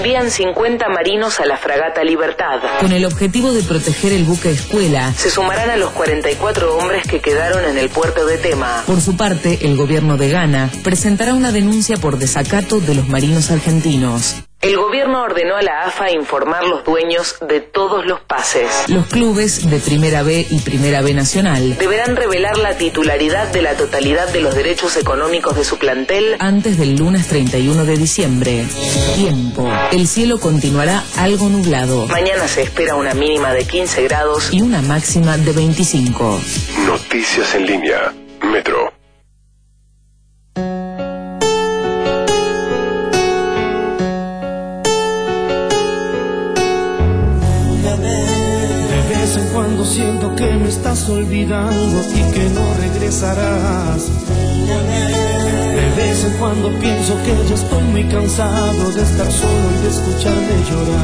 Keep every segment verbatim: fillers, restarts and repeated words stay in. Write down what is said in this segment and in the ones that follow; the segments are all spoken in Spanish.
Envían cincuenta marinos a la fragata Libertad. Con el objetivo de proteger el buque escuela, se sumarán a los cuarenta y cuatro hombres que quedaron en el puerto de Tema. Por su parte, el gobierno de Ghana presentará una denuncia por desacato de los marinos argentinos. El gobierno ordenó a la A F A informar los dueños de todos los pases. Los clubes de Primera B y Primera B Nacional deberán revelar la titularidad de la totalidad de los derechos económicos de su plantel antes del lunes treinta y uno de diciembre. Tiempo. El cielo continuará algo nublado. Mañana se espera una mínima de quince grados y una máxima de veinticinco. Noticias en línea. Metro. Cuando siento que me estás olvidando y que no regresarás. De vez en cuando pienso que ya estoy muy cansado de estar solo y de escucharme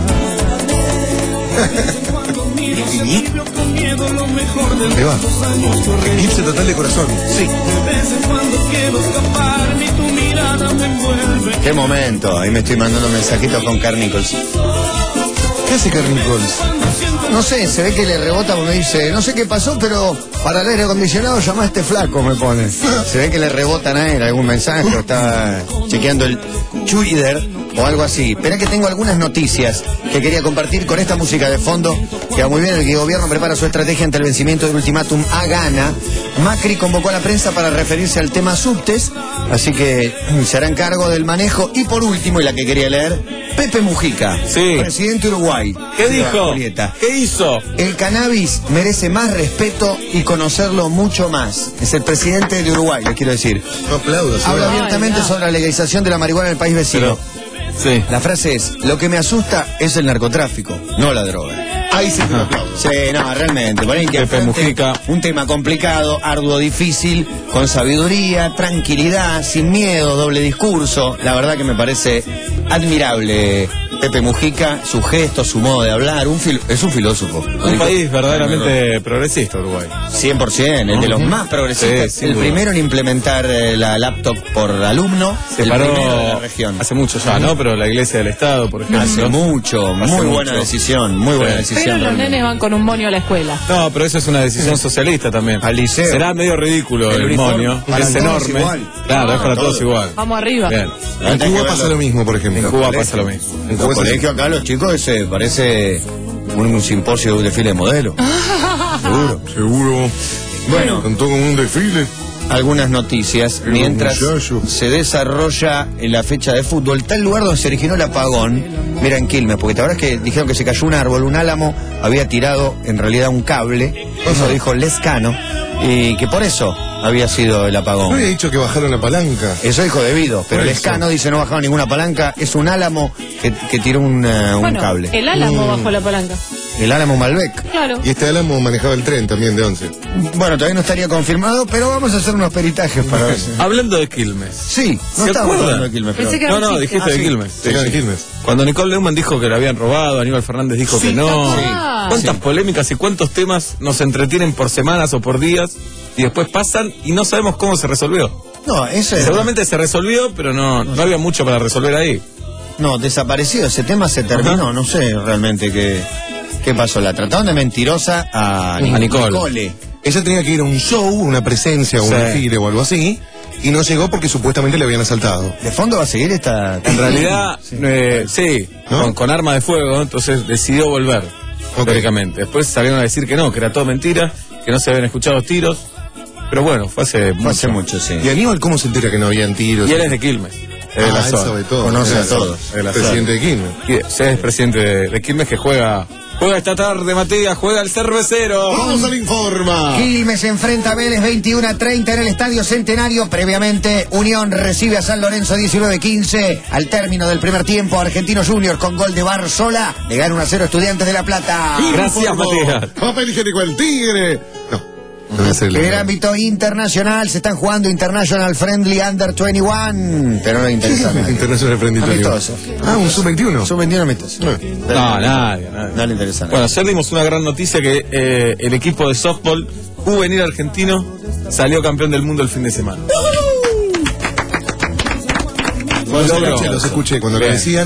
llorar. De vez en cuando miro hacia ti, veo con miedo lo mejor de nuestros años correr. Eclipse total de corazón, sí. De vez en cuando quiero escaparme y tu mirada me envuelve. Qué momento, ahí me estoy mandando mensajitos con Carnicols. ¿Qué hace Carnicols? No sé, se ve que le rebota porque me dice, no sé qué pasó, pero para el aire acondicionado llama a este flaco, me pone. Se ve que le rebotan a él algún mensaje o está chequeando el Twitter o algo así. Esperá que tengo algunas noticias que quería compartir con esta música de fondo. Queda muy bien, el gobierno prepara su estrategia ante el vencimiento del ultimátum a Ghana. Macri convocó a la prensa para referirse al tema subtes, así que se harán cargo del manejo. Y por último, y la que quería leer, Pepe Mujica, sí. presidente de Uruguay. ¿Qué dijo? Julieta. ¿Qué hizo? El cannabis merece más respeto y conocerlo mucho más. Es el presidente de Uruguay, les quiero decir. No aplaudo. Habla Ay, abiertamente no. sobre la legalización de la marihuana en el país vecino. Pero, sí. La frase es, lo que me asusta es el narcotráfico, no la droga. Ahí sí que lo aplaudo. Sí, no, realmente. Por ahí que Pepe Mujica. Un tema complicado, arduo, difícil, con sabiduría, tranquilidad, sin miedo, doble discurso. La verdad que me parece admirable Pepe Mujica, su gesto, su modo de hablar. Un fil es un filósofo. Un país verdaderamente progresista, Uruguay. cien por ciento, el de los más progresistas. Sí, el duda. primero en implementar eh, la laptop por alumno. Se el paró primero de la región. hace mucho ya, ¿no? Pero la Iglesia del Estado, por ejemplo. Hace mucho, Hace muy mucho. buena decisión, muy buena Sí. decisión. Pero los realmente. nenes van con un moño a la escuela. No, pero eso es una decisión socialista también. Al liceo. Será medio ridículo El el, uniforme, monio, para es todos enorme. igual. Claro, es para Todos. todos igual. Vamos arriba. Bien. En Cuba pasa lo mismo, por ejemplo. En Cuba pasa lo mismo. En Cuba los es así. colegios acá los chicos se parece un, un simposio de un desfile de modelo. Seguro, seguro. Bueno. Con todo como un desfile. Algunas noticias Pero mientras muchacho. se desarrolla en la fecha de fútbol, tal lugar donde se originó el apagón, mira en Quilmes, porque la verdad es que dijeron que se cayó un árbol, un álamo había tirado en realidad un cable, eso dijo Lescano, y que por eso había sido el No apagón. había dicho que bajaron la palanca. Eso dijo Debido, pero Por Lescano eso. dice no bajaron ninguna palanca, es un álamo que, que tiró un, uh, un Bueno, cable. el álamo Mm. bajo la palanca. El álamo Malbec. Claro. Y este álamo manejaba el tren también de once. Bueno, todavía no estaría confirmado, pero vamos a hacer unos peritajes para ver. Hablando de Quilmes. Sí, no ¿Se estamos acuerdan? hablando de Quilmes, pero... Pensé que No, era no, un chiste. dijiste Ah, de sí. Quilmes. Se quedan en Quilmes. Cuando Nicole Neumann dijo que le habían robado, Aníbal Fernández dijo Sí, que no. sí. ¿Cuántas Sí. polémicas y cuántos temas nos entretienen por semanas o por días y después pasan y no sabemos cómo se resolvió? No, eso es... Seguramente se resolvió, pero no, no había mucho para resolver ahí. No, desaparecido, ese tema se terminó, Ajá. no sé realmente qué, qué pasó. La trataron de mentirosa a, A Nicole. Nicole. Ella tenía que ir a un show, una presencia, un Sí. desfile o algo así, y no llegó porque supuestamente le habían asaltado. ¿De fondo va a seguir esta...? En realidad, Sí. eh, sí, ¿No? con, con arma de fuego, entonces decidió volver, Ok. teóricamente. Después salieron a decir que no, que era todo mentira, que no se habían escuchado tiros. Pero bueno, fue hace Fue mucho. hace mucho, sí. ¿Y Aníbal cómo se entera que no habían tiros? Y él es de Quilmes, es de Ah, la él zona. sabe todo. Conoce Él a es todos. De la Presidente de zona. Quilmes. Y ese es presidente de, de Quilmes que juega, juega esta tarde, Matías, juega el cervecero. ¡Vamos al Informa! Quilmes se enfrenta a Vélez veintiuno a treinta en el Estadio Centenario. Previamente, Unión recibe a San Lorenzo diecinueve quince. Al término del primer tiempo, Argentino Junior con gol de Barzola le gana uno a cero Estudiantes de La Plata. Gracias, Informó. Matías. Papel higiénico el tigre. No. No voy a hacer el- En el ámbito internacional se están jugando International Friendly Under veintiuno, pero no le interesa a nadie. Internacional Friendly Amistoso. Ah, un sub veintiuno. Sub veintiuno amistoso. No. No, nadie, nadie. No le interesa a nadie. Bueno, ayer dimos una gran noticia que eh, el equipo de softball juvenil argentino salió campeón del mundo el fin de semana. Los Logró. escuché, los escuché cuando lo Bien. decían.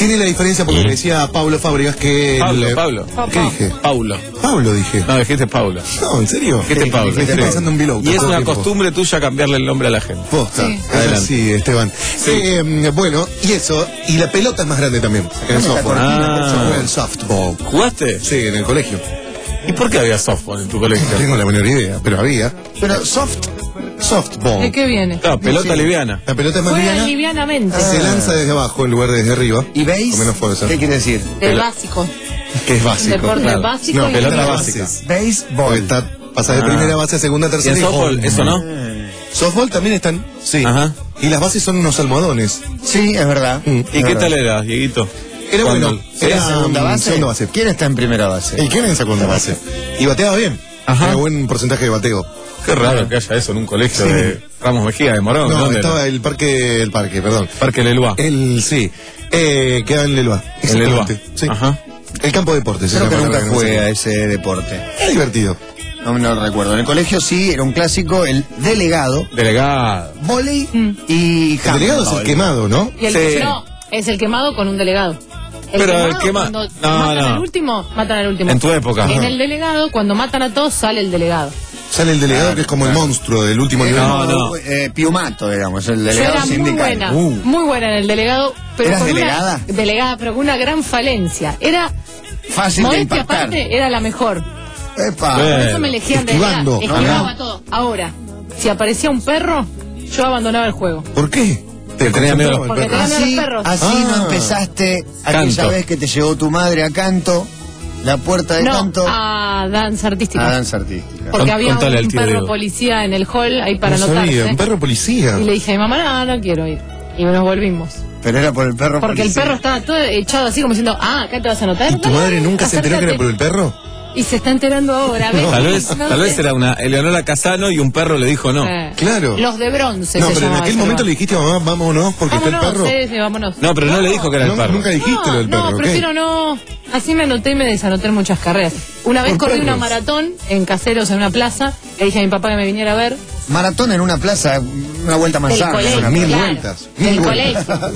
Tiene la diferencia porque me decía Pablo Fábregas que... Pablo, el- Pablo. ¿Qué dije? Paulo. Pablo dije. No, dijiste Paulo. No, ¿en serio? Dijiste Paulo. Me estoy Sí. pensando en Bilout. Y es todo una el tiempo. costumbre tuya cambiarle el nombre a la gente. Posta. Sí. Es Adelante. así, Esteban. Eh, bueno, y eso. Y la pelota es más grande también. En el softball. Ah. Se juega el softball. ¿Jugaste? Sí, en el colegio. ¿Y por qué había softball en tu colegio? No tengo la menor idea, pero había. Pero soft, Softball. ¿De qué viene? Claro, pelota Sí. liviana. La pelota es más Juega liviana. livianamente. Se lanza desde abajo en lugar de desde arriba. ¿y veis? Con menos fuerza. ¿Qué quiere decir? Del básico. Que es básico. Deporte claro. básico. No, y pelota la básica. base. Porque Béisbol. está, pasa de Ah. primera base a segunda, ¿Y tercera en y softball home. eso no? Softball también están. Sí. Ajá. Y las bases son unos almohadones. Sí, es verdad. Mm. ¿Y Es qué verdad. tal era, Dieguito? Era Cuando- bueno. ¿Era Era segunda um, base? segunda base. ¿Quién está en primera base? ¿Y quién en segunda base? Y bateaba bien. Ajá. Tenía buen porcentaje de bateo. Qué raro que haya eso en un colegio Sí. de Ramos Mejía, de Morón. No, ¿Dónde estaba era? el parque, el parque, perdón. Parque Leloa. El, sí. Eh, queda en Leloa. En Leloa. Exactamente, Sí. Ajá. El campo de deportes. Creo es que la nunca palabra jugué no a sé. ese deporte. Es divertido. No me lo recuerdo. En el colegio sí, era un clásico, el delegado, Delegado. vóley Mm. y El delegado es el handball. quemado, ¿no? Y el Sí. que no, es el quemado con un delegado. El Pero el quemado, quema- cuando no, matan no. al último, matan al último. En tu época. En Ajá. el delegado, cuando matan a todos, sale el delegado. Sale el delegado que es como el monstruo del último nivel. No, no. Eh, Piumato, digamos, el Yo delegado era muy sindical. buena, Uh. muy buena en el delegado. Pero ¿Eras con una- delegada? delegada, pero con una gran falencia. Era, Fácil de modestia impactar. aparte, era la mejor. Epa. Bueno. Por eso me elegían delegada. Esquivando. Esquivaba Ajá. todo. Ahora, si aparecía un perro, yo abandonaba el juego. ¿Por qué? Te tenía miedo. concentraba el Porque perro. tenía- Así, los perros. así Ah. no empezaste aquella Canto. vez que te llevó tu madre a canto, la puerta de No, canto, a danza artística. a danza artística. Porque Con- había contale al un tío perro Diego. policía en el hall ahí para No anotarse. sabía, un perro policía. Y le dije a mi mamá, no, no quiero ir. Y nos volvimos. Pero era por el perro Porque el policía. perro estaba todo echado así como diciendo, ah, acá te vas a anotar. ¿Y tu madre nunca se enteró que era por el perro? Y se está enterando ahora. ¿ves? Tal vez, No tal sé. vez era una Eleonora Casano y un perro le dijo no. Eh, Claro. Los de bronce. No, se pero en llamaba aquel ese momento lugar. le dijiste a mamá, vámonos porque está Vámonos, el perro. sí, sí, vámonos. No, pero no le dijo que era el No, perro. nunca dijiste lo del perro, No, ¿ok? prefiero no. Así me anoté y me desanoté en muchas carreras. Una vez Por corrí una perros. maratón en Caseros, en una plaza. Le dije a mi papá que me viniera a ver. Maratón en una plaza, una vuelta más Del sana. colegio, una- mil claro, vueltas, del mil vueltas. colegio.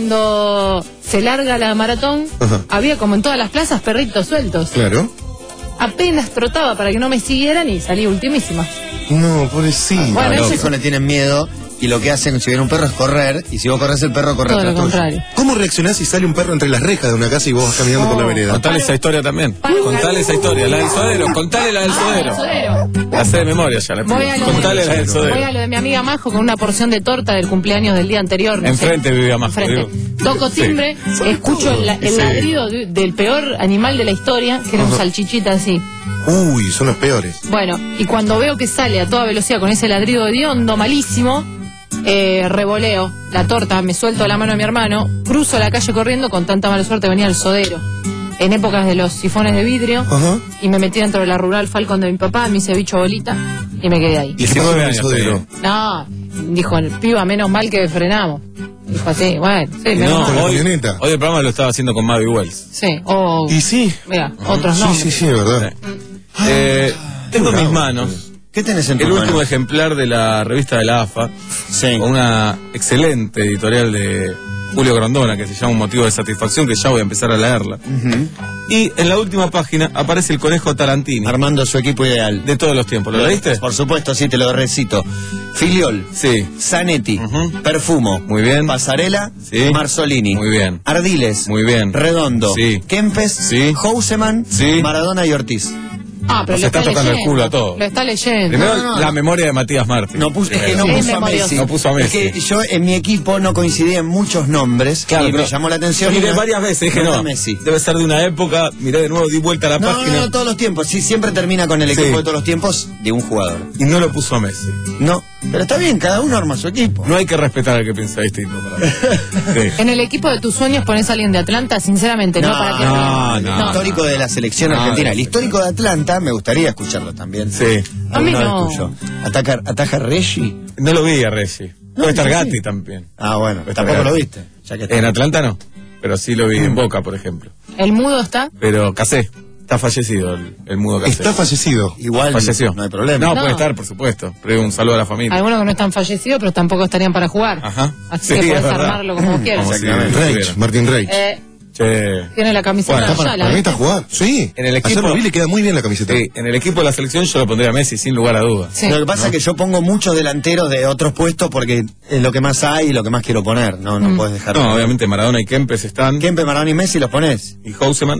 Cuando se larga la maratón, Ajá. había como en todas las plazas perritos sueltos. Claro. Apenas trotaba para que no me siguieran y salí ultimísima. No, pobrecito. Bueno, Los eso- hijos le tienen miedo y lo que hacen si viene un perro es correr y si vos corres el perro corre Todo lo atrás tuyo. contrario. ¿Cómo reaccionás si sale un perro entre las rejas de una casa y vos vas caminando por la Oh. vereda? Contale esa historia también. Paro. Contale esa historia, la del sodero. Contale la del Ah, sodero. sodero. La sé de memoria ya, la Voy a lo Contale de- la del Voy sodero. a lo de mi amiga Majo con una porción de torta del cumpleaños del día anterior. no Enfrente sé. vivía Majo, Enfrente. digo. Toco Sí. timbre, escucho el, el Sí. ladrido de- del peor animal de la historia, que era un salchichita así. Uy, son los peores. Bueno, y cuando veo que sale a toda velocidad con ese ladrido hediondo malísimo, eh, revoleo la torta, me suelto la mano de mi hermano, cruzo la calle corriendo, con tanta mala suerte venía el sodero. En épocas de los sifones de vidrio, Ajá. y me metí dentro de la rural Falcon de mi papá, me hice bicho bolita y me quedé ahí. ¿Y qué pasó con diecinueve el años sodero? tenía. No, dijo el piba, menos mal que frenamos. Dijo así, bueno, sí, menos No, con la mal. hoy, camioneta. hoy el programa lo estaba haciendo con Mavi Wells. Sí, o, Y sí. mira, otros Sí, nombres. sí, sí, es verdad. Eh, tengo en mis bravo. manos ¿Qué tenés en tu el mano? último ejemplar de la revista de la A F A, Sí. con una excelente editorial de Julio Grondona que se llama Un motivo de satisfacción, que ya voy a empezar a leerla. Ujú. Y en la última página aparece el conejo Tarantini, Armando su equipo ideal. de todos los tiempos. ¿Lo leíste? Por supuesto, sí, te lo recito. Filiol, Sí. Zanetti, Ujú. Perfumo, Muy bien. Pasarela, Sí. Marzolini, Muy bien. Ardiles, Muy bien. Redondo, Sí. Kempes, Sí. Houseman, Sí. Maradona y Ortiz. Ah, pero Nos lo está está tocando el leyendo. culo a todos. Lo está leyendo. Primero, No, no, no. la memoria de Matías Martín. No puso, es que Primero. no Es puso a memorioso. Messi. No puso a Messi. Es que yo en mi equipo no coincidía en muchos nombres Claro, y me pero llamó la atención. Yo y miré no- varias veces, dije no no, está Messi. debe ser de una época, miré de nuevo, di vuelta a la No, no, página no, todos los tiempos. Sí, siempre termina con el Sí. equipo de todos los tiempos de un jugador. y no lo puso a Messi. No, pero está bien, cada uno arma su equipo. No hay que respetar al que piensa distinto. Para mí. Sí. En el equipo de tus sueños pones a alguien de Atlanta, sinceramente, no, No, para que no, el no. histórico de la selección No, argentina. no. El histórico de Atlanta, me gustaría escucharlo también. Sí. A mí Alguno no. del tuyo. Ataca, ataja Reggie. No lo vi a Reggie. Puede estar sí, Gatti sí. también. Ah, bueno, Pues tampoco está lo bien. viste. Ya que está. En Atlanta no, pero sí lo vi en Boca, por ejemplo. el mudo está. Pero Casé, está fallecido el, el mudo Casé. Está fallecido. Igual Falleció. no hay problema. No, No. puede estar, por supuesto. Pero un saludo a la familia. Algunos que no están fallecidos, pero tampoco estarían para jugar. Ajá. Así Sí, que es puedes verdad. armarlo como vos quieras. Como si Exactamente. lo Reich, tuviera. Martín Reich. Eh, Che. Tiene la camiseta Bueno, de Para, Ayala. para mí está ¿viste? jugar. Sí. En el equipo- Ayer lo vi, le queda muy bien la camiseta. Sí, en el equipo de la selección yo lo pondría a Messi, sin lugar a dudas. Sí. Lo que pasa es que yo pongo muchos delanteros de otros puestos porque es lo que más hay y lo que más quiero poner. No, no puedes dejar. No, obviamente Maradona y Kempes están. Kempe, Maradona y Messi los pones. Y Houseman,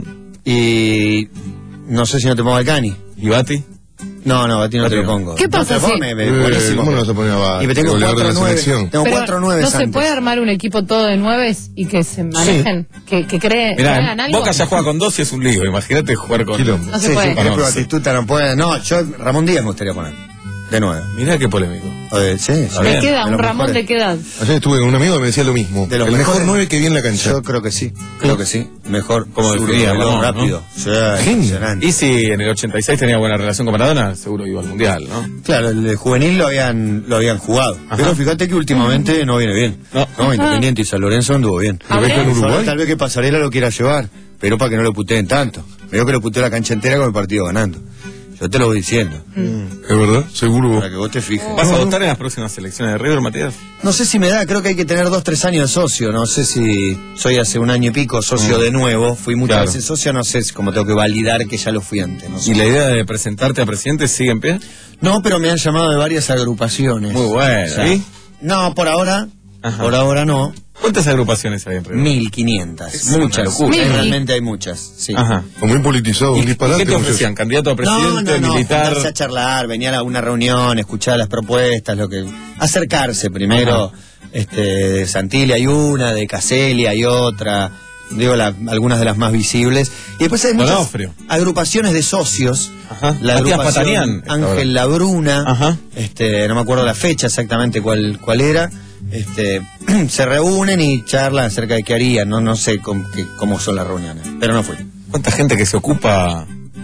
Y no sé si no te pongo al Cani. y Bati. No, no, a ti no te lo pongo. ¿Qué pasa No te lo si- pongo, me- me- Eh, buenísimo. ¿Cómo no vas a poner a Bati, Y me tengo goleador de cuatro la nueve. selección? Tengo Pero cuatro nueve no se antes. puede armar un equipo todo de nueves y que se manejen, que, que creen, que hagan Mirá, algo. Boca ya juega con dos y es un lío. Imagínate jugar con. Quilombo. No se Sí, puede. sí, Crespo, No, sí. Batistuta no puede. No, yo Ramón Díaz me gustaría poner. De nueve. Mirá qué polémico. Eh, sí, sí. ¿De bien, qué edad? de ¿Un los Ramón mejores. de qué edad? Ayer estuve con un amigo que me decía lo mismo. De los el mejor mejores. nueve que vi en la cancha. Yo creo que sí, creo que sí. Mejor. Como zurdo, definía veloz, Ramón, ¿no? rápido. Sí, Genio. impresionante. Y si en el ochenta y seis tenía buena relación con Maradona, seguro iba al mundial, ¿no? Claro, el de juvenil lo habían, lo habían jugado. Ajá. Pero fíjate que últimamente no viene bien. No. No, Independiente y San Lorenzo anduvo bien. ¿Lo ves con Uruguay? Tal vez que Pasarela lo quiera llevar, pero para que no lo puteen tanto. Veo que lo puteó la cancha entera con el partido ganando. Yo te lo voy diciendo, ¿Es verdad? Seguro. para que vos te fijes. ¿Vas a votar en las próximas elecciones de River, Matías? No sé si me da, creo que hay que tener dos, tres años de socio. No sé si soy hace un año y pico socio de nuevo. Fui muchas Claro. veces socio, no sé si como tengo que validar que ya lo fui antes. No sé. ¿Y la idea de presentarte a presidente sigue en pie? No, pero me han llamado de varias agrupaciones. Muy bueno. O sea, ¿Y? no, por ahora, Ajá. por ahora no. ¿Cuántas agrupaciones hay en River? Mil quinientas. Es una Muchas. locura. Sí, Mil. realmente hay muchas. Sí. Ajá. Como muy politizado, ¿Y un disparate. qué te no sé. ofrecían? ¿Candidato a No, presidente, no, no, militar? juntarse a charlar, venir a una reunión, escuchar las propuestas, lo que acercarse primero. Este, de Santilli hay una, de Caselli hay otra, digo la- algunas de las más visibles. Y después hay muchas Donofrio. agrupaciones de socios. Ajá. La Matías agrupación Patanián está ahora. Ángel Labruna, Ajá. este, no me acuerdo la fecha exactamente cuál, cuál era. Este, se reúnen y charlan acerca de qué harían, no, no sé cómo, qué- cómo son las reuniones, pero no fui. ¿Cuánta gente que se ocupa?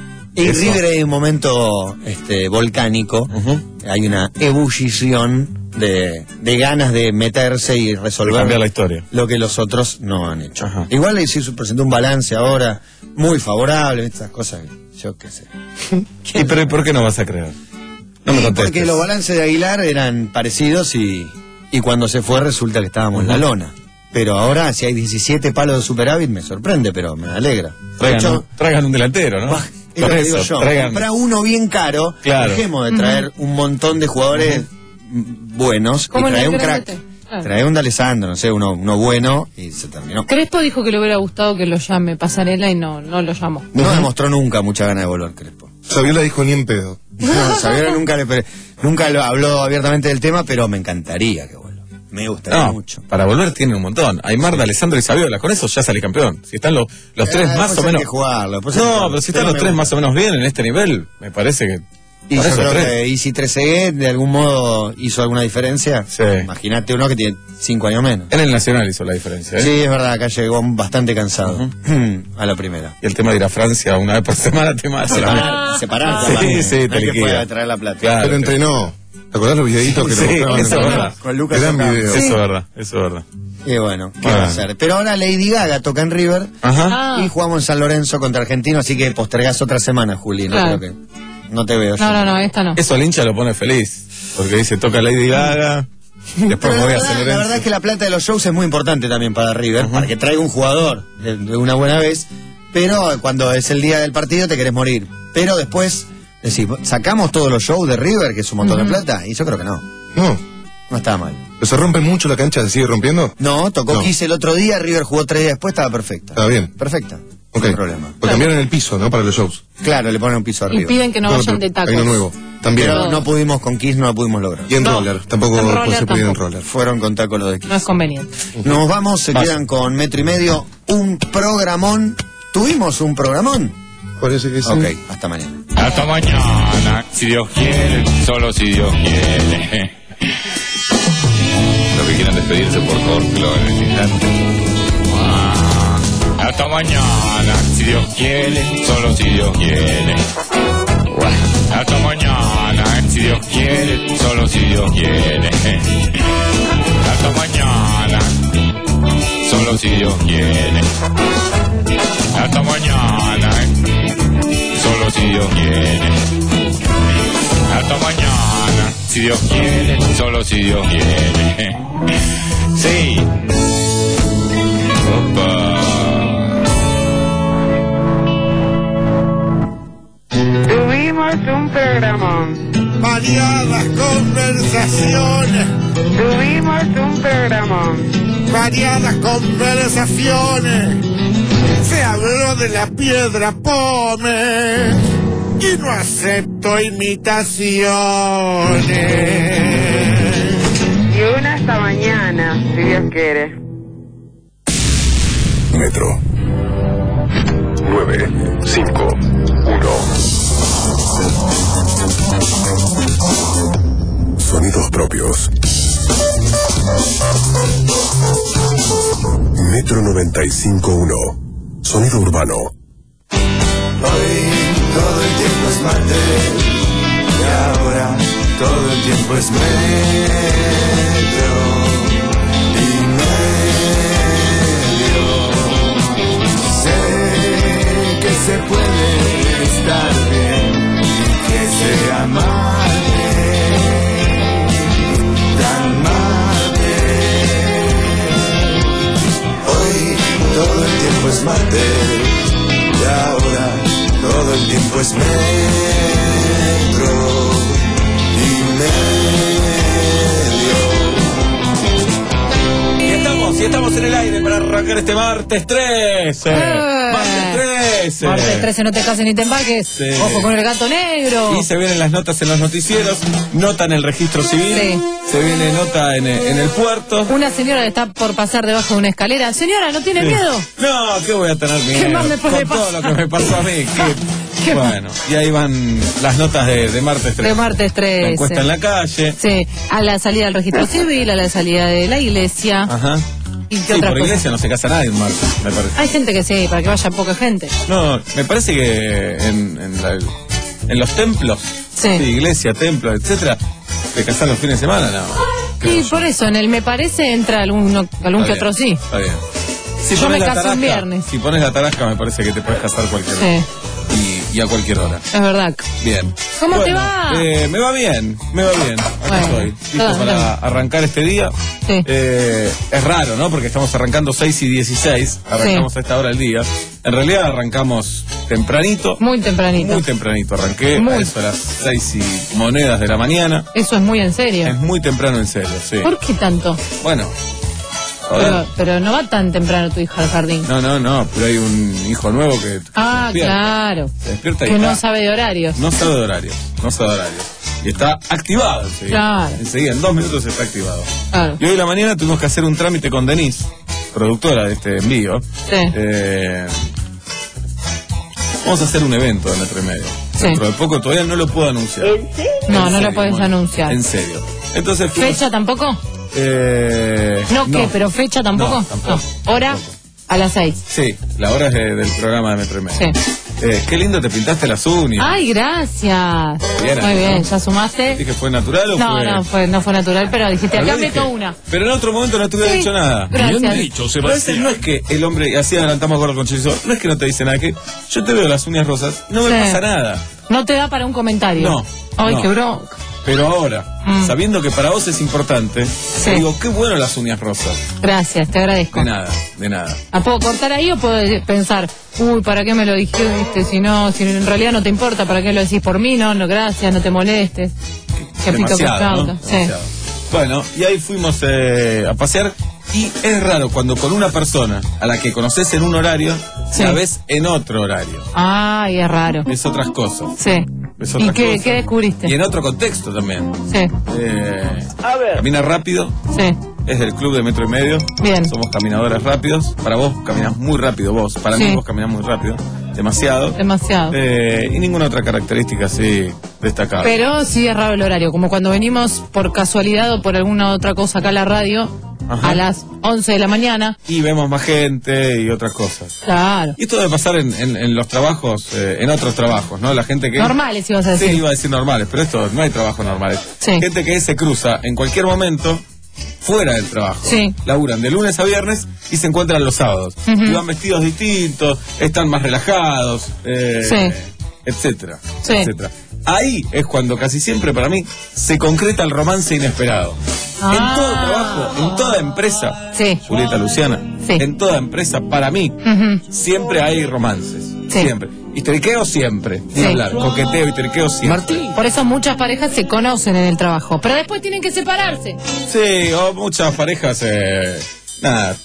Y Eso. River es un momento este, volcánico, Ujú. hay una ebullición de, de ganas de meterse y De resolver cambiar la historia. lo que los otros no han hecho. Ajá. Igual le se presentó un balance ahora muy favorable, estas cosas, yo qué sé. ¿Y pero ¿y por qué no vas a creer? No me Y contestes. porque los balances de Aguilar eran parecidos y, y cuando se fue resulta que estábamos en la lona. Pero ahora, si hay diecisiete palos de superávit, me sorprende, pero me alegra. De Traigan, hecho, un- traigan un delantero, ¿no? bah, es lo Con que digo eso, yo. traigan- Compra uno bien caro, Claro. dejemos de traer un montón de jugadores mm, buenos Como y en el traer un Gran crack. T. Claro. Traer un de Alessandro, no sé, uno, uno bueno y se terminó. Crespo dijo que le hubiera gustado que lo llame Pasarela y no, no lo llamó. No demostró nunca mucha gana de volver, Crespo. Saviola dijo ni en pedo. No, Saviola nunca le pre- nunca lo habló abiertamente del tema, pero me encantaría que vuelva. Me gustaría No, mucho. para volver tiene un montón. Aymar, de Alessandro y Saviola, con eso ya salí campeón. Si están los, los tres Eh, más después o hay menos. que jugarlo, después hay que No, jugarlo. pero si están Pero los me tres gusta. más o menos bien en este nivel, me parece que. Y para yo eso creo tres. que, y si Trezeguet de algún modo hizo alguna diferencia, Sí. imagínate uno que tiene cinco años menos. En el Nacional hizo la diferencia, ¿eh? Sí, es verdad, acá llegó bastante cansado a la primera. Y el tema de ir a Francia una vez por semana te mata. Separar, separar, Sí, capaz. sí, No te es que liquida. pueda traer la plata. Claro. Pero entrenó. ¿Te acordás los videitos que Sí, lo mostraban? eso es entrenar? verdad. Con Lucas Gran Ocampo. video. Eso es verdad, eso es verdad. Y bueno, ¿qué Ah. va a hacer? Pero ahora Lady Gaga toca en River Ajá. Ah. y jugamos en San Lorenzo contra Argentino, así que postergás otra semana, Juli. No Claro. creo que. No te veo. yo. No, no, no, esta no. Eso al hincha lo pone feliz. Porque dice, toca Lady Gaga. Después Pero me la, voy a verdad, San la Lorenzo. verdad es que la plata de los shows es muy importante también para River, para que traiga un jugador de, de una buena vez, pero cuando es el día del partido te querés morir. Pero después, decís, ¿sacamos todos los shows de River, que es un montón de plata? Y yo creo que no, No. no está mal. ¿Pero se rompe mucho la cancha? ¿Se sigue rompiendo? No, tocó No. Kiss el otro día, River jugó tres días después, estaba perfecta. Está bien. Perfecta, Ok. sin problema. Pues cambiaron el piso, ¿no? Para los shows. Claro, le ponen un piso Y arriba. piden que no Bueno, vayan pero de tacos. Hay uno nuevo. También. Pero no pudimos con Kiss, no lo pudimos lograr. Y en No. roller. Tampoco En roller pues, se podía en tampoco. roller. Fueron con tacos los de Kiss. No es conveniente. Nos vamos, se Vas. quedan con metro y medio, un programón. ¿Tuvimos un programón? Parece que sí. Ok, hasta mañana. Hasta mañana, si Dios quiere, solo si Dios quiere. Los que quieran despedirse, por favor, que lo hagan en este instante. Ah, hasta mañana, si Dios quiere, solo si Dios quiere. Hasta mañana, si Dios quiere, solo si Dios quiere. Hasta mañana, solo si Dios quiere. Hasta mañana, solo si Dios quiere. Hasta mañana, si Dios quiere, solo si Dios quiere. Sí. Opa. Tuvimos un programón. Variadas conversaciones. Tuvimos un programón. Variadas conversaciones. Se habló de la piedra Pómez y no acepto imitaciones. Y una hasta mañana, si Dios quiere. Metro nueve cinco uno. Sonidos propios. Metro noventa y cinco uno. Sonido urbano. Hoy todo el tiempo es martes y ahora todo el tiempo es metro y medio. Sé que se puede estar bien y que sea martes, tan martes. Hoy todo el tiempo es martes y ahora todo el tiempo es metro y medio. Y estamos, y estamos en el aire para arrancar este martes trece. Eh. Martes trece. Martes trece, no te cases ni te embarques. Sí. Ojo con el gato negro. Y se vienen las notas en los noticieros, nota en el registro civil, Sí. se viene nota en, en el puerto. Una señora que está por pasar debajo de una escalera. Señora, ¿no tiene Sí. miedo? No, ¿qué voy a tener miedo? ¿Qué más me puede Con todo pasar? lo que me pasó a mí. ¿qué? ¿Qué Bueno, y ahí van las notas de, de martes trece. De martes trece. La encuesta en la calle. Sí, a la salida del registro civil, a la salida de la iglesia. Ajá. ¿Y qué Sí, otra por cosa? iglesia no se casa nadie en martes, me parece. Hay gente que sí, para que vaya poca gente. No, me parece que en, en, la- en los templos, Sí. iglesia, templos, etcétera, te casan los fines de semana, no. Y por eso, en el me parece entra alguno, algún Está que otro bien, sí. Está bien. Si Yo pones me la caso un tarasca, viernes. Si pones la tarasca, me parece que te puedes casar cualquier hora. Sí, Y, y a cualquier hora. es verdad. Bien. ¿Cómo te Bueno, va? eh, me va bien, me va bien. Acá Bueno, estoy, listo todo para bien. arrancar este día. Sí. Eh, es raro, ¿no? Porque estamos arrancando seis y dieciséis, arrancamos Sí. a esta hora del día. En realidad arrancamos tempranito. Muy tempranito. Muy tempranito, arranqué Muy. a eso a las seis y monedas de la mañana. Eso es muy en serio. Es muy temprano en serio, sí. ¿Por qué tanto? Bueno, joder. Pero, pero no va tan temprano tu hija al jardín. No, no, no, pero hay un hijo nuevo que Ah, se despierta. claro. Se despierta y Que no está- sabe de horarios. no sabe de horario, no sabe de horario. Y está activado enseguida. Claro. Enseguida, en dos minutos está activado. Claro. Y hoy en la mañana tuvimos que hacer un trámite con Denise, productora de este envío. Sí. Eh, vamos a hacer un evento de Metro y Medio. Sí. Dentro de poco, todavía no lo puedo anunciar. No, En no lo serio, podés bueno, anunciar. En serio. Entonces, fuimos- ¿Fecha tampoco? Eh, No, ¿qué? ¿Pero fecha tampoco? No, tampoco. No. ¿Hora? A las seis. Sí, la hora es de- del programa de Metro y Medio. Sí. Eh, qué lindo te pintaste las uñas. Ay, gracias. Bien, Muy bien, ¿no? ¿ya sumaste? ¿Dije fue natural o No, fue...? no, fue, no fue natural, pero dijiste, Lo acá dije. meto una. Pero en otro momento no te hubiera Sí, dicho nada. gracias. Bien dicho, Sebastián. No es que el hombre, y así adelantamos gordo con chorizo, no es que no te dice nada, que yo te veo las uñas rosas, no me Sí. pasa nada. No te da para un comentario. No, Ay, no. qué bronca. Pero ahora, Mm. sabiendo que para vos es importante, te digo, qué bueno las uñas rosas. Gracias, te agradezco. De nada, de nada. ¿La puedo cortar ahí o puedo pensar, uy, ¿para qué me lo dijiste? Si no, si en realidad no te importa, ¿para qué lo decís por mí? No, no, gracias, no te molestes. Qué pito que Demasiado, ¿no? flauta. Sí. Demasiado. Bueno, y ahí fuimos eh, a pasear. Y es raro cuando con una persona a la que conoces en un horario, Sí. la ves en otro horario. Ay, es raro. Es otras cosas. Sí. Es ¿Y otras qué, cosas. qué descubriste? Y en otro contexto también. Sí, Eh, camina rápido, sí. es del club de Metro y Medio. Bien. Somos caminadores rápidos. Para vos caminás muy rápido vos. Para Sí. mí vos caminás muy rápido. Demasiado. Demasiado. Eh, y ninguna otra característica así destacable. Pero sí es raro el horario, como cuando venimos por casualidad o por alguna otra cosa acá a la radio, Ajá. a las once de la mañana. Y vemos más gente y otras cosas. Claro. Y esto debe pasar en, en- en los trabajos, eh, en otros trabajos, ¿no? La gente que... Normales, ibas a decir. Sí, iba a decir normales, pero esto no hay trabajos normales. Sí. Gente que se cruza en cualquier momento fuera del trabajo. Sí. Laburan de lunes a viernes y se encuentran los sábados. Ujú. Y van vestidos distintos, están más relajados, eh, Sí. etcétera, Sí. etcétera. Ahí es cuando casi siempre para mí se concreta el romance inesperado. Ah. En todo trabajo, en toda empresa, Sí. Julieta Luciana, Sí. en toda empresa, para mí, Ujú. siempre hay romances. Sí. Siempre. Histeriqueo siempre. Ni Sí. hablar. Coqueteo, histeriqueo siempre. Martín. Por eso muchas parejas se conocen en el trabajo, pero después tienen que separarse. Sí, o muchas parejas, eh, nada.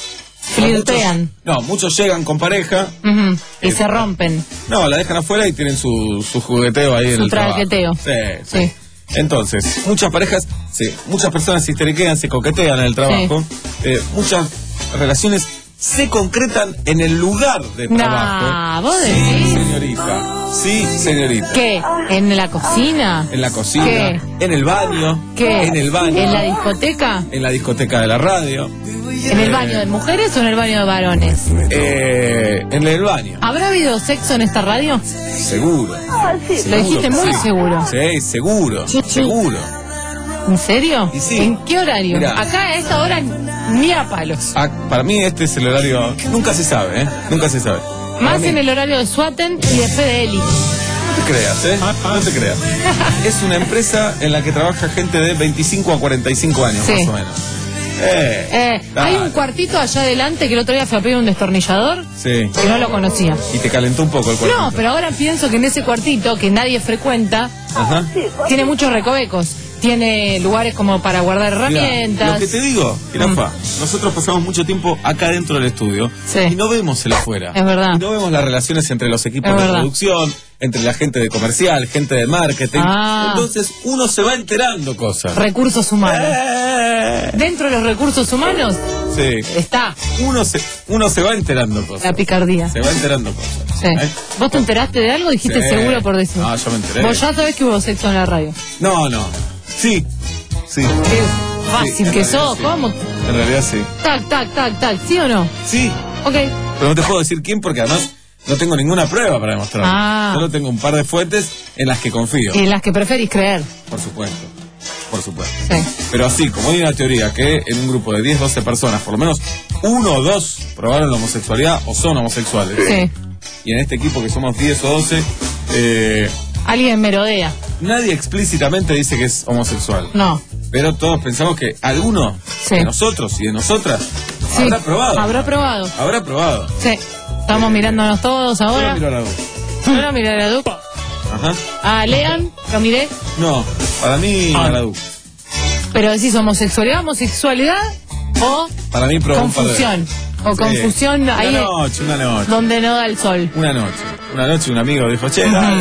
Flirtean. Muchos- no, muchos llegan con pareja. Ujú. Y Eh, se rompen. No, la dejan afuera y tienen su, su jugueteo ahí en Su el trabajo. traqueteo. Sí, sí. Sí. Entonces, muchas parejas, sí, muchas personas se histeriquean, se coquetean en el trabajo. Eh, muchas relaciones se concretan en el lugar de Nah, trabajo. ¿vos Sí, decís? señorita. Sí, señorita. ¿Qué? ¿En la cocina? En la cocina, ¿Qué? en el baño, ¿Qué? en el baño, ¿En la discoteca? en la discoteca de la radio, ¿En el baño de mujeres o en el baño de varones? eh, en el baño. ¿Habrá habido sexo en esta radio? Seguro. Lo dijiste muy Sí. seguro. Sí, seguro, seguro. ¿En serio? Y sí. ¿En qué horario? Mirá. Acá a esta hora ni a palos. Ah, para mí este es el horario, nunca se sabe, ¿eh? Nunca se sabe. Para Más mí- en el horario de Suaten y de Fede Eli. No te creas, ¿eh? No te creas. Es una empresa en la que trabaja gente de veinticinco a cuarenta y cinco años, Sí. más o menos. Eh, Eh, hay dale. un cuartito allá adelante que el otro día fue a pedir un destornillador Sí. que no lo conocía. Y te calentó un poco el cuerpo. No, pero ahora pienso que en ese cuartito que nadie frecuenta, Ajá. tiene muchos recovecos. Tiene lugares como para guardar Mirá, herramientas. lo que te digo, Jirafa, nosotros pasamos mucho tiempo acá dentro del estudio Sí. y no vemos el afuera. Es verdad. Y no vemos las relaciones entre los equipos Es de verdad. producción, entre la gente de comercial, gente de marketing. Ah. Entonces uno se va enterando cosas. Recursos humanos. Eh, Dentro de los recursos humanos Sí. está Uno se, uno se va enterando cosas. la picardía. Se va enterando cosas. Sí. ¿Eh? ¿Vos te enteraste de algo? Dijiste Sí. seguro por decir. No, yo me enteré. Vos ya sabés que hubo sexo en la radio. No, no. Sí. Sí. Qué fácil Sí, en que realidad sos. sí. ¿Cómo? En realidad sí. Tac, tac, tac, tac. ¿Sí o no? Sí. Ok. Pero no te puedo decir quién porque además no tengo ninguna prueba para demostrar. Ah. Solo tengo un par de fuentes en las que confío. Y las que preferís creer. Por supuesto. Por supuesto. Sí. Pero así, como hay una teoría que en un grupo de diez, doce personas, por lo menos uno o dos probaron la homosexualidad o son homosexuales. Sí. Y en este equipo que somos diez o doce, eh, Alguien merodea. nadie explícitamente dice que es homosexual. No. Pero todos pensamos que alguno Sí. de nosotros y de nosotras Sí. habrá probado. Habrá probado. Habrá probado. Sí. Estamos mirándonos todos ahora. Yo miro a la luz. Yo no miré a la Duc. Ajá. A Lean, lo miré. No, para mí Ah. a la luz. Pero decís homosexualidad, homosexualidad o Para mí probó un par de confusión. veces. O Sí. confusión Una ahí noche, una noche. donde no da el sol. Una noche. Una noche un amigo dijo, che, Ujú. dale.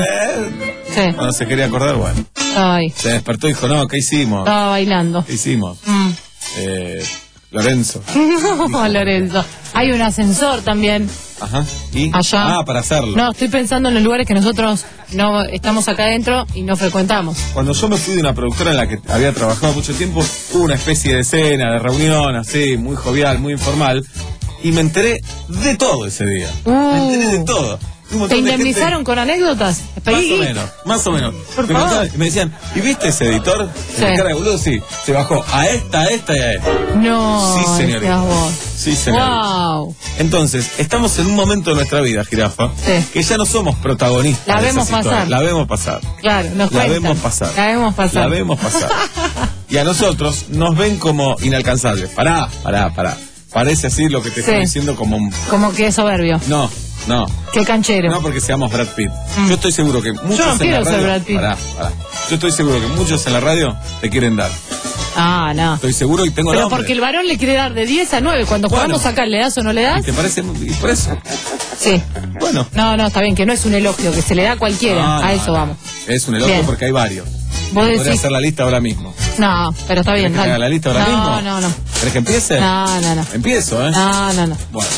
Sí. Cuando se quería acordar, bueno. Ay, Se despertó y dijo, no, ¿qué hicimos? estaba bailando. ¿Qué hicimos? Mm. Eh, Lorenzo. No, Lorenzo. Hay un ascensor también. Ajá. ¿Y? Allá. Ah, para hacerlo. No, estoy pensando en los lugares que nosotros no estamos acá adentro y no frecuentamos. Cuando yo me fui de una productora en la que había trabajado mucho tiempo, hubo una especie de cena, de reunión, así, muy jovial, muy informal, y me enteré de todo ese día. Uh. Me enteré de todo. Un montón ¿Te de indemnizaron gente- con anécdotas? Más o Espera. menos, más o menos. Por me, favor. contaban- y me decían, ¿y viste ese editor? Sí. En cara de boludo, sí. Se bajó a esta, a esta y a esta. No, Sí, señorita. decías vos. Sí, señorita. Wow. Entonces, estamos en un momento de nuestra vida, Jirafa, Sí. que ya no somos protagonistas. La de vemos esas historias. pasar. La vemos pasar. Claro, nos La cuentan. vemos pasar. La vemos pasar. La vemos pasar. Y a nosotros nos ven como inalcanzables. Pará, pará, pará. Parece así lo que te Sí. estoy diciendo como un... Como que es soberbio. No, no. Qué canchero. No porque seamos Brad Pitt. Mm. Yo estoy seguro que muchos Yo no en quiero la ser radio... Brad Pitt. Pará, pará. Yo estoy seguro que muchos en la radio te quieren dar. Ah, no. Estoy seguro y tengo Pero nombre. porque el varón le quiere dar de diez a nueve. Cuando Bueno. jugamos acá, ¿le das o no le ¿Y das? te parece? ¿Y por eso? Sí. Bueno. No, no, está bien, que no es un elogio, que se le da a cualquiera. No, a no, eso no. vamos. Es un elogio Bien. porque hay varios. Vos Podría decís. hacer la lista ahora mismo. No, pero está bien. ¿Querés que dale. haga la lista ahora no, mismo? No, no, ¿Querés que empiece? no. No, no, Empiezo, ¿eh? no. No, no. Bueno.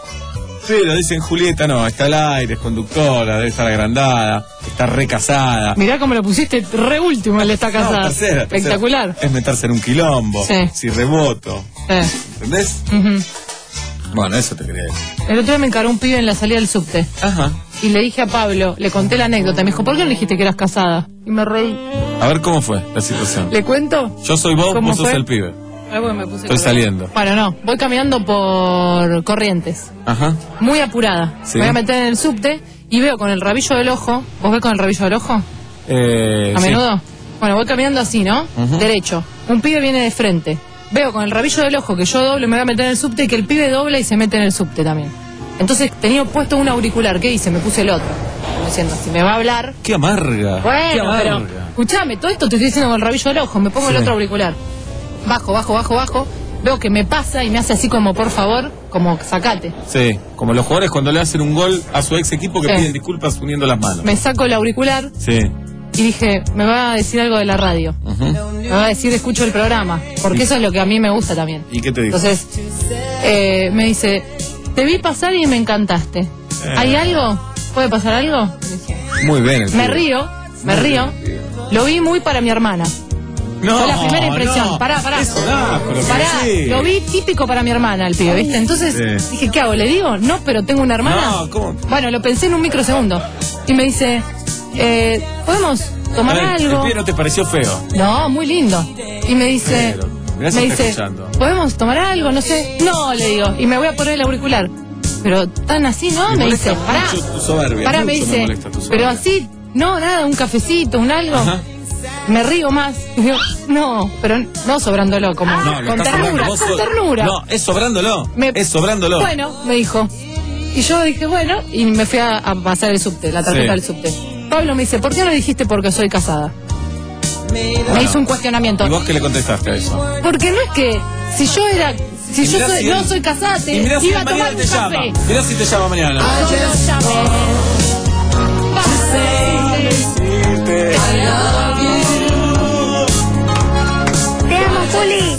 Pero dicen Julieta, no, está al aire, es conductora, debe estar agrandada, está recasada. Mirá cómo lo pusiste re último, él está casada. No, tercera, tercera. Espectacular. Es meterse en un quilombo. Sí. Si reboto. Sí. ¿Entendés? Ujú. Bueno, eso te quería decir. El otro día me encaró un pibe en la salida del subte. Ajá. Y le dije a Pablo, le conté la anécdota. Me dijo, ¿por qué no le dijiste que eras casada? Y me reí. A ver cómo fue la situación. ¿Le cuento? Yo soy vos, ¿Cómo vos sos fue? el pibe. Ah, bueno, me puse Estoy colorada. saliendo. Bueno, no. Voy caminando por Corrientes. Ajá. Muy apurada. Sí. Me voy a meter en el subte y veo con el rabillo del ojo. ¿Vos ves con el rabillo del ojo? Eh, ¿A sí. menudo? Bueno, voy caminando así, ¿no? Ujú. Derecho. Un pibe viene de frente. Veo con el rabillo del ojo que yo doblo y me voy a meter en el subte y que el pibe dobla y se mete en el subte también. Entonces tenía puesto un auricular. ¿Qué hice? Me puse el otro. Como diciendo, si me va a hablar... Qué amarga. Qué Bueno, amarga. pero escuchame, todo esto te estoy diciendo con el rabillo del ojo. Me pongo Sí. el otro auricular. Bajo, bajo, bajo, bajo. Veo que me pasa y me hace así como, por favor, como sacate. Sí, como los jugadores cuando le hacen un gol a su ex equipo que Sí. piden disculpas uniendo las manos. Me saco el auricular Sí. y dije, me va a decir algo de la radio. Ujú. Me va a decir, escucho el programa. Porque eso es lo que a mí me gusta también. ¿Y qué te dijo? Entonces, eh, me dice, te vi pasar y me encantaste. Eh. ¿Hay algo? ¿Puede pasar algo? Muy bien. el Me pibe. río, me río. Lo vi muy para mi hermana. No, Fue la primera impresión. no. Pará, pará. Es un asco lo que Pará, decís. lo vi típico para mi hermana, el pibe, ¿viste? Entonces Sí. dije, ¿qué hago? ¿Le digo? No, pero tengo una hermana. No, ¿cómo? Bueno, lo pensé en un microsegundo. Y me dice, eh, ¿podemos tomar A ver, algo? ¿El pibe no te pareció feo? No, muy lindo. Y me dice, Pero, mirá si me está dice, escuchando. ¿podemos tomar algo? No sé. No, le digo. Y me voy a poner el auricular. Pero tan así, ¿no? Me Me molesta dice, pará. mucho tu soberbia, Pará, me mucho me dice, molesta tu soberbia. pero así, no, nada, un cafecito, un algo. Ajá. Me río más. Y digo, no, pero no sobrándolo, como No, lo con estás ternura, sobrando, vos con so- ternura. No, es sobrándolo. Me- Es sobrándolo. Bueno, me dijo. Y yo dije, bueno, y me fui a, a pasar el subte, la tarjeta Sí. del subte. Pablo me dice, ¿por qué no le dijiste porque soy casada? Me hizo un cuestionamiento. ¿Y vos qué le contestaste a eso? Porque no es que si yo era, si Y yo mirá soy, si no él- soy casada, te Y mirá si iba a él tomar mañana un te café. llama. Mirá si te llama mañana. No lo llamé. Te amo, Juli.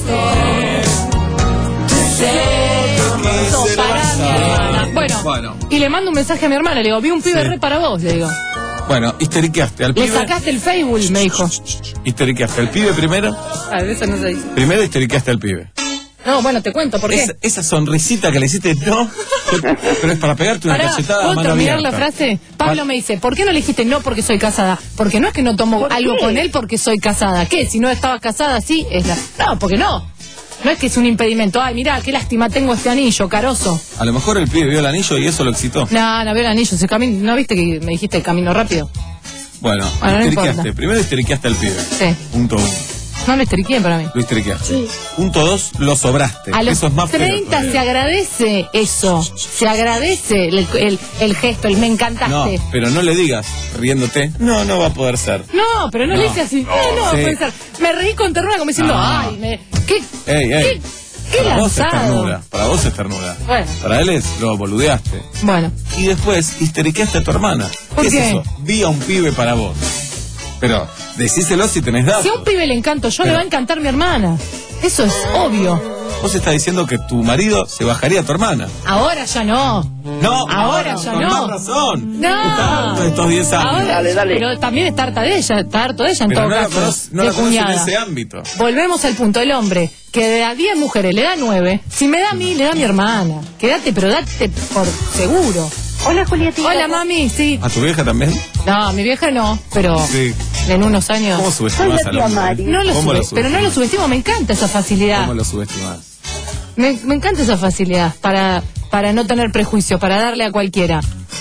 Eso, para mi hermana. Bueno, Bueno. y le mando un mensaje a mi hermana, le digo, vi un pibe Sí. re para vos, le digo. Bueno, histeriqueaste al Le pibe. sacaste el Facebook, me dijo. Histeriqueaste al pibe primero. A ver, eso no se dice. Primero histeriqueaste al pibe. No, bueno, te cuento, ¿por qué? Esa, esa sonrisita que le hiciste, no. Pero es para pegarte una Pará, cachetada a ¿puedo mano terminar abierta. la frase? Pablo me dice, ¿por qué no le dijiste no porque soy casada? Porque no es que no tomo algo con él porque soy casada. ¿Qué? Si no estaba casada, sí, es la... No, porque no. No es que es un impedimento. Ay, mirá, qué lástima tengo este anillo, caroso. A lo mejor el pibe vio el anillo y eso lo excitó. No, no veo el anillo. Se camino, ¿no viste que me dijiste el camino rápido? Bueno, Bueno, no histeriqueaste. importa. Primero histeriqueaste al pibe. Sí. Punto uno. No me estriqué para mí. Lo histeriqueaste. Sí. Punto dos, lo sobraste. A los Eso es más feo treinta todavía. se agradece eso. Se agradece el, el, el gesto, el me No, encantaste. pero no le digas, riéndote, no, no va a poder ser. No, pero no, No. le hice así. No, no, Sí. puede ser. Me reí con ternura como diciendo, No. ay, me, qué, Ey, ey. qué, qué Para vos es lanzado. ternura. Para vos es ternura. Bueno. Para él es, lo boludeaste. Bueno, Y después histeriqueaste a tu hermana. ¿Por ¿Qué qué? es eso? Vi a un pibe para vos. Pero decíselo si tenés datos. si a un pibe le encanto yo, Pero- le va a encantar mi hermana. Eso es obvio. Vos estás diciendo que tu marido se bajaría a tu hermana. Ahora ya no. No, Ahora ya con no. más razón. No. Está harto de estos diez años. Ahora, Pero también está harta de ella, está harto de ella en Pero todo no la caso. conoce- no de la conoce en cuñada. ese ámbito. Volvemos al punto, el hombre que de a diez mujeres le da nueve, si me da a mí, le da a mi hermana. Quédate, pero date por seguro. Hola, Julietita. Hola, mami, sí. ¿A tu vieja también? No, mi vieja no, pero Sí. en unos años. ¿Cómo subestimás al hombre? No lo ¿Cómo sube, lo pero no lo subestimo, me encanta esa facilidad. ¿Cómo lo subestimás? Me, me encanta esa facilidad para, para no tener prejuicio, para darle a cualquiera.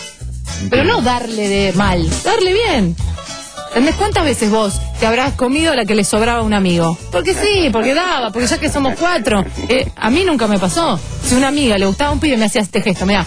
Pero no darle de mal, darle bien. ¿Entendés? ¿Cuántas veces vos te habrás comido la que le sobraba a un amigo? Porque sí, porque daba, porque ya que somos cuatro. Eh, a mí nunca me pasó. Si a una amiga le gustaba un pibe, me hacía este gesto, mirá.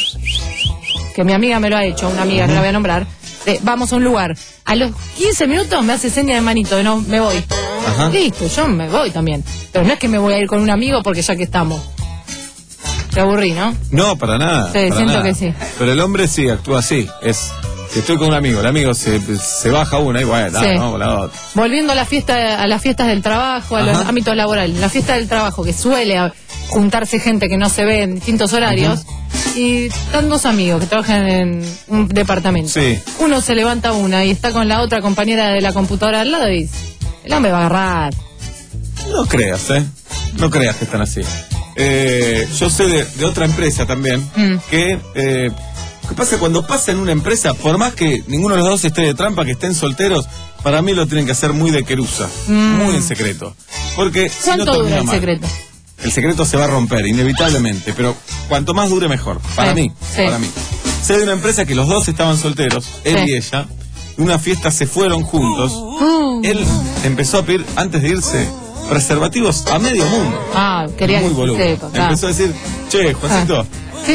Que mi amiga me lo ha hecho, una amiga, no la voy a nombrar. Eh, vamos a un lugar. A los quince minutos me hace seña de manito, de no, me voy. Ajá. Listo, yo me voy también. Pero no es que me voy a ir con un amigo porque ya que estamos. Te aburrí, ¿no? No, para nada. Sí, para siento nada. que sí. Pero el hombre sí actúa así. Es, si estoy con un amigo, el amigo se, se baja una y bueno, Sí. ah, vamos a la otra. Volviendo a la fiesta, a las fiestas del trabajo, a los Ajá. ámbitos laborales, la fiesta del trabajo, que suele a- juntarse gente que no se ve en distintos horarios, y están dos amigos que trabajan en un departamento. Sí. Uno se levanta una y está con la otra compañera de la computadora al lado y dice, el hombre va a agarrar. No creas, ¿eh? No creas que están así. Eh, yo sé de, de otra empresa también Mm. que... Eh, ¿qué pasa cuando pasa en una empresa? Por más que ninguno de los dos esté de trampa, que estén solteros, para mí lo tienen que hacer muy de querusa, Mm. muy en secreto. Porque si no ¿Cuánto termina dura el mal. secreto? El secreto se va a romper, inevitablemente, pero cuanto más dure mejor, para Sí, mí, sí. para mí. Sé de una empresa que los dos estaban solteros, él Sí. y ella, en una fiesta se fueron juntos, Uh. él empezó a pedir, antes de irse, preservativos a medio mundo. Ah, quería Muy que boludo. sí, papá. Empezó a decir, che, Juancito, Sí.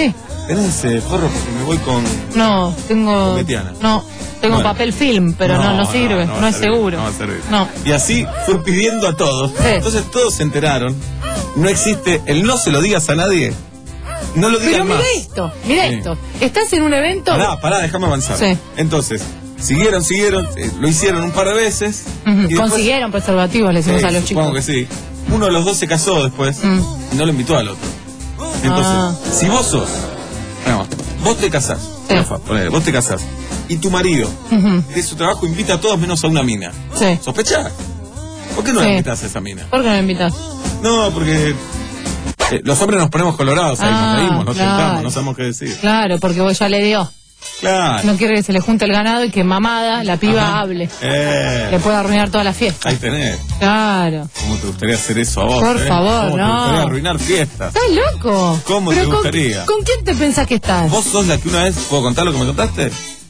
¿Tenés ese forro? Porque me voy con... No, tengo... Con Betiana. No, tengo Bueno. papel film, pero no, no, sirve, no, va a es servir, seguro. No va a servir. No. Y así fue pidiendo a todos. Sí. Entonces todos se enteraron. No existe el no se lo digas a nadie. No lo digas Pero más. mira esto, mira Sí. esto. Estás en un evento... Pará, pará, déjame avanzar. Sí. Entonces, siguieron, siguieron, eh, lo hicieron un par de veces. Ujú, y después- consiguieron preservativos, le decimos Sí, a los chicos. supongo que sí. Uno de los dos se casó después Mm. y no lo invitó al otro. Entonces, Ah. si vos sos, no, vos te casás, Sí. Rafa, ponele, vos te casás, y tu marido Ujú. de su trabajo invita a todos menos a una mina. Sí. ¿Sospechás? ¿Por qué no Sí. la invitás a esa mina? ¿Por qué no me invitas? No, porque eh, los hombres nos ponemos colorados ahí, Ah, nos reímos, nos claro. tentamos, no sabemos qué decir. Claro, porque vos ya le dio. Claro. No quiere que se le junte el ganado y que mamada, la piba Ajá. hable. Eh, Le puede arruinar toda la fiesta. ahí tenés. Claro. ¿Cómo te gustaría hacer eso a vos? Por eh? favor, ¿Cómo no. te gustaría arruinar fiestas? ¿Estás loco? ¿Cómo Pero te con- gustaría? ¿Con quién te pensás que estás? ¿Vos sos la que una vez, puedo contar lo que me contaste?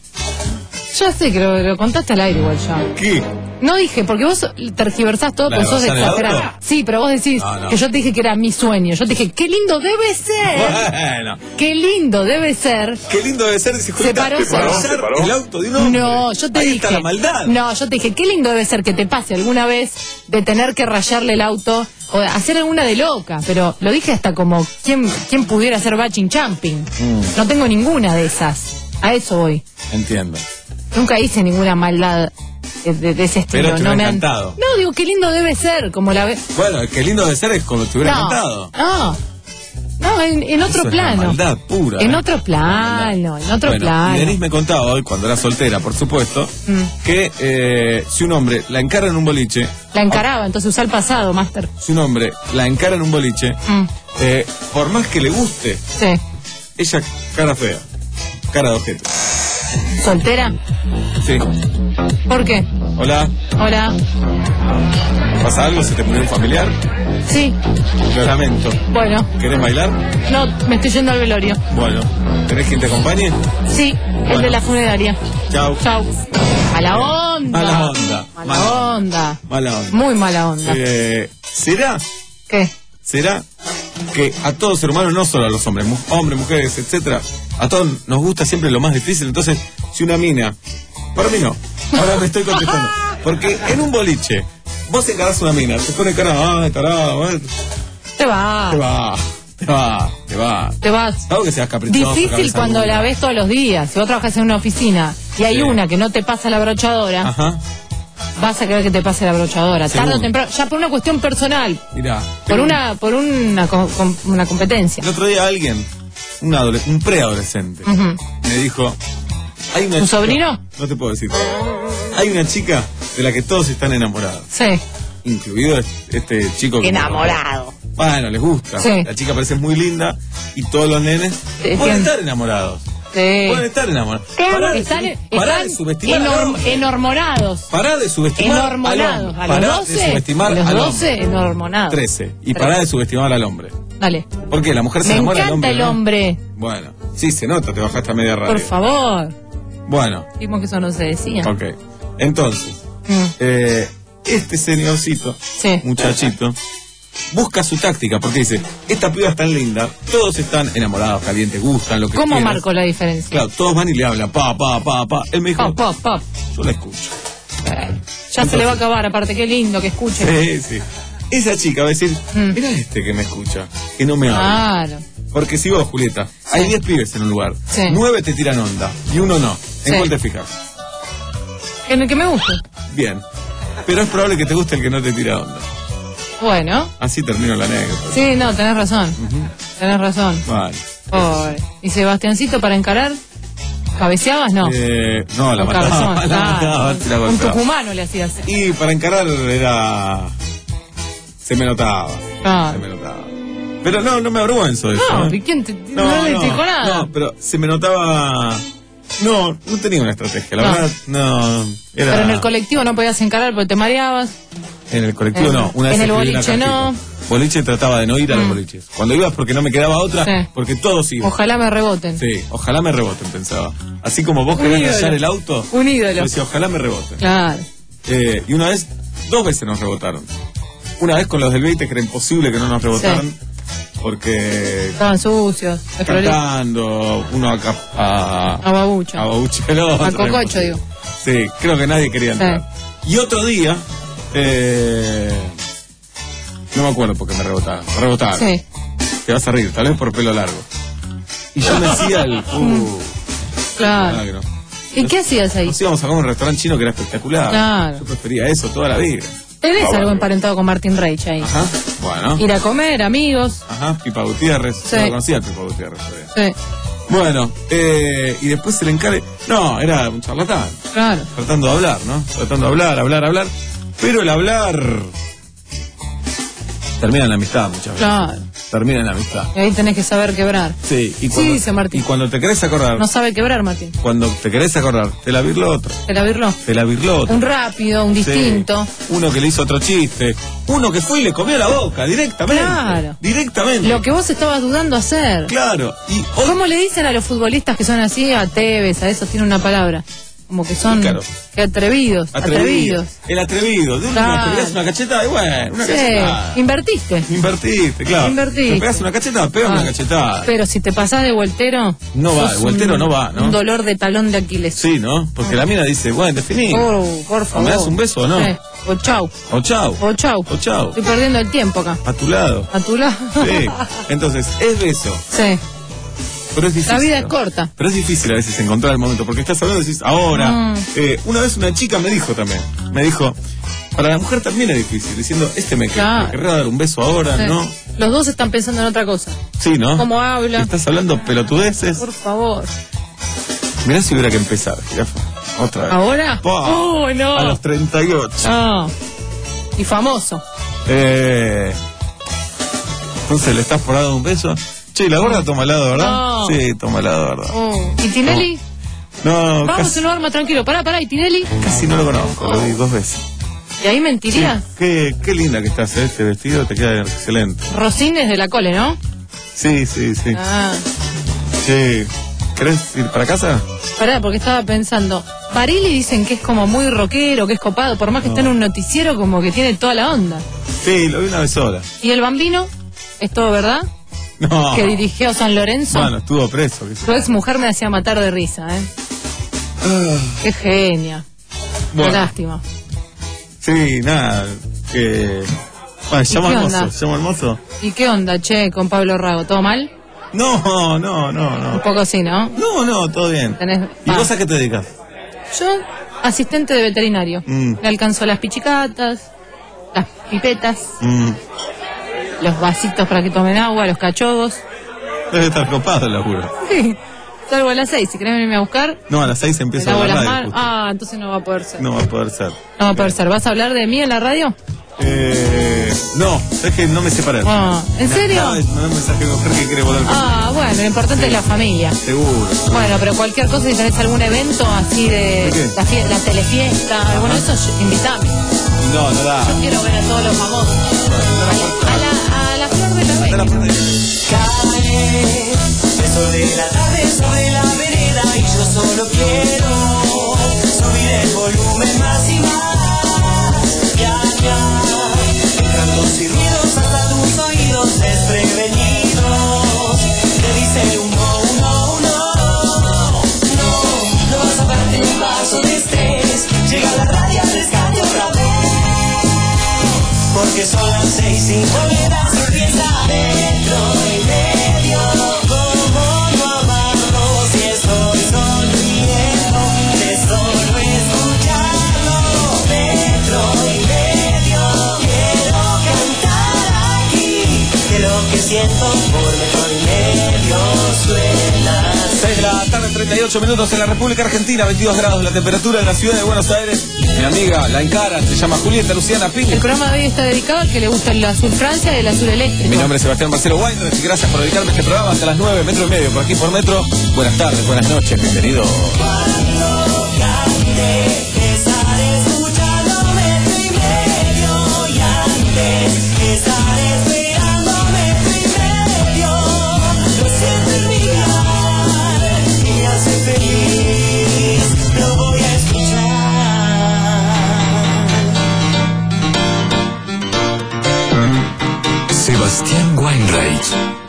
Ya sé que lo, lo contaste al aire igual ya. ¿Qué? No dije, porque vos tergiversás todo, ¿La porque de sos bajar el exagerado. auto? Sí, pero vos decís No, no. que yo te dije que era mi sueño. Yo te dije, qué lindo debe ser. Bueno, Qué lindo debe ser. qué lindo debe ser si Se paró, se paró. usar el auto de un hombre. No, yo te Ahí dije. está la maldad. No, yo te dije, qué lindo debe ser que te pase alguna vez de tener que rayarle el auto o de hacer alguna de loca. Pero lo dije hasta como, ¿quién, quién pudiera hacer batching jumping? Mm. No tengo ninguna de esas. A eso voy. Entiendo. Nunca hice ninguna maldad de, de- de ese estilo. Pero te no hubiera me han- encantado. No, digo, qué lindo debe ser, como la ve. Bueno, qué lindo debe ser es como te hubiera No, encantado. no. No, en, en otro Eso es la plano. maldad pura. En ¿eh? otro plano, en otro Bueno, plano. y Denise me contaba hoy, cuando era soltera, por supuesto, Mm. que eh, si un hombre la encara en un boliche, La encaraba, entonces usa el pasado, Master. si un hombre la encara en un boliche, Mm, eh, por más que le guste, sí. ella cara fea, cara de ojete. ¿Soltera? Sí. ¿Por qué? Hola, Hola. ¿pasa algo? ¿Se te murió un familiar? Sí. Lo lamento. Bueno, ¿Querés bailar? no, me estoy yendo al velorio. Bueno, ¿tenés quien te acompañe? Sí, el de la funeraria. Chau. Chau. Mala onda. Mala onda. Mala Mala onda. Mala onda. Muy mala onda. Eh, ¿Será? ¿Qué? ¿Será que a todo ser humano, no solo a los hombres, mu- hombres, mujeres, etcétera, a todos nos gusta siempre lo más difícil? Entonces, si una mina, para mí no, ahora me estoy contestando, porque en un boliche, vos encarás una mina, te pone cara, ay, tarado, ay, Te va. te va, te va, te va. Te vas. Algo que seas caprichoso. Difícil cabeza cuando dura. la ves todos los días. Si vos trabajas en una oficina y hay Sí. una que no te pasa la brochadora, Ajá, vas a querer que te pase la brochadora. Seguro. Tarde o temprano, ya por una cuestión personal, mirá. por una, por una, co- com- una competencia. El otro día alguien, un, adole- un preadolescente, Ujú. me dijo, hay una ¿Un chica- sobrino? No te puedo decir. Hay una chica de la que todos están enamorados. Sí. Incluido este chico que... Enamorado. Bueno, les gusta. Sí. La chica parece muy linda y todos los nenes Te pueden entiendo. estar enamorados. Sí. Pueden estar enamorados. Te amo. Pará de, Están, sub- pará de están subestimar al enorm- hombre. enormonados. Pará de subestimar al Enormonados. hombre. A los Pará de doce, subestimar a los al doce, hombre. enormonados. trece. Y Trece. pará de subestimar al hombre. Dale. Porque la mujer se Me enamora del encanta hombre. el ¿no? hombre. Bueno, sí, se nota, te bajaste a media radio. Por favor. Bueno, Dijimos que eso no se decía. ok. Entonces, Mm, eh, este señorcito, Sí. muchachito, busca su táctica porque dice, esta piba es tan linda, todos están enamorados, calientes, gustan, lo que ¿Cómo quieras. marcó la diferencia? Claro, todos van y le hablan, pa, pa, pa, pa. Él me dijo, Pop, pop, pop. yo la escucho. Eh, Ya se le va a acabar, aparte, qué lindo que escuche. Sí, sí. Esa chica va a decir, Mm. mira este que me escucha, que no me habla. Claro. Porque si vos, Julieta, hay diez pibes en un lugar, Sí. nueve te tiran onda y uno no. ¿En Sí. cuál te fijas? En el que me gusta. Bien. Pero es probable que te guste el que no te tira onda. Bueno. Así termino la anécdota. Sí, no, tenés razón. Tenés razón. Vale. Pobre. ¿Y Sebastiancito para encarar? ¿Cabeceabas? No. Eh, no, la Con mataba. cabezón, La claro. mataba, te la Un golpeaba. tucumano le hacías. Y para encarar era... Se me notaba. Claro. Se me notaba. Pero no, no me avergüenzo de eso. No, ¿eh? ¿y quién te, no, le dijo nada? No, pero se me notaba... No, no tenía una estrategia, la No. verdad, no. Era... Pero en el colectivo no podías encarar porque te mareabas. En el colectivo En- no. Una vez en el escribí una boliche cartita. no. Boliche trataba de no ir a los Mm. boliches. Cuando ibas porque no me quedaba otra, Sí. porque todos iban. Ojalá me reboten. Sí, ojalá me reboten, pensaba. Así como vos Un querés ídolo. rayar el auto, Un ídolo. yo decía, ojalá me reboten. Claro. Eh, y una vez, dos veces nos rebotaron. Una vez con los del veinte, que era imposible que no nos rebotaran. porque Estaban sucios. es prolijo. cantando, uno acá a, A babucho. a babucho el otro. A cococho, digo. Sí, creo que nadie quería entrar. Y otro día, eh, no me acuerdo porque me rebotaron. Me rebotaron. Sí. Te vas a reír, tal vez por pelo largo. Y yo me decía el. Uh, Claro. nada que no. ¿Y qué hacías ahí? Nos íbamos a comer a un restaurante chino que era espectacular. Claro. Yo prefería eso toda la vida. Tenés Ah, algo bueno. emparentado con Martín Reich ahí. Ajá, bueno. Ir a comer, amigos. Ajá, Pipa Gutiérrez. Sí. Yo no conocía a Pipa Gutiérrez todavía. Sí, Bueno, eh, y después el encargue. No, era un charlatán. claro. Tratando de hablar, ¿no? Tratando de hablar, hablar, hablar. Pero el hablar termina en la amistad muchas veces. Claro. Termina en la amistad. Y ahí tenés que saber quebrar. Sí, y Sí, cuando, dice Martín. y cuando te querés acordar, No sabe quebrar, Martín. cuando te querés acordar, te la virló otro. ¿Te la virló? Te la virló otro. Un rápido, un Sí. distinto. Uno que le hizo otro chiste. Uno que fue y le comió la boca directamente. Claro. Directamente. Lo que vos estabas dudando hacer. Claro. Y hoy, ¿Cómo le dicen a los futbolistas que son así? A Tevez, a esos tiene una palabra. Como que son Pícaros. que atrevidos, atrevido. atrevidos. El atrevido. De una Claro. te pegás una cachetada y bueno, una Sí, cachetada. invertiste. Invertiste, claro. Invertiste. Te pegas una cachetada, pega Ah. una cachetada. Pero si te pasás de voltero. No va, sos el voltero un- no va, ¿no? Un dolor de talón de Aquiles. Sí, ¿no? Porque la mina dice, bueno, definí. Oh, por O favor. me das un beso o no. Sí. O chau. O chau. O chau. O chau. Estoy perdiendo el tiempo acá. A tu lado. A tu lado. Sí. Entonces, es beso. Sí. Pero es difícil. La vida es ¿no? corta. Pero es difícil a veces encontrar el momento, porque estás hablando y decís, ahora. Mm. Eh, una vez una chica me dijo también, me dijo, para la mujer también es difícil, diciendo, este me, Claro. me querrá dar un beso ahora, Sí. ¿no? Los dos están pensando en otra cosa. Sí, ¿no? ¿Cómo habla? Estás hablando pelotudeces. Por favor. Mirá si hubiera que empezar, jirafa. Otra vez. ¿Ahora? Pa. Oh, no. A los treinta y ocho. Ah. Y famoso. Eh, entonces le estás por dando un beso. Che, la gorda toma helado, ¿verdad? No. Sí, toma helado, ¿verdad? Oh. ¿Y Tinelli? No, Vamos casi, a un lugar más tranquilo. Pará, pará. ¿Y Tinelli? casi no lo conozco, lo vi dos veces. ¿Y ahí mentirías? Qué, qué linda que estás, ¿eh? Este vestido te queda excelente. Rosines de la Cole, ¿no? Sí, sí, sí. Ah. Che, ¿querés ir para casa? Pará, porque estaba pensando. Barili dicen que es como muy rockero, que es copado. Por más que No. está en un noticiero, como que tiene toda la onda. Sí, lo vi una vez sola. ¿Y el Bambino? ¿Es todo verdad? No. Que dirigió San Lorenzo. Bueno, estuvo preso. qué sé Su yo. ex mujer me hacía matar de risa, ¿eh? Qué genia. Bueno. Qué lástima. Sí, nada. Que. Bueno, llama qué al onda? mozo, llama al mozo. ¿Y qué onda, che, con Pablo Rago? ¿Todo mal? No, no, no, Un no. poco sí, ¿no? No, no, todo bien. Tenés- ¿Y va. vos a qué te dedicas? Yo, asistente de veterinario. Mm. Le alcanzo las pichicatas, las pipetas, Mm, los vasitos para que tomen agua, los cachorros. debe estar copado el laburo. Sí. Salgo a las seis, si querés venirme a buscar, No, a las seis me empieza lavo la las radio. manos. justo. Ah, entonces no va a poder ser. No va a poder ser. No va a poder ser. ¿Vas a hablar de mí en la radio? Eh, no, es que no me separé. Ah, ¿en serio? No, es un mensaje de mujer que quiere volar con Ah, bueno, lo importante es la familia. Seguro. Bueno, pero cualquier cosa, si tenés algún evento así de ¿De qué? la, fie- la telefiesta, alguno de esos, invitame. No, no da. Yo quiero ver a todos los famosos. A la, a la flor de la Dale la vega. puerta. Cae el sol de la tarde sobre la vereda y yo solo quiero subir el volumen más y más. Ya, ya, cantos y ruidos hasta tus oídos desprevenidos. Te dice un no, un no, un no. No, no vas a darte un vaso de estrés. Llega la radio al rescate otra vez. Porque son las seis, cinco horas y empieza dentro y medio. ¿Cómo no amarlo si estoy sonriendo? De solo escucharlo dentro y medio. Quiero cantar aquí de lo que siento por metro y medio suena. seis de la tarde, treinta y ocho minutos en la República Argentina, veintidós grados la temperatura en la ciudad de Buenos Aires. Mi amiga, la encara, se llama Julieta Luciana Ping. El programa de hoy está dedicado al que le gusta el azul Francia y el azul eléctrico. Mi nombre es Sebastián Marcelo Weinreich y gracias por dedicarme a este programa hasta las nueve, metro y medio, por aquí por metro. Buenas tardes, buenas noches, bienvenido. Cuando cante, estaré escuchando metro y medio y antes estaré esperando metro y medio. Lo siento en mi mirar y me hace feliz, lo voy a escuchar. Sebastián Weinreich.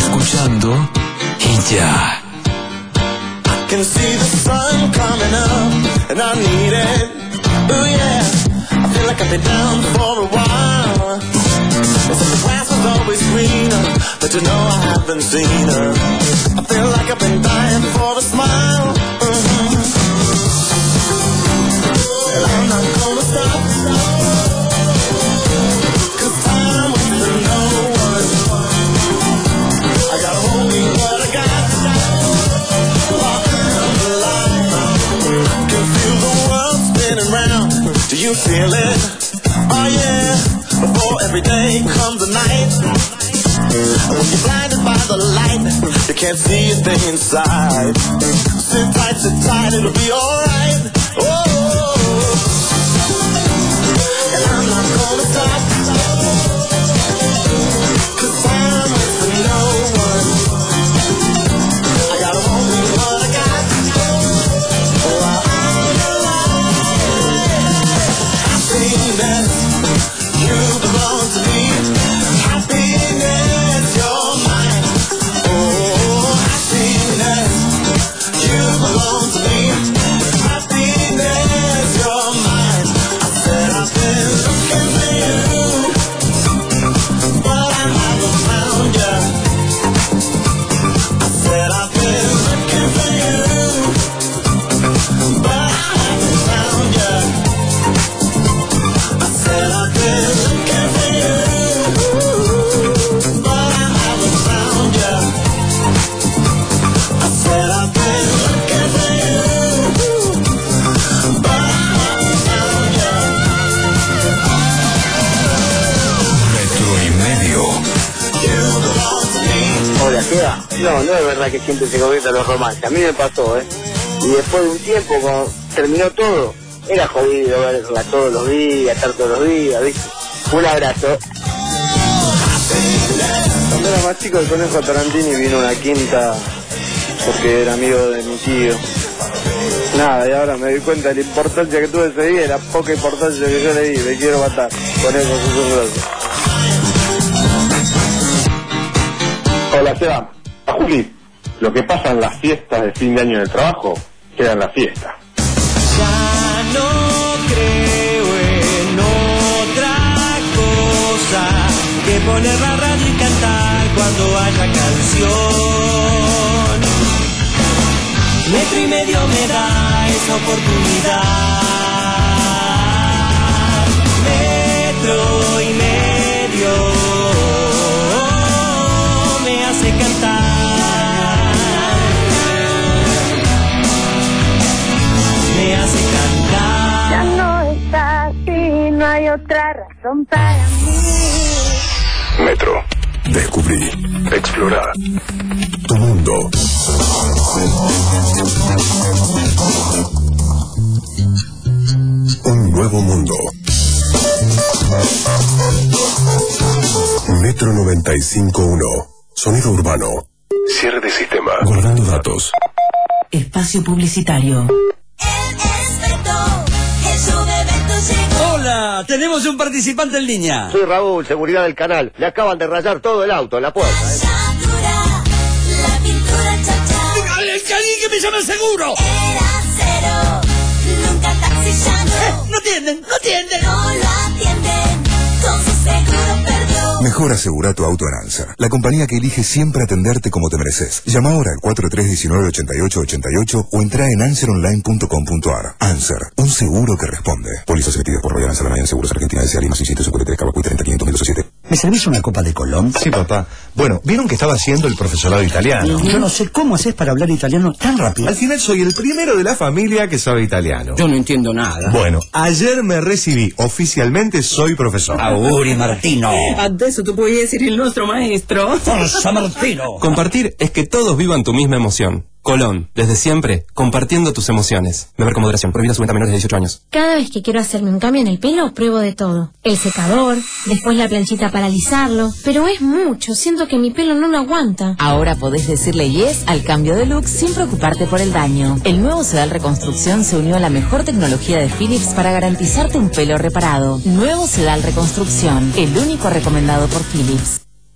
escuchando y ya. I can see the sun coming up, and I need it. Ooh yeah, I feel like I've been down for a while. As if the grass was always greener, but you know I haven't seen her. I feel like I've been dying for a smile. Mm-hmm. And I'm not gonna stop, cause time waits for no one. I gotta hold me what I got. Do you feel it? Oh yeah. Before every day comes a night, when you're blinded by the light, you can't see a thing inside. Sit tight, sit tight, it'll be alright. Oh, and I'm not gonna stop, cause time waits for no one. I gotta hold me what I got. Oh, I'm alive. Happiness, you belong to me. Happiness, you're mine. Oh, happiness, you belong to me. Happiness, you're mine. I said I've been looking for you, but I haven't found you. I said I've been looking for you, but I haven't found you. I said I've been looking for you, but I haven't found you. I said I've been looking for you, but I haven't found you. Metro y medio. You belong to me. Hola, Seba. No, no es verdad que siempre se convierte en los romances. A mí me pasó, ¿eh? Y después de un tiempo, cuando terminó todo, era jodido verla todos los días, estar todos los días, ¿viste? Un abrazo. Cuando era más chico, el Conejo Tarantini vino a una quinta porque era amigo de mi tío. Nada, y ahora me doy cuenta de la importancia que tuve ese día y la poca importancia que yo le di. Me quiero matar. Conejo, sos un grosso. Hola, Seba. A Juli, lo que pasa en las fiestas de fin de año en el trabajo, queda en la fiesta. Ya no creo en otra cosa que poner la radio y cantar cuando haya canción. Metro y medio me da esa oportunidad. Metro y medio me hace cantar. Me hace cantar. Ya no está así, no hay otra razón para mí. Metro. Descubrí. Explorar. Tu mundo. Un nuevo mundo. Metro noventa y cinco punto uno. Sonido urbano. Cierre de sistema. Guardando datos. Espacio publicitario. Hola, tenemos un participante en línea. Soy Raúl, seguridad del canal. Le acaban de rayar todo el auto en la puerta, ¿eh? ¡Que alguien que me llame seguro! Era cero, nunca taxi ya no. Eh, no atienden, no atienden. No lo atienden, con su seguro perdió. Mejor asegura tu auto en Answer, la compañía que elige siempre atenderte como te mereces. Llama ahora al cuatro tres uno nueve, ocho ocho ocho ocho o entra en anser online punto com punto a r. Answer, un seguro que responde. Pólizas emitidas por Royal Answer Alliance Seguros Argentina S A Lima seiscientos cincuenta y tres Cabacuy treinta mil quinientos siete. ¿Me servís una copa de Colón? Sí, papá. Bueno, ¿vieron que estaba haciendo el profesorado italiano? Yo no sé cómo haces para hablar italiano tan rápido. Al final soy el primero de la familia que sabe italiano. Yo no entiendo nada. Bueno, ayer me recibí. Oficialmente soy profesor. Auguri Martino. Adesso tu puoi essere il nostro maestro. Forza Martino. Compartir es que todos vivan tu misma emoción. Colón, desde siempre, compartiendo tus emociones. Beber con moderación, prohibida su venta a menores de dieciocho años. Cada vez que quiero hacerme un cambio en el pelo, pruebo de todo. El secador, después la planchita para alisarlo. Pero es mucho, siento que mi pelo no lo aguanta. Ahora podés decirle yes al cambio de look sin preocuparte por el daño. El nuevo Sedal Reconstrucción se unió a la mejor tecnología de Philips para garantizarte un pelo reparado. Nuevo Sedal Reconstrucción, el único recomendado por Philips.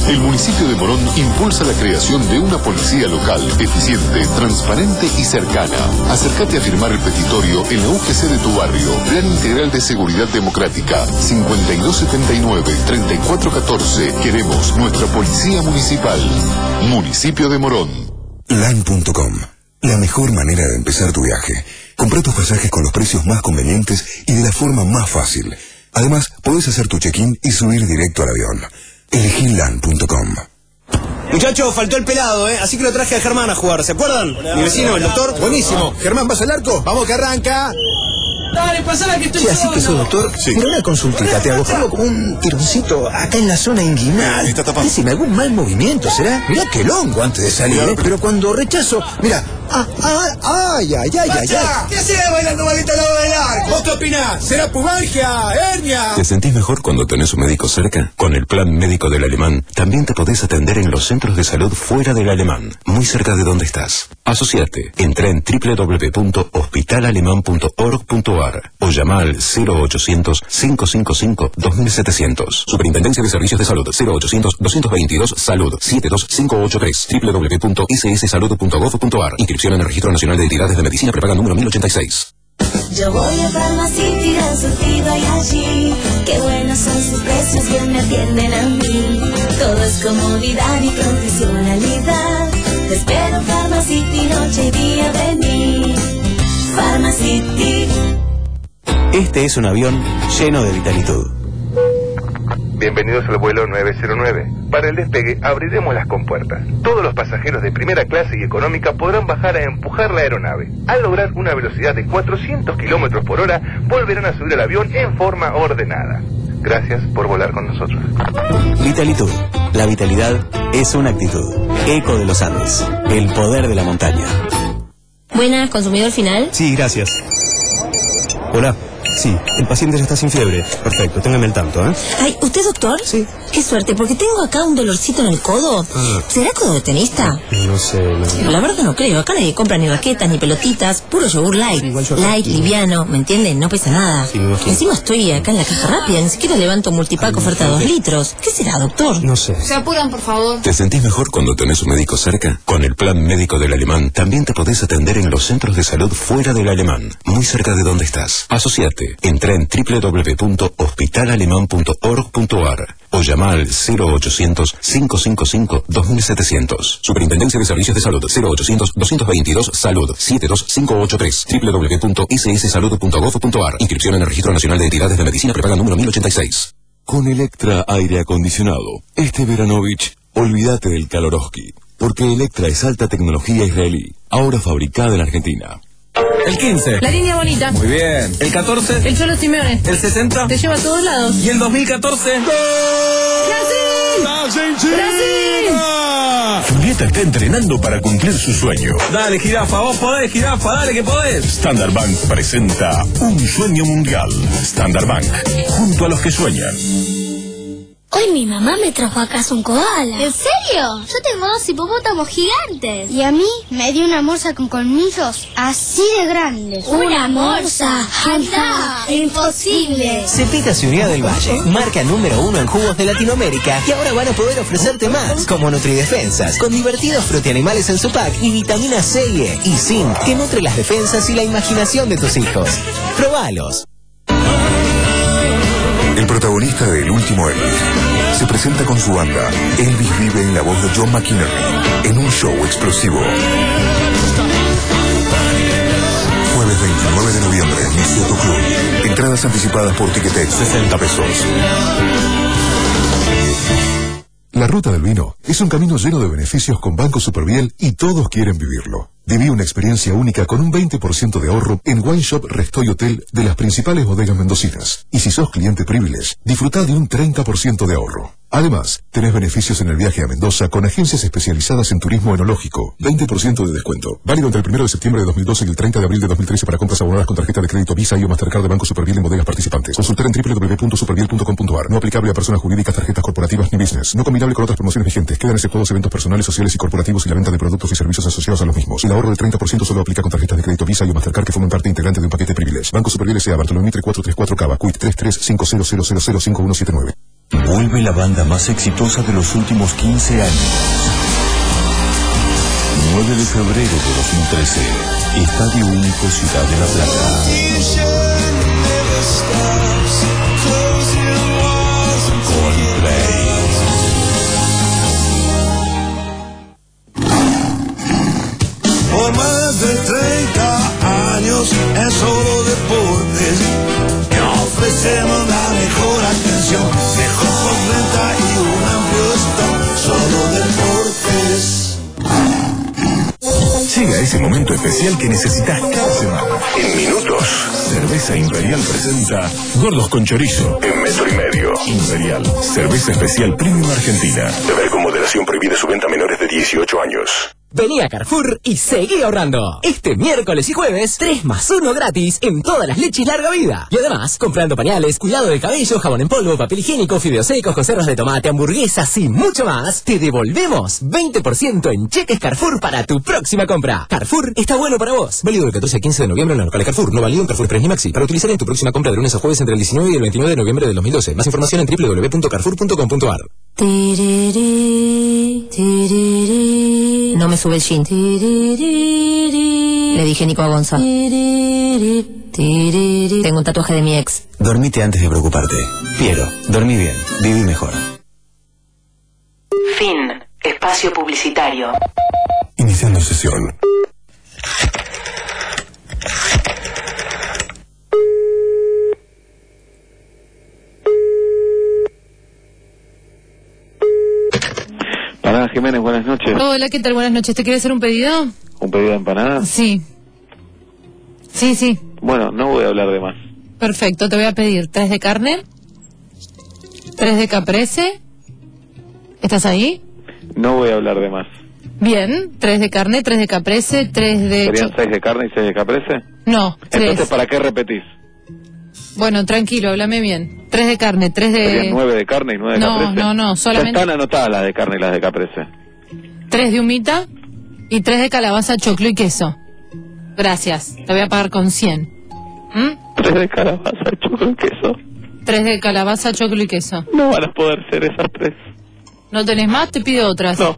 El municipio de Morón impulsa la creación de una policía local, eficiente, transparente y cercana. Acércate a firmar el petitorio en la U G C de tu barrio. Plan Integral de Seguridad Democrática. cincuenta y dos setenta y nueve, treinta y cuatro catorce. Queremos nuestra policía municipal. Municipio de Morón. LAN punto com. La mejor manera de empezar tu viaje. Comprá tus pasajes con los precios más convenientes y de la forma más fácil. Además, podés hacer tu check-in y subir directo al avión. Elegí LAN punto com. Muchachos, faltó el pelado, ¿eh? Así que lo traje a Germán a jugar, ¿se acuerdan? Mi vecino, el doctor. Buenísimo. Germán, ¿vas al arco? Vamos que arranca. Dale, pasala que estoy Sí, así que sos doctor. Sí. Pero una consultita, te hago. Tengo como un tironcito acá en la zona inguinal. Está tapado. Decime, algún mal movimiento, ¿será? Mirá qué longo antes de salir, ¿eh? Pero cuando rechazo, mira. Ah, ah, ay, ay, ay, ay, ay. ¿Qué haces bailando malito al lado del arco? ¿Vos qué opinás? ¿Será pubalgia? ¿Hernia? ¿Te sentís mejor cuando tenés un médico cerca? Con el plan médico del Alemán, también te podés atender en los centros de salud fuera del Alemán, muy cerca de donde estás. Asociate. Entra en doble u doble u doble u punto hospital alemán punto org punto a r o llama al cero ochocientos, cinco cinco cinco, dos mil setecientos. Superintendencia de Servicios de Salud. cero ochocientos, doscientos veintidós, salud. siete dos cinco ocho tres. doble u doble u doble u punto i c s salud punto gov punto a r. Inscripción en el Registro Nacional de Entidades de Medicina Prepaga número mil ochenta y seis. Yo voy a Farmacity, gran surtido hay allí. Qué buenos son sus precios que me atienden a mí. Todo es comodidad y profesionalidad. Te espero Farmacity, noche y día vení. Farmacity. Este es un avión lleno de vitalitud. Bienvenidos al vuelo nueve cero nueve. Para el despegue abriremos las compuertas. Todos los pasajeros de primera clase y económica podrán bajar a empujar la aeronave. Al lograr una velocidad de cuatrocientos kilómetros por hora, volverán a subir al avión en forma ordenada. Gracias por volar con nosotros. Vitalitud. La vitalidad es una actitud. Eco de los Andes. El poder de la montaña. Buenas, consumidor final. Sí, gracias. Hola. Sí, el paciente ya está sin fiebre. Perfecto, téngame el tanto, ¿eh? Ay, ¿usted es doctor? Sí. Qué suerte, porque tengo acá un dolorcito en el codo. Ah. ¿Será codo de tenista? No sé, no. La verdad no creo. Acá nadie compra ni raquetas ni pelotitas. Puro yogur light. Igual yo- Light, liviano, ¿me entienden? No pesa nada. Sí, me imagino. Encima estoy acá en la caja rápida. Ni siquiera levanto multipack oferta dos litros. ¿Qué será, doctor? No sé. Se apuran, por favor. ¿Te sentís mejor cuando tenés un médico cerca? Con el plan médico del Alemán, también te podés atender en los centros de salud fuera del Alemán, muy cerca de donde estás. Asociate. Entra en doble u doble u doble u punto hospital alemán punto org punto a r o llama al cero ochocientos, cinco cinco cinco, dos mil setecientos. Superintendencia de Servicios de Salud. cero ochocientos, doscientos veintidós, salud. siete dos cinco ocho tres. doble u doble u doble u punto i c s salud punto gov punto a r. Inscripción en el Registro Nacional de Entidades de Medicina Prepaga número mil ochenta y seis. Con Electra Aire Acondicionado, este Veranovich, olvídate del Kaloroski, porque Electra es alta tecnología israelí, ahora fabricada en Argentina. El quince. La línea bonita. Muy bien. El catorce. El Cholo Simeone. El sesenta. Te lleva a todos lados. Y el dos mil catorce. ¡Brasil! ¡Brasil! Julieta está entrenando para cumplir su sueño. Dale, jirafa, vos podés, jirafa, dale que podés. Standard Bank presenta Un Sueño Mundial. Standard Bank, junto a los que sueñan. Hoy mi mamá me trajo a casa un koala. ¿En serio? Yo tengo dos hipopótamos gigantes. Y a mí me dio una morsa con colmillos así de grandes. ¡Una morsa! ¡Anda! ¡Imposible! Cepita se unió del Valle, marca número uno en jugos de Latinoamérica, y ahora van a poder ofrecerte más, como Nutridefensas, con divertidos frutianimales en su pack y vitamina C y E, y zinc, que nutre las defensas y la imaginación de tus hijos. ¡Probalos! El protagonista de El Último Elvis se presenta con su banda. Elvis vive en la voz de John McInerney en un show explosivo. Jueves veintinueve de noviembre, Liceo Club. Entradas anticipadas por Ticketex, sesenta pesos. La Ruta del Vino es un camino lleno de beneficios con Banco Superviel y todos quieren vivirlo. Viví una experiencia única con un veinte por ciento de ahorro en Wine Shop Resto y Hotel de las principales bodegas mendocinas. Y si sos cliente Privilege, disfrutá de un treinta por ciento de ahorro. Además, tenés beneficios en el viaje a Mendoza con agencias especializadas en turismo enológico. veinte por ciento de descuento. Válido entre el primero de septiembre de dos mil doce y el treinta de abril de dos mil trece para compras abonadas con tarjeta de crédito Visa y o Mastercard de Banco Superviel en bodegas participantes. Consultar en doble u doble u doble u punto superviel punto com punto a r. No aplicable a personas jurídicas, tarjetas corporativas ni business. No combinable con otras promociones vigentes. Quedan exceptuados eventos personales, sociales y corporativos y la venta de productos y servicios asociados a los mismos. El ahorro del treinta por ciento solo aplica con tarjetas de crédito Visa y o Mastercard que forman parte integrante de un paquete Privilege. Banco Superviel S A. Bartolomé Mitre cuatrocientos treinta y cuatro Cava. Quit tres tres cinco cero cero cero cero cinco uno siete nueve. Vuelve la banda más exitosa de los últimos quince años. nueve de febrero de dos mil trece. Estadio Único Ciudad de La Plata. Coldplay. Por más de treinta años en Solo Deportes te ofrecemos la mejor atención, mejor renta y un amplio stock. Solo Deportes. Llega ese momento especial que necesitas cada semana. En minutos. Cerveza Imperial presenta Gordos con Chorizo. En metro y medio. Imperial. Cerveza especial Premium Argentina. Beber con moderación, prohibida su venta a menores de dieciocho años. Vení a Carrefour y seguí ahorrando. Este miércoles y jueves, tres más uno gratis en todas las leches larga vida. Y además, comprando pañales, cuidado de cabello, jabón en polvo, papel higiénico, fideos secos, conservas de tomate, hamburguesas y mucho más, te devolvemos veinte por ciento en cheques Carrefour para tu próxima compra. Carrefour está bueno para vos. Válido del catorce al quince de noviembre en los locales Carrefour. No válido en Carrefour Express ni Maxi. Para utilizar en tu próxima compra de lunes a jueves entre el diecinueve y el veintinueve de noviembre del dos mil doce. Más información en doble u doble u doble u punto carrefour punto com punto a r. No me sube el jean. Le dije Nico a Gonza. Tengo un tatuaje de mi ex. Dormite antes de preocuparte. Piero, dormí bien, viví mejor. Fin. Espacio publicitario. Iniciando sesión. Hola Jiménez, buenas noches. Hola, ¿qué tal? Buenas noches. ¿Te quieres hacer un pedido? ¿Un pedido de empanadas? Sí. Sí, sí. Bueno, no voy a hablar de más. Perfecto, te voy a pedir tres de carne, tres de caprese. ¿Estás ahí? No voy a hablar de más. Bien, tres de carne, tres de caprese, tres de... ¿Serían seis de carne y seis de caprese? No, tres. Entonces, ¿para qué repetís? Bueno, tranquilo, háblame bien. Tres de carne, tres de... ¿Serían nueve de carne y nueve de no, caprese? No, no, no, solamente... Ya están anotadas las de carne y las de caprese. Tres de humita y tres de calabaza, choclo y queso. Gracias, te voy a pagar con cien. ¿Mm? Tres de calabaza, choclo y queso. Tres de calabaza, choclo y queso. No van a poder ser esas tres. ¿No tenés más? Te pido otras. No.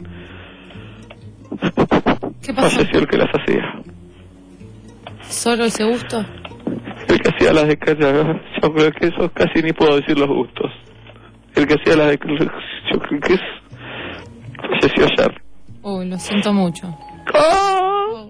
¿Qué pasó? Falleció el que las hacía. ¿Solo ese gusto? El que hacía las de choclo y queso, casi ni puedo decir los gustos. El que hacía las de choclo y queso falleció ayer. Uy, lo siento mucho. ¡Ah!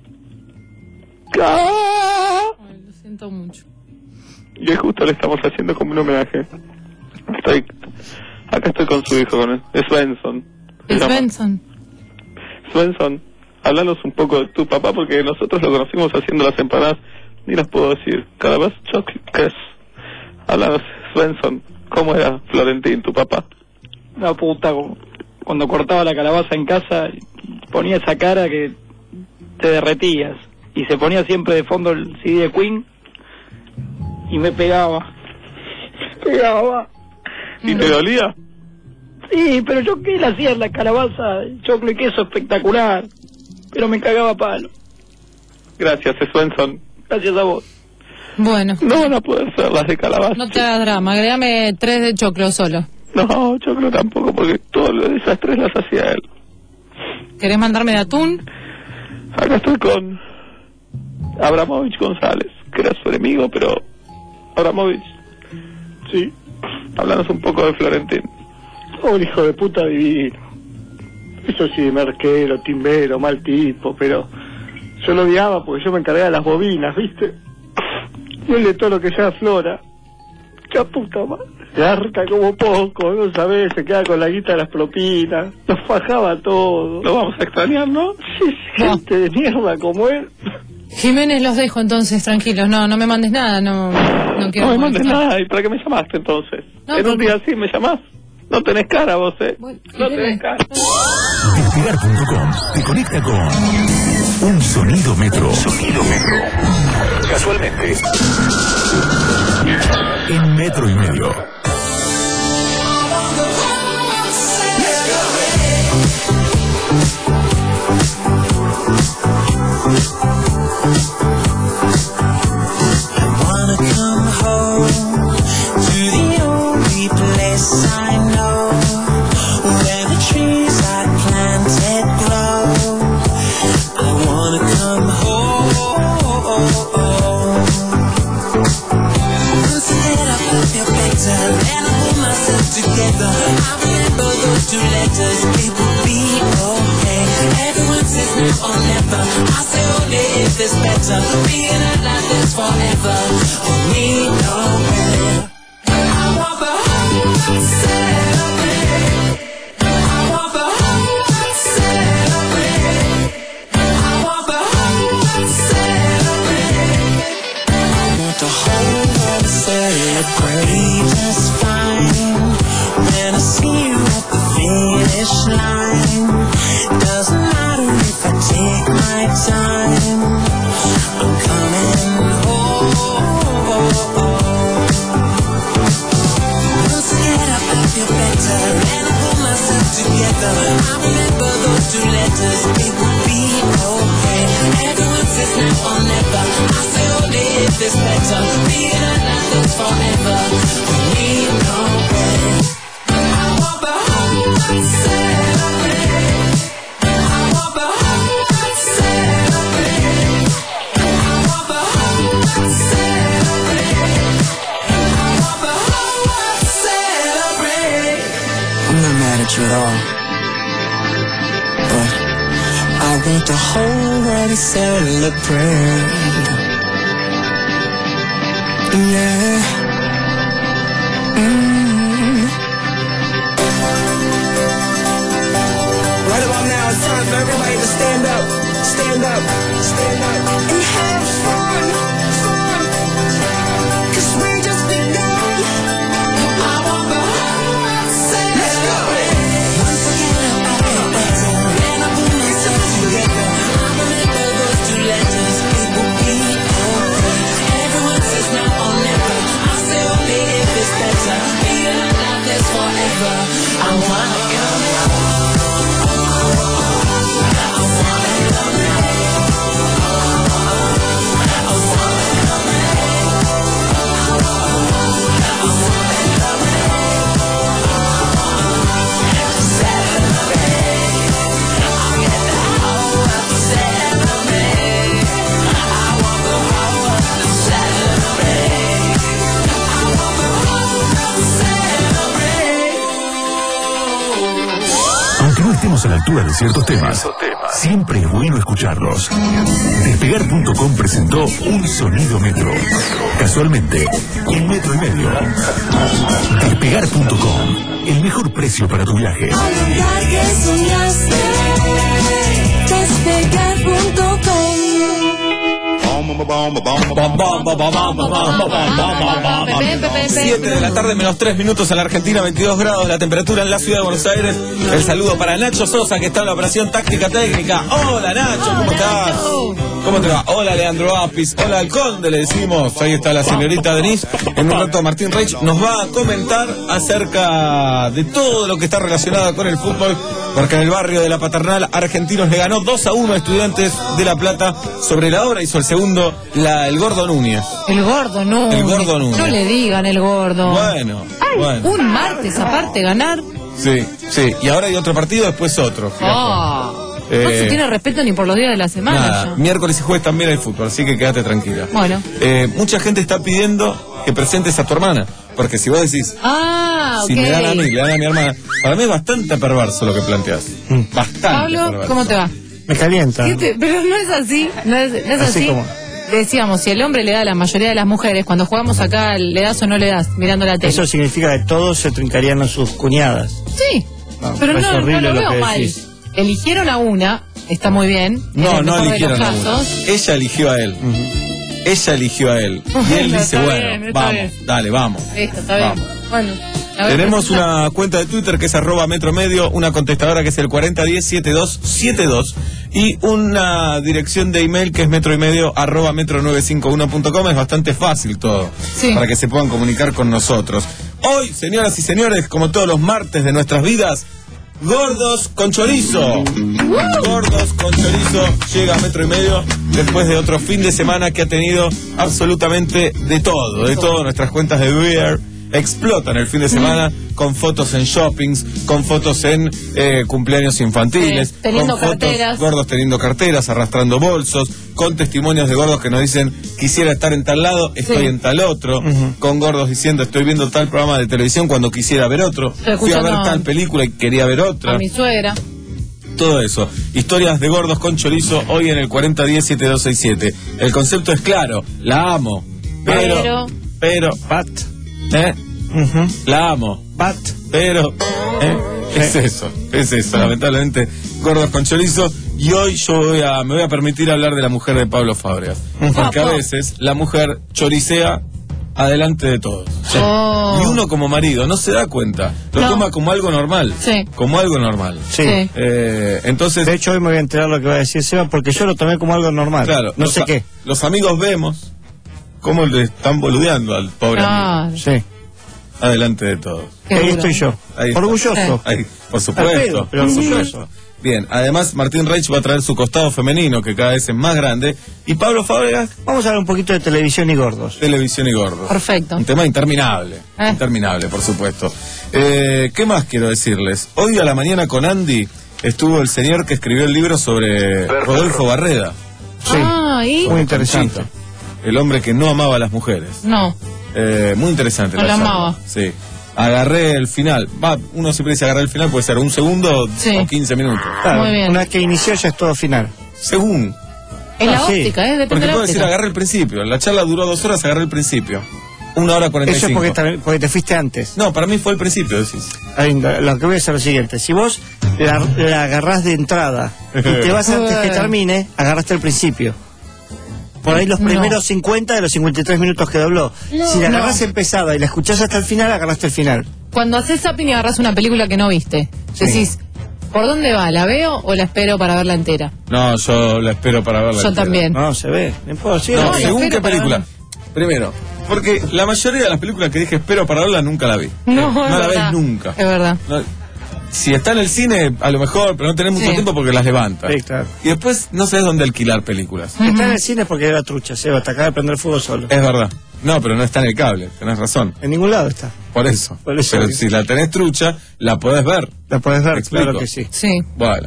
¡Ah! Ay, lo siento mucho. Y justo le estamos haciendo como un homenaje. Estoy, acá estoy con su hijo, con Svensson. Svensson. Svensson, háblanos un poco de tu papá, porque nosotros lo conocimos haciendo las empanadas, ni las puedo decir. Cada vez chocolate, ¿qué es? Háblanos, Svensson, ¿cómo era Florentín, tu papá? Una puta, cuando cortaba la calabaza en casa, ponía esa cara que te derretías. Y se ponía siempre de fondo el C D de Queen y me pegaba. Pegaba. ¿Y te dolía? Sí, pero yo qué le hacía la calabaza, choclo y queso espectacular. Pero me cagaba a palo. Gracias, Svensson. Gracias a vos. Bueno. No van a poder ser las de calabaza. No te hagas drama, agregame tres de choclo solo. No, choclo tampoco, porque todas esas tres las hacía él. ¿Querés mandarme de atún? Acá estoy con Abramovich González, que era su enemigo, pero Abramovich, sí, háblanos un poco de Florentín. Un hijo de puta divino. Eso sí, merquero, timbero, mal tipo, pero yo lo odiaba porque yo me encargaba de las bobinas, ¿viste? Y él de todo lo que sea Flora. ¡Qué puta madre! Se harta como poco, no sabés, se queda con la guita de las propinas, nos fajaba todo. Lo vamos a extrañar, ¿no? Sí, gente de mierda como él. Jiménez, los dejo entonces, tranquilos. No, no me mandes nada, no, no quiero. No me mandes molestar. nada, ¿y para qué me llamaste entonces? No, en un porque- día así me llamás. No tenés cara vos, ¿eh? Bueno, no tenés cara. Despegar punto com te conecta con un sonido metro. Sonido metro. Casualmente. En metro y medio. I wanna come home to the only place this better. Being alive like this forever. We need nowhere. I want the whole celebrate. I want the whole celebrate. I want the whole celebrate. I want the whole world to celebrate just fine. When I see you at the finish line, doesn't matter if I take my time, I'm coming home. Once I get up I feel better, and I pull myself together. I remember those two letters, it will be okay. Everyone says now or never, I say only if it's better. Being alive lives forever, we need no way. I want the whole celebrate. I want the whole celebrate. I want the whole celebrate. I want the whole celebrate. I'm not mad at you at all, but I want the whole world to celebrate. Yeah. Mm. Right about now, it's time for everybody to stand up, stand up, stand up, and have fun, fun. Cause we just begun. I want the whole celebrate. Once again, I feel better, and I put myself together. I remember those two letters, it will be okay. Everyone says now or never, I say only if it's better. Being alive is forever. I want to go. Aunque no estemos a la altura de ciertos temas, siempre es bueno escucharlos. Despegar punto com presentó Un Sonido Metro. Casualmente, en metro y medio. Despegar punto com, el mejor precio para tu viaje. Al lugar que soñaste, despegar punto com. siete de la tarde menos tres minutos en la Argentina, veintidós grados la temperatura en la ciudad de Buenos Aires. El saludo para Nacho Sosa, que está en la operación táctica técnica. Hola Nacho, ¿cómo estás? ¿Cómo te va? Hola Leandro Apis, hola al Conde, le decimos. Ahí está la señorita Denise. En un rato Martín Reich nos va a comentar acerca de todo lo que está relacionado con el fútbol, porque en el barrio de la Paternal Argentinos le ganó dos a uno a Estudiantes de La Plata. Sobre la hora hizo el segundo la, el Gordo Núñez. El Gordo Núñez. El Gordo Núñez. No le digan el Gordo. Bueno, Ay, bueno. Un martes aparte ganar. Sí, sí. Y ahora hay otro partido, después otro. Oh. Eh, No se tiene respeto ni por los días de la semana. Nada, ya. miércoles y jueves también hay fútbol, así que quédate tranquila. Bueno. Eh, mucha gente está pidiendo que presentes a tu hermana, porque si vos decís, Ah, si ok. me dan a mí, le dan a mi hermana, para mí es bastante perverso lo que planteas. Bastante Pablo, perverso. ¿cómo te va? Me calienta. ¿Qué te- Pero no es así. No es, no es Así así. como- Decíamos, si el hombre le da a la mayoría de las mujeres, cuando jugamos acá, ¿le das o no le das? Mirando la tele. Eso significa que todos se trincarían a sus cuñadas. Sí. No, Pero es no, no horrible lo lo veo que mal. decís. Eligieron a una, está muy bien. en No, el no mejor de eligieron los a uno. casos. Ella eligió a él. Ella eligió a él. Y él Bueno, dice, está bueno, bien, está vamos, bien. dale, vamos. Listo, está bien. Vamos. Bueno. a ver, Tenemos presenta. una cuenta de Twitter que es arroba metro medio, una contestadora que es el cuarenta diez setenta y dos setenta y dos y una dirección de email que es metro y medio arroba metro novecientos cincuenta y uno punto com. Es bastante fácil todo, Sí. para que se puedan comunicar con nosotros. Hoy, señoras y señores, como todos los martes de nuestras vidas, Gordos con Chorizo. Gordos con Chorizo llega a metro y medio después de otro fin de semana que ha tenido absolutamente de todo, de todo. Nuestras cuentas de Beer explotan el fin de semana con fotos en shoppings, con fotos en eh, cumpleaños infantiles, Sí, teniendo con fotos carteras. gordos teniendo carteras, arrastrando bolsos, con testimonios de gordos que nos dicen quisiera estar en tal lado, estoy Sí. en tal otro, con gordos diciendo estoy viendo tal programa de televisión cuando quisiera ver otro, Estoy fui a ver escuchando tal película y quería ver otra. A mi suegra. todo eso. Historias de gordos con chorizo hoy en el cuarenta diez setenta y dos sesenta y siete. El concepto es claro, la amo, pero, Pero. pero, Pat. ¿eh? Ujú. La amo, Pat. pero, ¿eh? Es eso, es eso, lamentablemente, gordos con chorizo. Y hoy yo voy a, me voy a permitir hablar de la mujer de Pablo Fábregas. Porque a veces la mujer choricea adelante de todos. Oh. Y uno como marido no se da cuenta, lo No. toma como algo normal. Sí. Como algo normal. Sí. Sí. Eh, entonces, De hecho, hoy me voy a enterar lo que va a decir Seba, porque yo lo tomé como algo normal. claro, No los sé a- qué. Los amigos vemos cómo le están boludeando al pobre amigo. Ah, Sí. Adelante de todos. qué Ahí duro. estoy yo. Ahí está. Orgulloso. Ahí, por Al supuesto, pedo, pero por orgulloso. supuesto. Bien, además Martín Reich va a traer su costado femenino, que cada vez es más grande, y Pablo Fábregas, Vamos a hablar un poquito de televisión y gordos. televisión y gordo. Perfecto. Un tema interminable, Eh. interminable, por supuesto. Eh, ¿Qué más quiero decirles? Hoy a la mañana con Andy estuvo el señor que escribió el libro sobre Rodolfo Barreda. Sí. Ah, ¿y? Muy interesante. Conchita, el hombre que no amaba a las mujeres. No. Eh, muy interesante. No la charla. amaba. Sí. Agarré el final. Va, uno siempre dice agarré el final, puede ser un segundo Sí. o quince minutos. Claro, Muy bien. una vez que inició ya es todo final. Según. Es la Ah, sí. óptica, ¿eh? Depende Porque de la puedo decir óptica. agarré el principio. La charla duró dos horas, agarré el principio. Una hora cuarenta y Eso es cinco. porque, ta- porque te fuiste antes. No, para mí fue el principio, decís. Ahí, lo que voy a hacer es lo siguiente. Si vos la, la agarrás de entrada y te vas antes que termine, agarraste el principio. Por ahí los No. primeros cincuenta de los cincuenta y tres minutos que dobló. No. Si la No. agarrás empezada y la escuchás hasta el final, agarraste el final. Cuando haces zapping y agarras una película que no viste, Sí. decís, ¿por dónde va? ¿La veo o la espero para verla entera? No, yo la espero para verla. Yo entera. también. No, se ve. No importa, sí, No, No, la según espero qué para película. verla. Primero, porque la mayoría de las películas que dije espero para verla nunca la vi. No, es la verdad. ves nunca. Es verdad. No, si está en el cine, a lo mejor, pero no tenés mucho Sí. tiempo porque las levanta. Sí, claro. Y después no sabes dónde alquilar películas. Está en el cine porque era trucha, Seba, te acaba de prender fuego solo. Es verdad. No, pero no está en el cable, tenés razón. En ningún lado está. Por eso. Por eso. Pero si la tenés trucha, la podés ver. La podés ver, ¿Me explico? claro que sí. Sí. Bueno.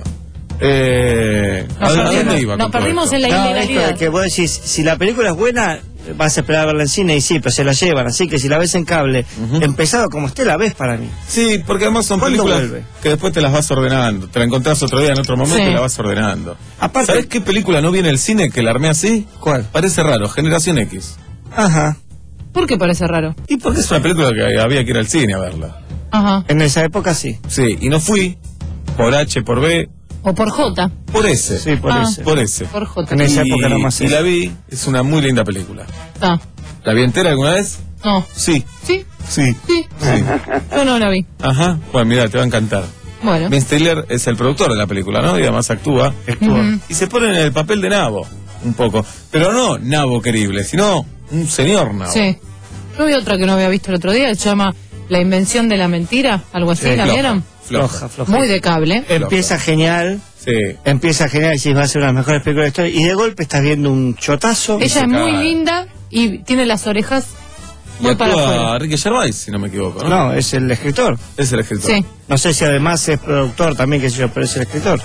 Eh, ¿A Nos dónde- a dónde perdimos, iba nos con todo perdimos esto? en la No, esto ilegalidad. de que vos decís, si la película es buena, vas a esperar a verla en cine y sí, pero se la llevan. Así que si la ves en cable, empezado como esté, la ves para mí. Sí, porque además son ¿Cuándo películas vuelve? que después te las vas ordenando. Te la encontrás otro día en otro momento Sí. y la vas ordenando. Aparte- ¿Sabés qué película no viene al cine que la armé así? ¿Cuál? Parece raro, Generación X. Ajá. ¿Por qué parece raro? Y porque es una película que había que ir al cine a verla. Ajá. En esa época sí. Sí, y no fui por H, por B, O por J. por S. Sí, por Ah. ese. Por ese. Por J. En esa Y- época era más Y eso. la vi, es una muy linda película. Ah. ¿La vi entera alguna vez? No. Sí. ¿Sí? Sí. Sí. Sí. Yo no la vi. Ajá. Bueno, mira, te va a encantar. Bueno. Ben Stiller es el productor de la película, ¿no? Y además actúa. Ujú. Y se pone en el papel de Nabo, un poco. Pero no Nabo querible, sino un señor Nabo. Sí. Yo vi otra que no había visto el otro día, se llama La invención de la mentira, algo así, Sí, ¿la floja, vieron? floja. Floja, floja. Muy de cable. Empieza genial. Sí. Empieza genial y decís, va a ser una de las mejores películas de la historia. Y de golpe estás viendo un chotazo. Ella es muy cae. linda y tiene las orejas Y muy para actúa afuera. Ricky Gervais, si no me equivoco, ¿no? No, es el escritor. Es el escritor. Sí. No sé si además es productor también, qué sé yo, pero es el escritor.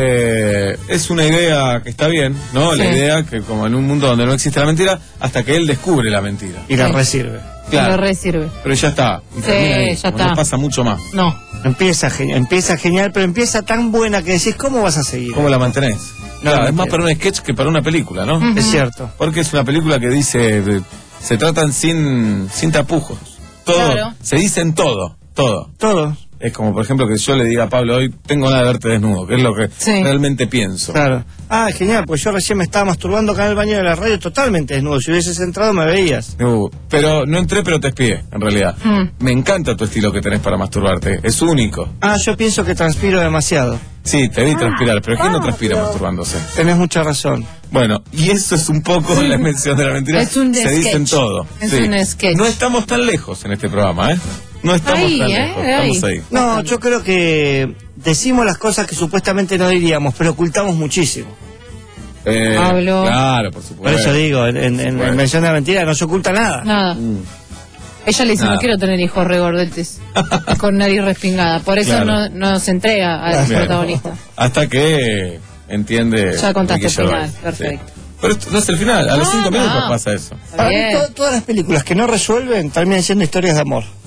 Eh, es una idea que está bien, ¿no? La Sí. idea que como en un mundo donde no existe la mentira, hasta que él descubre la mentira. Y la Sí. resirve. Claro. Lo resirve. Pero ya está. y Sí, termina ahí, ya no está. pasa mucho más. No. Empieza genial, empieza genial, pero empieza tan buena que decís, ¿cómo vas a seguir? ¿Cómo la mantenés? No, Claro, no es más entiendo. para un sketch que para una película, ¿no? Ujú. Es cierto. Porque es una película que dice, de- se tratan sin, sin tapujos. Todo, Claro. se dicen todo, todo. Todo. Es como, por ejemplo, que yo le diga a Pablo hoy, tengo ganas de verte desnudo, que es lo que Sí. realmente pienso. Claro. Ah, genial, pues yo recién me estaba masturbando acá en el baño de la radio totalmente desnudo. Si hubieses entrado me veías. Uh, pero no entré, pero te espié, en realidad. Mm. Me encanta tu estilo que tenés para masturbarte, es único. Ah, yo pienso que transpiro demasiado. Sí, te vi transpirar, pero ¿quién no transpira masturbándose? Tenés mucha razón. Bueno, y eso es un poco la invención de la mentira. Es un Se sketch. dicen todo. Es un sketch. No estamos tan lejos en este programa, ¿eh? No estamos Ahí, tan ¿eh? lejos, Ahí. estamos ahí. No, yo creo que decimos las cosas que supuestamente no diríamos, pero ocultamos muchísimo. Eh, Pablo. Claro, por Por supuesto. eso digo, en, en- en la Bueno. invención de la mentira no se oculta nada. Nada. Mm. Ella le dice, Nada. no quiero tener hijos regordetes con nariz respingada. Por eso Claro. no, no se entrega al Bien. protagonista. Hasta que entiende. Ya contaste el Ricky final. Gervais. Perfecto. Sí. Pero esto no es el final, a los No, cinco no. minutos pasa eso. Está Para mí bien. to- todas las películas que no resuelven terminan siendo historias de amor.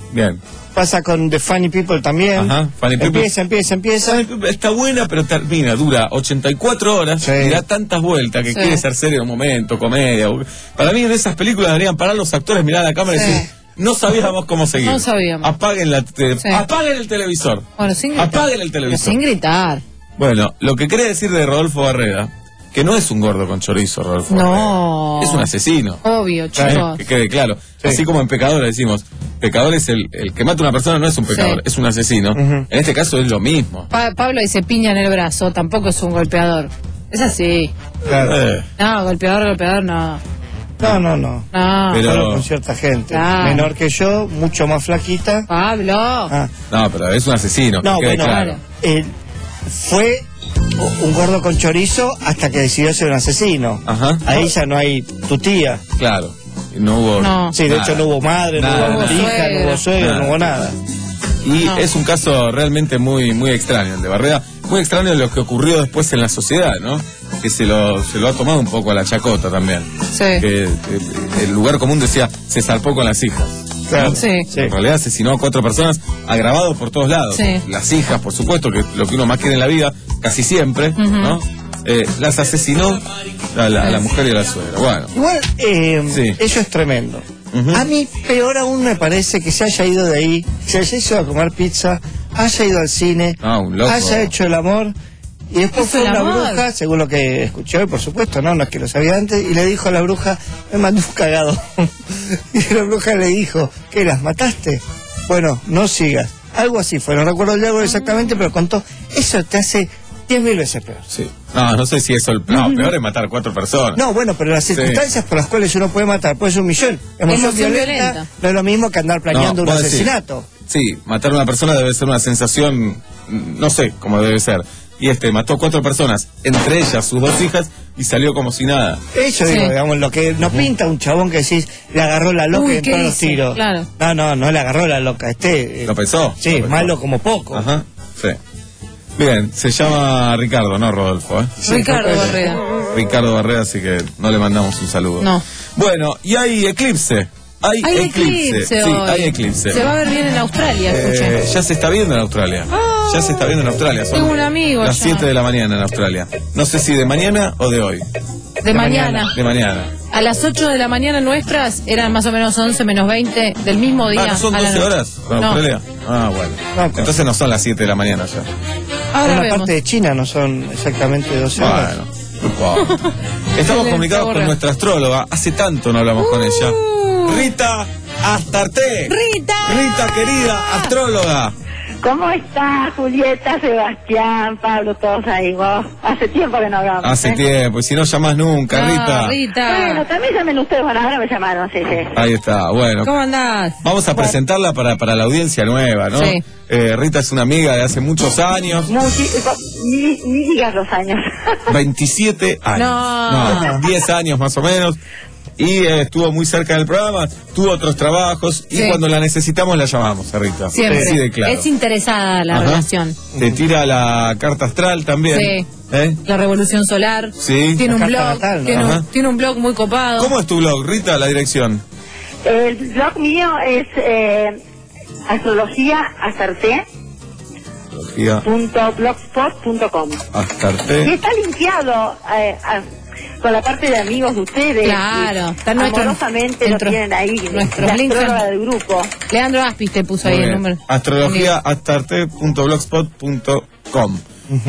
Bien. Pasa con The Funny People también. Ajá, Funny People. Empieza, empieza, empieza. Funny People está buena, pero termina, dura ochenta y cuatro horas Sí. y da tantas vueltas que Sí. quiere ser serio un momento, comedia. Para mí en esas películas deberían parar los actores, mirar a la cámara y Sí. decir, no sabíamos cómo seguir. No sabíamos. Apaguen, la te- Sí. apaguen el televisor. Bueno, sin gritar. Apaguen el Pero televisor. sin gritar. Bueno, lo que quería decir de Rodolfo Barreda, que no es un gordo con chorizo, Rodolfo No. Barreda. Es un asesino. Obvio, ¿Eh? chicos. Que quede claro. Así como en Pecador decimos, pecador es el, el que mata a una persona, no es un pecador, Sí. es un asesino. En este caso es lo mismo. Pa- Pablo dice piña en el brazo, tampoco es un golpeador. Es así. Eh, No, golpeador, golpeador, no. No, no, no. No. Pero- Solo con cierta gente. Claro. Menor que yo, mucho más flaquita. Pablo. Ah. No, pero es un asesino. No, que quede bueno, claro. él fue un gordo con chorizo hasta que decidió ser un asesino. Ajá. Ahí ya no hay tu tía. Claro. Y no hubo. No. Sí, de nada. hecho no hubo madre, Nada, no hubo nada. hija, no hubo suegro, Nada. no hubo nada. Y No. es un caso realmente muy muy extraño el de Barreda, muy extraño lo que ocurrió después en la sociedad, ¿no? Que se lo, se lo ha tomado un poco a la chacota también. Sí. Que eh, el lugar común decía, se zarpó con las hijas. Claro. Sí. Sí. En realidad asesinó a cuatro personas, agravado por todos lados. Sí. Las hijas, por supuesto, que lo que uno más quiere en la vida, casi siempre, Ujú. ¿no? Eh, las asesinó a la, a la mujer y a la suegra. Bueno. Igual, eh, Sí. eso es tremendo. Ujú. A mí, peor aún me parece que se haya ido de ahí, se haya ido a comer pizza, haya ido al cine, Ah, un loco. haya hecho el amor, y después Hizo fue el una amor. bruja, según lo que escuché hoy, por supuesto, no, no es que lo sabía antes, y le dijo a la bruja, me mandó un cagado. Y la bruja le dijo, ¿qué, las mataste? Bueno, no sigas. Algo así fue, no recuerdo el diálogo exactamente, pero contó, eso te hace diez mil veces peor. Sí. No, no sé si eso. El, no, peor es matar a cuatro personas. No, bueno, pero las Sí. circunstancias por las cuales uno puede matar, puede ser un millón. Emoción, Emoción violenta, violenta. no es lo mismo que andar planeando No, un vos decís. asesinato. Sí, matar a una persona debe ser una sensación, mm, no sé cómo debe ser. Y este mató a cuatro personas, entre ellas sus dos hijas, y salió como si nada. Eso Sí. digo, digamos, lo que nos pinta un chabón que decís, le agarró la loca Uy, y entró ¿qué a los hizo? tiros. Claro. No, no, no le agarró la loca. Este, eh, ¿Lo pensó? sí, Lo pensó. malo como poco. Ajá, sí. Bien, se llama Ricardo, no Rodolfo, ¿eh? Ricardo Barreda. Ricardo Barreda, así que no le mandamos un saludo. No. Bueno, y hay eclipse. Hay, Hay eclipse. eclipse Sí, hoy. hay eclipse. Se va a ver bien en Australia, Eh, escuché. ya se está viendo en Australia. Ya se está viendo en Australia. Son Tengo un amigo las allá. siete de la mañana en Australia. No sé si de mañana o de hoy. De mañana. De mañana. A las ocho de la mañana nuestras eran más o menos once menos veinte del mismo día. Ah, ¿no son a la doce noche. horas en No. Australia? Ah, bueno. No, Entonces no son las siete de la mañana ya. Ahora en la vemos. parte de China no son exactamente doce horas. Bueno. Wow. Estamos Se le comunicados borra. con nuestra astróloga. Hace tanto no hablamos con ella. Rita Astarte. Rita. Rita, querida astróloga. ¿Cómo está Julieta, Sebastián, Pablo, todos ahí? Vos? Hace tiempo que no hablamos. Hace ¿eh? tiempo, y si no llamás nunca, Rita. Ah, Rita. Bueno, también llamen ustedes, bueno, ahora me llamaron, sí, sí. Ahí está, bueno. ¿Cómo andás? Vamos a presentarla para, para la audiencia nueva, ¿no? Sí. Eh, Rita es una amiga de hace muchos años, Muchi- ni, ni digas los años. veintisiete años. No. No, diez años más o menos. Y eh, estuvo muy cerca del programa, tuvo otros trabajos, y Sí. cuando la necesitamos la llamamos a Rita. Siempre. Así de claro. Es interesada la Ajá. relación. Te tira la carta astral también. Sí. ¿Eh? La revolución solar. Sí. Tiene un La blog. carta natal, ¿no? tiene, un, Ajá. tiene un blog muy copado. ¿Cómo es tu blog, Rita, la dirección? El blog mío es eh, astrología acerté Astrología punto blogspot punto com. Y Astarte. está linkeado eh, a- con la parte de amigos de ustedes. Claro, Y está nuestro- amorosamente lo nuestro- tienen ahí, nuestros la links. astróloga del grupo. Leandro Aspis te puso ahí Muy el bien. número. Astrología astarte punto blogspot punto com.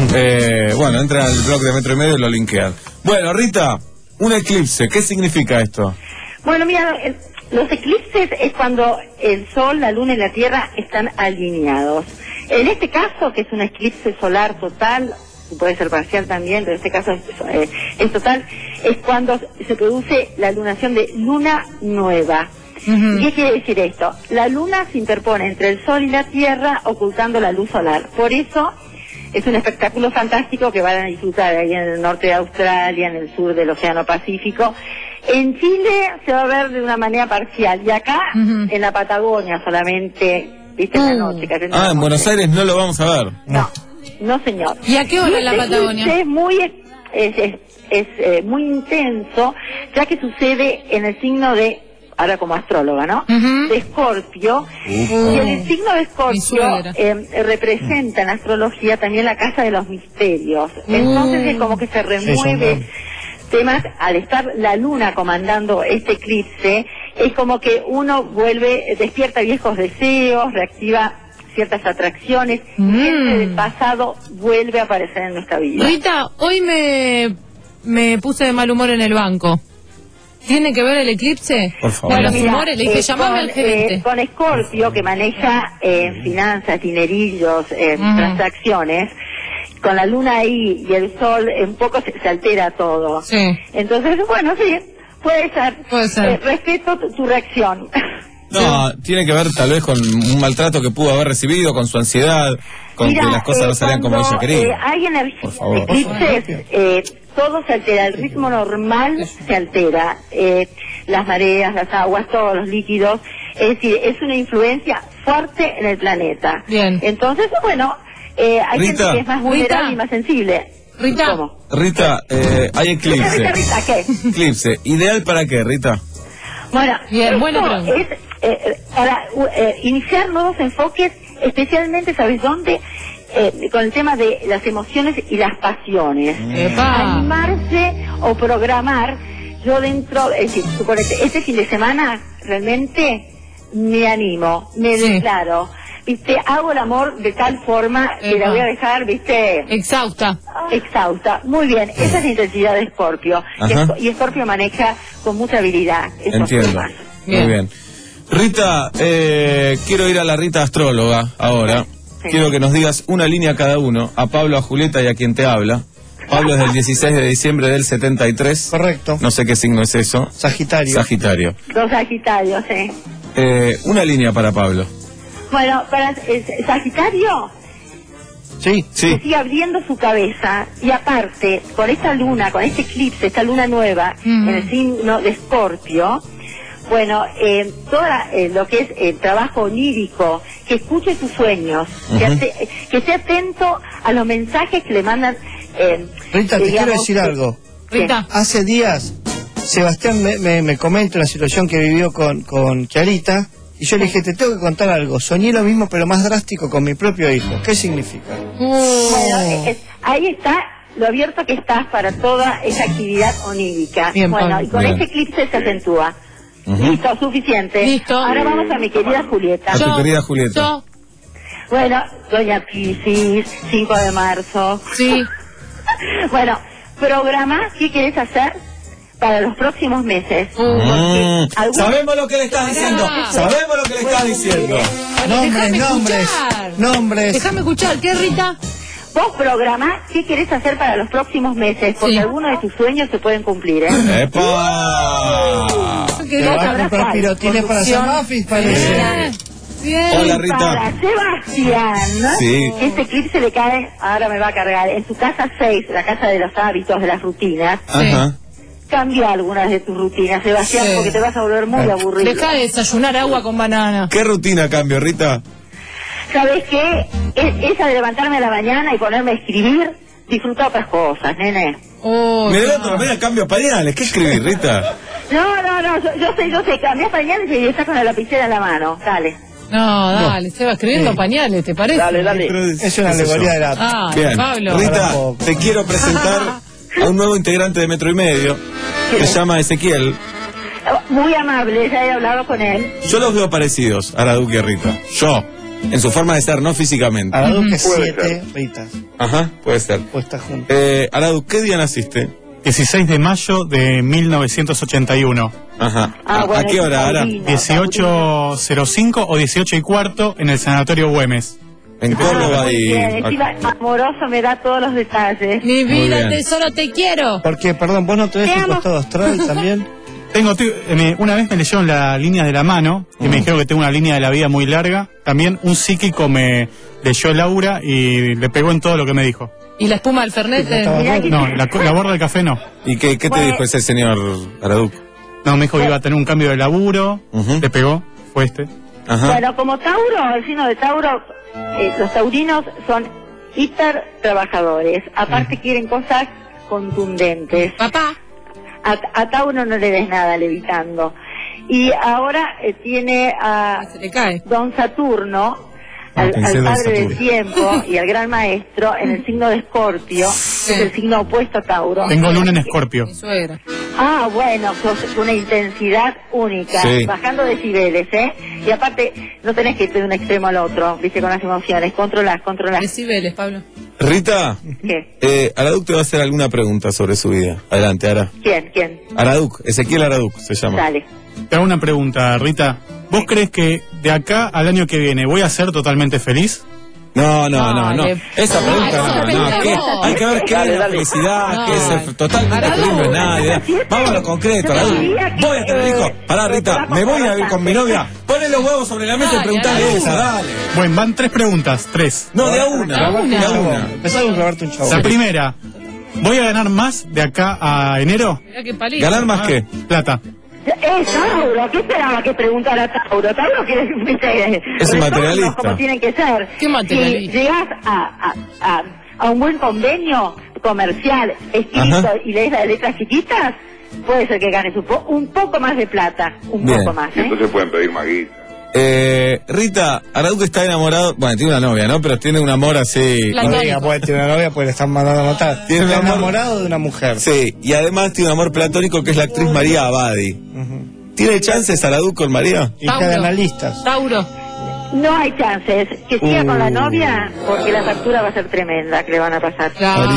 Eh, bueno, entra al blog de Metro y Medio y lo linkean. Bueno, Rita, un eclipse, ¿qué significa esto? Bueno, mira, eh, los eclipses es cuando el Sol, la Luna y la Tierra están alineados. En este caso, que es un eclipse solar total, puede ser parcial también, pero en este caso es, eh, es total, es cuando se produce la lunación de luna nueva. Ujú. ¿Qué quiere decir esto? La luna se interpone entre el Sol y la Tierra, ocultando la luz solar. Por eso es un espectáculo fantástico que van a disfrutar ahí en el norte de Australia, en el sur del Océano Pacífico. En Chile se va a ver de una manera parcial, y acá Ujú. en la Patagonia solamente, viste, en la Uh. noche. casi en Ah, la en Buenos noche. Aires no lo vamos a ver. No, no señor. ¿Y a qué hora en la este Patagonia? eclipse Es muy, es, es, es, eh, muy intenso, ya que sucede en el signo de ahora como astróloga, ¿no? De Escorpio. Y el signo de Escorpio eh, representa en la astrología también la casa de los misterios. Entonces es como que se remueve temas, al estar la luna comandando este eclipse, es como que uno vuelve, despierta viejos deseos, reactiva ciertas atracciones, mm. y este del pasado vuelve a aparecer en nuestra vida. Rita, hoy me, me puse de mal humor en el banco. ¿Tiene que ver el eclipse? Por favor. Bueno, Mira, humores, le dije, eh, llamame al gerente. Eh, con Escorpio, que maneja eh, finanzas, dinerillos, eh, mm. transacciones, con la luna ahí y el sol, un poco se, se altera todo. Sí. Entonces, bueno, sí, puede ser. Puede ser. Eh, respeto tu, tu reacción. No, tiene que ver tal vez con un maltrato que pudo haber recibido, con su ansiedad, con Mira, que las cosas eh, no salían como ella quería. Eh, hay energía, eclipses, eh, todo se altera, el ritmo normal se altera, eh, las mareas, las aguas, todos los líquidos, es decir, es una influencia fuerte en el planeta. Bien. Entonces, bueno, eh, hay Rita, gente que es más vulnerable y más sensible. Rita, ¿Cómo? Rita, eh, hay eclipse. Rita, Rita, ¿qué? Eclipse, ¿ideal para qué, Rita? Bueno, Bien, buena pregunta. es eh, para eh, iniciar nuevos enfoques, especialmente, ¿sabes dónde? Eh, con el tema de las emociones y las pasiones. Epa. Animarse o programar. Yo dentro, es decir, suponete, este fin de semana realmente me animo, me sí. declaro. Viste, hago el amor de tal forma que Epa. la voy a dejar, viste... Exhausta. Exhausta. Muy bien, esa es la intensidad de Escorpio. Y Escorpio maneja con mucha habilidad. Entiendo. Bien. Muy bien. Rita, eh, quiero ir a la Rita astróloga ahora. Sí. Quiero que nos digas una línea cada uno, a Pablo, a Julieta y a quien te habla. Pablo es del dieciséis de diciembre del setenta y tres. Correcto. No sé qué signo es eso. Sagitario. Sagitario. Dos Sagitarios, sí. Eh, una línea para Pablo. Bueno, para el Sagitario, sí, sí. que sigue abriendo su cabeza, y aparte, con esta luna, con este eclipse, esta luna nueva, mm. en el signo de Escorpio, bueno, eh, todo eh, lo que es el trabajo onírico, que escuche sus sueños, uh-huh. que, hace, que esté atento a los mensajes que le mandan. Eh, Rita, te digamos, quiero decir algo. Rita. Hace días, Sebastián me, me, me comenta una situación que vivió con, con Clarita. Y yo le dije, te tengo que contar algo. Soñé lo mismo, pero más drástico con mi propio hijo. ¿Qué significa? Oh. Bueno, es, ahí está lo abierto que estás para toda esa actividad onírica. Bien, bueno, Pablo. Y con Bien. este eclipse se acentúa. Uh-huh. Listo, suficiente. Listo. Ahora vamos a mi querida Julieta. A tu querida Julieta. Yo. Bueno, doña Piscis, cinco de marzo. Sí. Bueno, programa, ¿qué querés hacer para los próximos meses? Mm. Algunos... Sabemos lo que le estás diciendo. Ah. Sabemos lo que le estás diciendo. Nombres, nombres, nombres. Déjame escuchar, ¿qué, Rita? Vos programás qué querés hacer para los próximos meses, porque sí. algunos de tus sueños se pueden cumplir, ¿eh? ¡Epa! Te va a comprar pirotines para hacer mafis, parece. Bien. Bien. Hola, Rita. Para Sebastián, sí. este eclipse le cae, ahora me va a cargar, en su casa seis, la casa de los hábitos, de las rutinas. Ajá. Cambia algunas de tus rutinas, Sebastián, sí. porque te vas a volver muy aburrido. Deja de desayunar agua con banana. ¿Qué rutina cambio, Rita? ¿Sabes qué? Es, esa de levantarme a la mañana y ponerme a escribir, disfruta otras cosas, nene. Oh, me levanto a la mañana, cambio pañales. ¿Qué escribir, Rita? No, no, no, yo, yo sé, yo sé, cambias pañales y estás con la lapicera en la mano, dale. No, dale, no. se va escribiendo sí. pañales, ¿te parece? Dale, dale. Es, es una alegoría de la... Ah, Bien. Pablo. Rita, te quiero presentar a un nuevo integrante de Metro y Medio, que se llama Ezequiel. Muy amable, ya he hablado con él. Yo los veo parecidos, Araduque y Rita. Yo, en su forma de ser, no físicamente. Araduque siete, Rita. Ajá, puede ser. Puesta junto. Eh, Araduque, ¿qué día naciste? dieciséis de mayo de mil novecientos ochenta y uno. Ajá. Ah, ¿A, bueno, ¿A qué hora, Ara? dieciocho cero cinco o dieciocho y cuarto en el Sanatorio Güemes. En Córdoba ah, y... Bien, encima, amoroso, me da todos los detalles. Mi vida, tesoro, te quiero. Porque, perdón, ¿vos no tenés un costado astral también? Tengo, una vez me leyeron la línea de la mano y uh-huh. me dijeron que tengo una línea de la vida muy larga. También un psíquico me leyó Laura y le pegó en todo lo que me dijo. ¿Y la espuma del Fernet? No, la, la borda del café no. ¿Y qué, qué te bueno. dijo ese señor Araduc? No, me dijo que iba a tener un cambio de laburo, uh-huh. le pegó, fue este. Ajá. Bueno, como Tauro, el signo de Tauro, eh, los taurinos son hiper trabajadores. Aparte uh-huh. quieren cosas contundentes. Papá. A, a Tauro no le des nada levitando. Y ahora eh, tiene a Don Saturno, al, pensé al Don padre del Saturno. tiempo y al gran maestro, en el signo de Escorpio, que es el signo opuesto a Tauro. Tengo luna en Escorpio. Ah, bueno, sos una intensidad única, Sí. bajando decibeles, ¿eh? Y aparte, no tenés que ir de un extremo al otro, viste, con las emociones, controlás, controlás. Decibeles, Pablo. Rita, ¿Qué? eh, Araduc te va a hacer alguna pregunta sobre su vida. Adelante, Ara. ¿Quién? ¿Quién? Araduc, Ezequiel Araduc se llama. Dale. Te hago una pregunta, Rita. ¿Vos crees que de acá al año que viene voy a ser totalmente feliz? No, no, no, no. Dale. Esa pregunta No, no, eso no, depende ¿qué? de vos. Hay que ver qué Dale, es la dale. felicidad, No. qué es ser totalmente Araduc. feliz, no es nada. Vamos a lo concreto, Araduc. Voy a tener hijos. Pará, Rita, me voy a ir con mi novia. Poné los huevos sobre la mesa y preguntale esa, dale. Bueno, van tres preguntas, tres. No, de a una, de a una. Empezá a clavarte un chavo. La primera, ¿voy a ganar más de acá a enero? Mirá qué palito. ¿Ganar más qué? Plata. Eh, Tauro, ¿qué esperaba que preguntara Tauro? Tauro que viste, Es un retornos materialista. como tienen que ser. ¿Qué materialista? Si llegas a, a, a, a un buen convenio comercial escrito Ajá. y lees las letras chiquitas, puede ser que ganes un, po- un poco más de plata, un Bien. poco más, ¿eh? Entonces pueden pedir más guita. Eh, Rita, Araduc está enamorado, bueno, tiene una novia, ¿no? Pero tiene un amor así. No diga, puede tener una novia, pues le están mandando a matar. Tiene un Está amor- enamorado de una mujer. Sí, y además tiene un amor platónico que es la actriz María Abadi. ¿Tiene chances Araduc con María? Hija de analistas. Tauro. No hay chances que siga Uh. con la novia porque la factura va a ser tremenda que le van a pasar.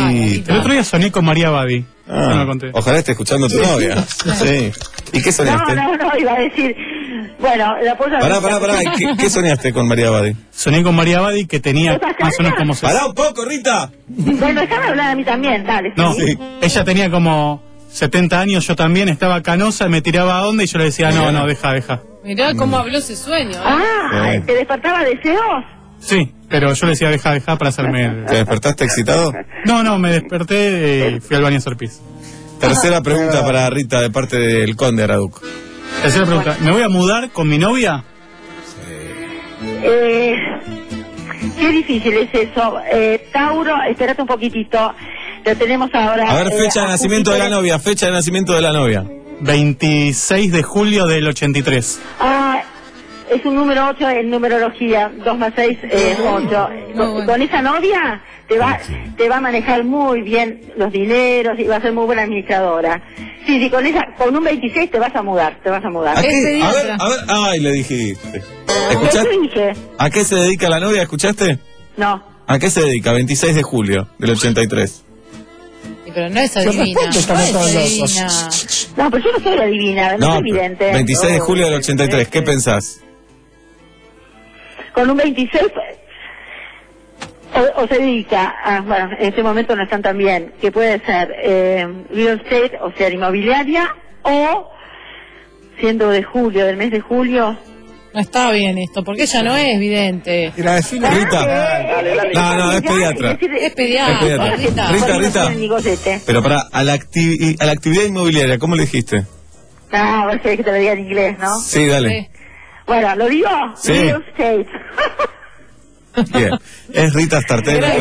El otro día soñé con María Badi. Ah, No lo conté. ojalá esté escuchando tu novia. Sí. ¿Y qué No, soñaste? no, no, iba a decir, bueno, la puedo Pará, pará, pará. ¿Qué, qué soñaste con María Abadi? Soñé con María Badi que tenía más o menos como... ses- Pará un poco, Rita. Bueno, déjame hablar a mí también, dale. No, sí. ella tenía como setenta años, yo también, estaba canosa, me tiraba a onda y yo le decía, no, no, deja, deja. Mirá cómo habló ese sueño. ¿eh? Ah, ¿te despertaba deseos? Sí, pero yo le decía, deja, deja para hacerme... el- ¿Te despertaste excitado? No, no, me desperté y fui al baño a hacer pis. Tercera pregunta para Rita de parte del conde Araduc. Tercera pregunta, ¿me voy a mudar con mi novia? Eh, qué difícil es eso. Eh, Tauro, espérate un poquitito. Lo tenemos ahora. A ver, eh, fecha de a nacimiento de la Júpiter. novia, fecha de nacimiento de la novia. veintiséis de julio del ochenta y tres. Ah, es un número ocho en numerología. dos más seis es ocho. Con, con esa novia te va, te va a manejar muy bien los dineros y va a ser muy buena administradora. Sí, sí, con esa, con un veintiséis te vas a mudar, te vas a mudar. ¿A qué? A ver, a ver. Ay, le dijiste. ¿Escuchaste? ¿Qué dije? ¿A qué se dedica la novia? ¿Escuchaste? No. ¿A qué se dedica? veintiséis de julio del ochenta y tres. Pero no es Pero adivina. ¿por qué estamos No es todos adivina. No, pero yo no soy adivina, no, No, soy evidente. veintiséis de julio del ochenta y tres. ¿Qué pensás? Con un veintiséis o, o se dedica a, bueno, en este momento no están tan bien, que puede ser eh, real estate, o sea, inmobiliaria, o siendo de julio, del mes de julio. No está bien esto, porque ella no es vidente. Y la vecina. Rita. No, no, es pediatra. Es pediatra, Es pediatra. Rita. Rita, Rita. El migotete. Pero para, a la, acti- a la actividad inmobiliaria, ¿cómo le dijiste? Ah, vos querés que te lo diga en inglés, ¿no? Sí, dale. Bueno, ¿lo digo? Sí. Real estate. Bien. Es Rita Startera.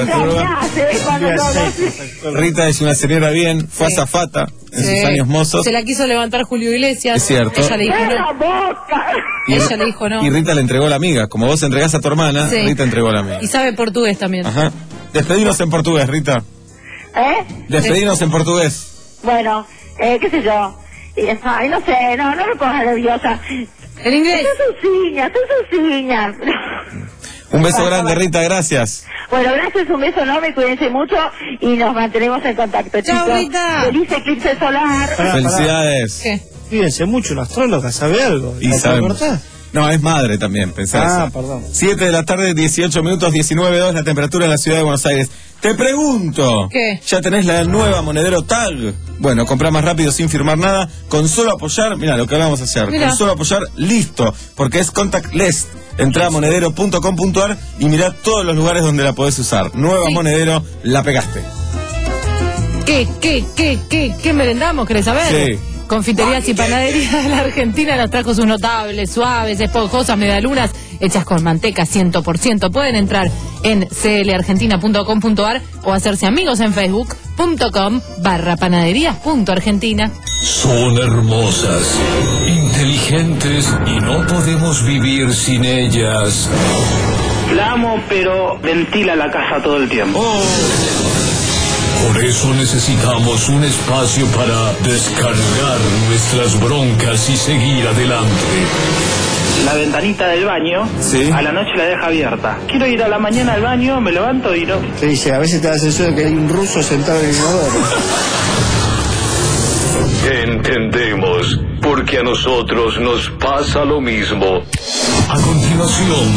Rita es una señora bien, fue azafata en Sí. sus años mozos. Se la quiso levantar Julio Iglesias. Es cierto. Ella le dijo no. Y, Ella le dijo no. y Rita le entregó a la amiga. Como vos entregás a tu hermana, Sí. Rita entregó a la amiga. Y sabe portugués también. Ajá. Despedinos en portugués, Rita. ¿Eh? Despedinos en portugués. Bueno, eh, qué sé yo. Y, ay, no sé, no, no me pongas nerviosa. ¿En inglés? Tú suciña, tú suciña. Un beso grande, Rita, gracias. Bueno, gracias, un beso enorme, cuídense mucho y nos mantenemos en contacto, Chao, chicos. Rita. Feliz eclipse solar. Felicidades. ¿Qué? Fíjense mucho, una astróloga, ¿sabe algo? Y ¿La sabemos. cortás? No, es madre también, pensá Ah, eso. perdón. siete de la tarde, dieciocho minutos, diecinueve grados la temperatura en la ciudad de Buenos Aires. Te pregunto. ¿Qué? ¿Ya tenés la nueva Monedero Tag? Bueno, comprá más rápido sin firmar nada. Con solo apoyar, mira lo que vamos a hacer. Mirá. Con solo apoyar, listo. Porque es contactless. Entrá a monedero punto com punto ar y mirá todos los lugares donde la podés usar. Nueva Sí. Monedero, la pegaste. ¿Qué, qué, qué, qué, qué merendamos? ¿Querés saber? Sí. Confiterías y panaderías de la Argentina nos trajo sus notables, suaves, esponjosas medialunas hechas con manteca cien por ciento. Pueden entrar en c l argentina punto com punto ar o hacerse amigos en facebook punto com barra panaderías punto argentina. Son hermosas, inteligentes y no podemos vivir sin ellas. La amo, pero ventila la casa todo el tiempo. Oh. Por eso necesitamos un espacio para descargar nuestras broncas y seguir adelante. La ventanita del baño, ¿sí? A la noche la deja abierta. Quiero ir a la mañana al baño, me levanto y no... Te dice, a veces te da la sensación de que hay un ruso sentado en el inodoro. Entendemos, porque a nosotros nos pasa lo mismo. A continuación,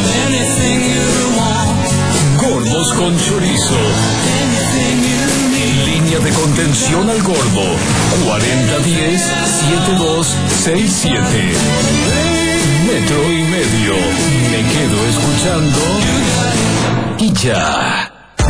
gordos con chorizo. Línea de contención al gordo, cuarenta diez setenta y dos sesenta y siete. Metro y medio. Me quedo escuchando y ya.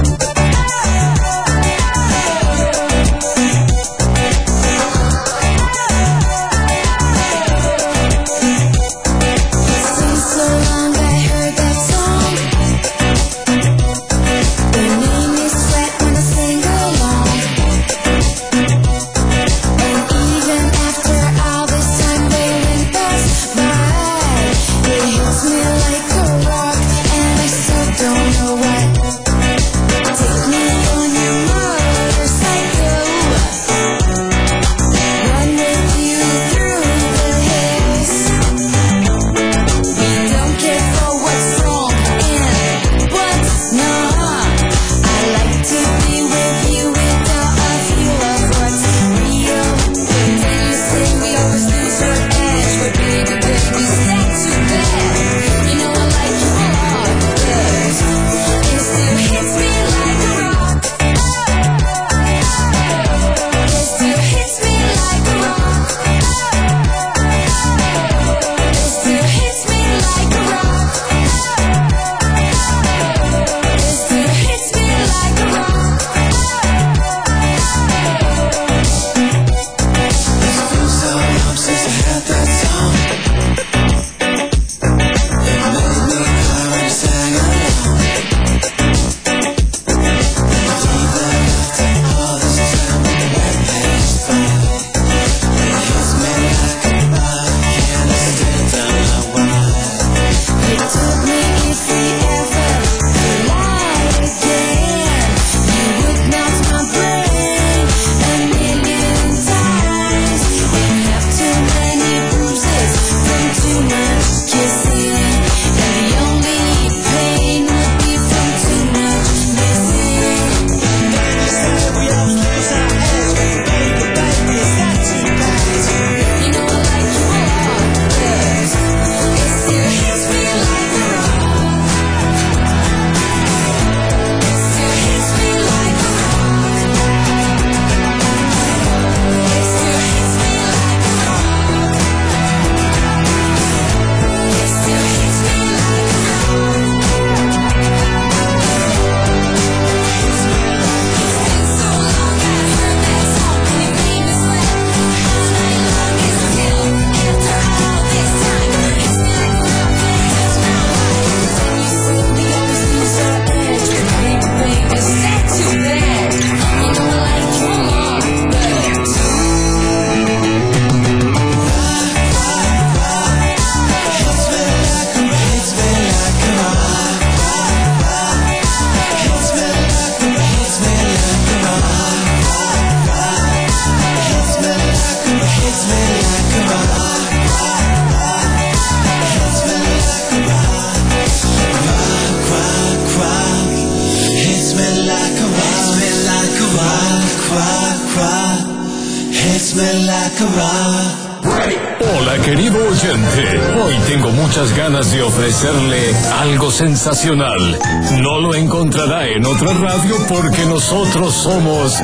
Hola querido oyente, hoy tengo muchas ganas de ofrecerle algo sensacional. No lo encontrará en otra radio porque nosotros somos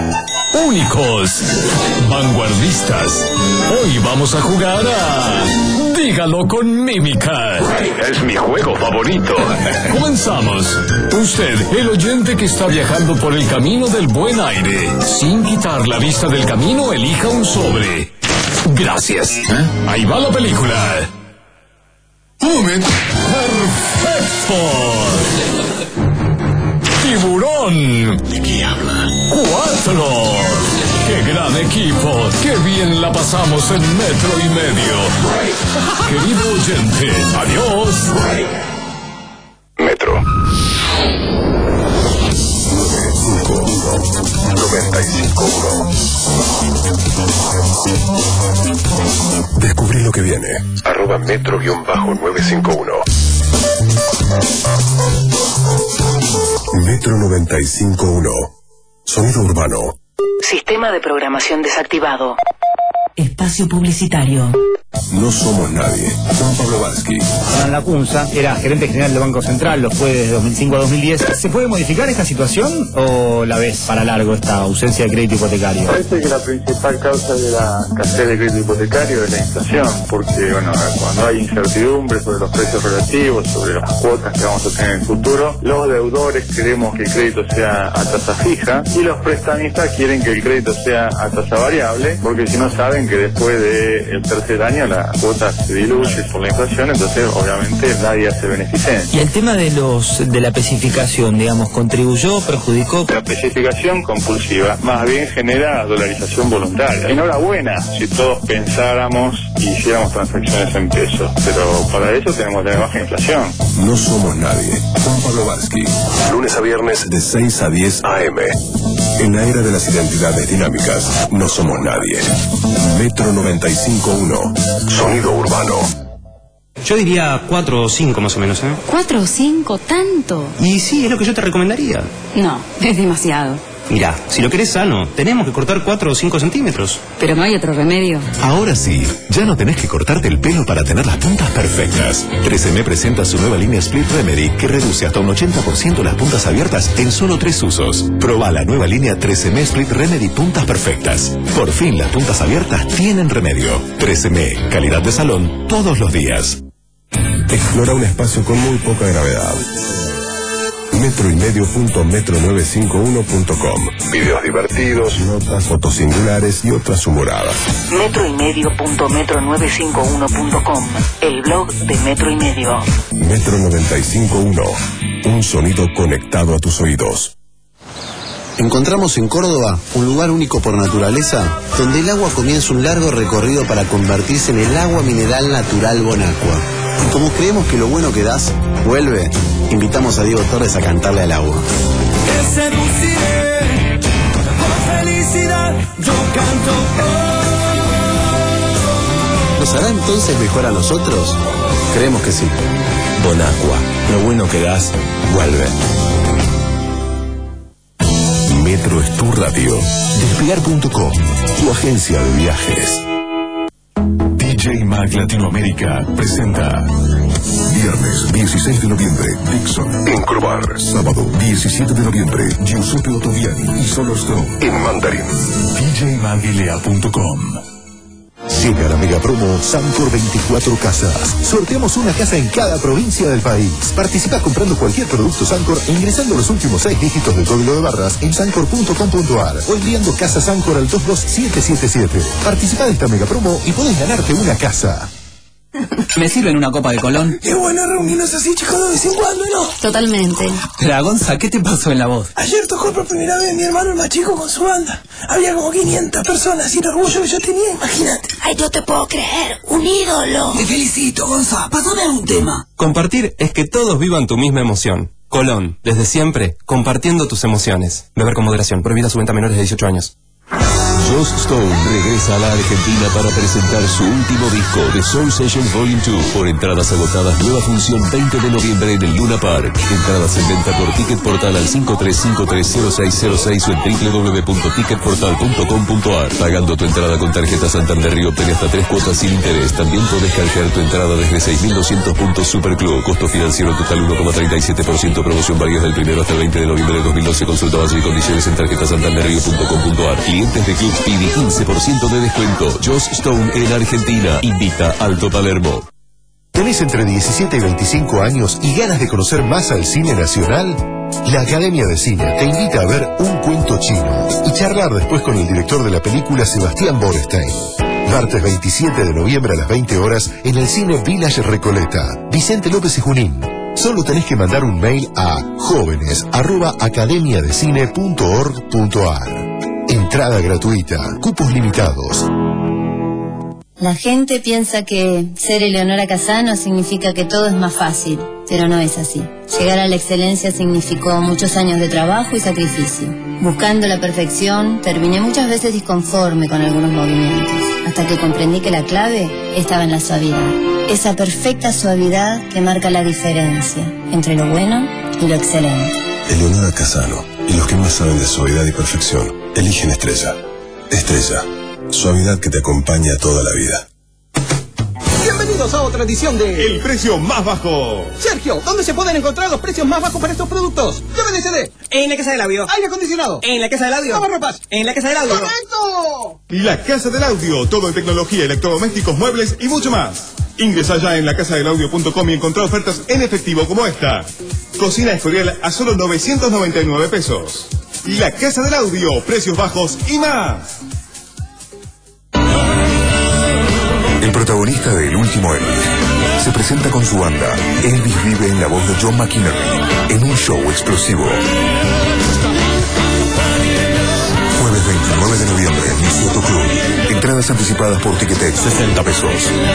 únicos, vanguardistas. Hoy vamos a jugar a Dígalo con mímica. Es mi juego favorito. Comenzamos. Usted, el oyente que está viajando por el camino del buen aire, sin quitar la vista del camino, elija un sobre. Gracias. ¿Eh? Ahí va la película. Un momento. ¡Perfecto! ¡Tiburón! ¿De qué habla? ¡Cuatro! ¡Qué gran equipo! ¡Qué bien la pasamos en Metro y Medio! Querido oyente, adiós. Metro. noventa y cinco punto uno. Descubrí lo que viene. Arroba metro guión bajo nueve cinco uno. Metro noventa y cinco punto uno. Sonido urbano. Sistema de programación desactivado. Espacio publicitario. No somos nadie. Juan Pablo Varsky. Alan Lacunza era gerente general del Banco Central, lo fue desde dos mil cinco a dos mil diez. ¿Se puede modificar esta situación o la ves para largo esta ausencia de crédito hipotecario? Parece que la principal causa de la escasez de crédito hipotecario es la inflación, porque bueno, cuando hay incertidumbre sobre los precios relativos, sobre las cuotas que vamos a tener en el futuro, los deudores queremos que el crédito sea a tasa fija y los prestamistas quieren que el crédito sea a tasa variable, porque si no saben que después del tercer año la cuota se diluye por la inflación, entonces obviamente nadie hace beneficencia. Y el tema de los de la especificación, digamos, ¿contribuyó, perjudicó? La especificación compulsiva más bien genera dolarización voluntaria. Enhorabuena si todos pensáramos y hiciéramos transacciones en pesos, pero para eso tenemos que tener baja inflación. No somos nadie. Juan Pablo Varsky. Lunes a viernes de seis a diez a eme. En la era de las identidades dinámicas, no somos nadie. Metro noventa y cinco punto uno. Sonido urbano. Yo diría cuatro o cinco más o menos, ¿eh? ¿Cuatro o cinco? ¿Tanto? Y sí, es lo que yo te recomendaría. No, es demasiado. Mirá, si lo querés sano, tenemos que cortar cuatro o cinco centímetros. Pero no hay otro remedio. Ahora sí, ya no tenés que cortarte el pelo para tener las puntas perfectas. tres eme presenta su nueva línea Split Remedy que reduce hasta un ochenta por ciento las puntas abiertas en solo tres usos. Proba la nueva línea tres eme Split Remedy Puntas Perfectas. Por fin las puntas abiertas tienen remedio. tres eme, calidad de salón todos los días. Explora un espacio con muy poca gravedad. metro y medio punto metro novecientos cincuenta y uno punto com. Videos divertidos, notas, fotos singulares y otras humoradas. Metro y medio punto metro novecientos cincuenta y uno punto com. El blog de Metro y Medio. Metro noventa y cinco punto uno. Un sonido conectado a tus oídos. Encontramos en Córdoba un lugar único por naturaleza, donde el agua comienza un largo recorrido para convertirse en el agua mineral natural Bonacqua. Y como creemos que lo bueno que das, vuelve, invitamos a Diego Torres a cantarle al agua. Te seduciré, con felicidad yo canto. ¿Nos hará entonces mejor a nosotros? Creemos que sí. Bonacqua, lo bueno que das, vuelve. Metro es tu radio. Despegar punto com, tu agencia de viajes. D J Mag Latinoamérica presenta viernes dieciséis de noviembre, Dixon en Crobar. Sábado diecisiete de noviembre, Giuseppe Ottaviani y Solar Stone en Mandarín. D J Mag L A punto com. Sigue a la mega promo Sancor veinticuatro Casas. Sorteamos una casa en cada provincia del país. Participa comprando cualquier producto Sancor e ingresando los últimos seis dígitos del código de barras en sancor punto com punto ar o enviando casa Sancor al dos dos siete siete siete. Participa de esta mega promo y podés ganarte una casa. ¿Me sirven una copa de Colón? Qué bueno reunirnos así, chicos, de vez en cuando, ¿no? Totalmente. Pero, Gonza, ¿qué te pasó en la voz? Ayer tocó por primera vez mi hermano el más chico con su banda. Había como quinientas personas y el orgullo que yo tenía, imagínate. Ay, no te puedo creer. Un ídolo. Te felicito, Gonza. Pásame un tema. Compartir es que todos vivan tu misma emoción. Colón, desde siempre, compartiendo tus emociones. Beber con moderación. Prohibida su venta a menores de dieciocho años. Joss Stone regresa a la Argentina para presentar su último disco, The Soul Sessions Volume dos, por entradas agotadas. Nueva función veinte de noviembre en el Luna Park. Entradas en venta por Ticket Portal al cinco tres cinco tres cero seis cero seis o en doble u doble u doble u punto ticket portal punto com punto ar. Pagando tu entrada con tarjeta Santander Río obtén hasta tres cuotas sin interés. También podés canjear tu entrada desde seis mil doscientos puntos Superclub. Costo financiero total uno coma treinta y siete por ciento. Promoción válida del primero hasta el veinte de noviembre de dos mil doce. Consulta bases y condiciones en tarjeta santander río punto com punto ar. Clientes de Club Speedy quince por ciento de descuento. Joss Stone en Argentina. Invita Alto Palermo. ¿Tenés entre diecisiete y veinticinco años y ganas de conocer más al cine nacional? La Academia de Cine te invita a ver Un Cuento Chino y charlar después con el director de la película, Sebastián Borestein. Martes veintisiete de noviembre a las veinte horas en el Cine Village Recoleta. Vicente López y Junín. Solo tenés que mandar un mail a jóvenes arroba academia de cine punto org punto ar. En Entrada gratuita. Cupos limitados. La gente piensa que ser Eleonora Casano significa que todo es más fácil, pero no es así. Llegar a la excelencia significó muchos años de trabajo y sacrificio. Buscando la perfección, terminé muchas veces disconforme con algunos movimientos, hasta que comprendí que la clave estaba en la suavidad. Esa perfecta suavidad que marca la diferencia entre lo bueno y lo excelente. Eleonora Casano y los que más saben de suavidad y perfección eligen Estrella. Estrella, suavidad que te acompaña toda la vida. Bienvenidos a otra edición de El Precio Más Bajo. Sergio, ¿dónde se pueden encontrar los precios más bajos para estos productos? D V D C D. En la casa del audio. Aire acondicionado. En la casa del audio. Lavarropas. En la casa del audio. ¡Correcto! La Casa del Audio, todo en tecnología, electrodomésticos, muebles y mucho más. Ingresa ya en la casa del audio punto com y encontrá ofertas en efectivo como esta. Cocina Escorial a solo novecientos noventa y nueve pesos. La Casa del Audio, precios bajos y más. El protagonista de El Último Elvis se presenta con su banda. Elvis vive en la voz de John McInerney en un show explosivo. Jueves veintinueve de noviembre en Missoto Club. Entradas anticipadas por Ticketek, sesenta pesos.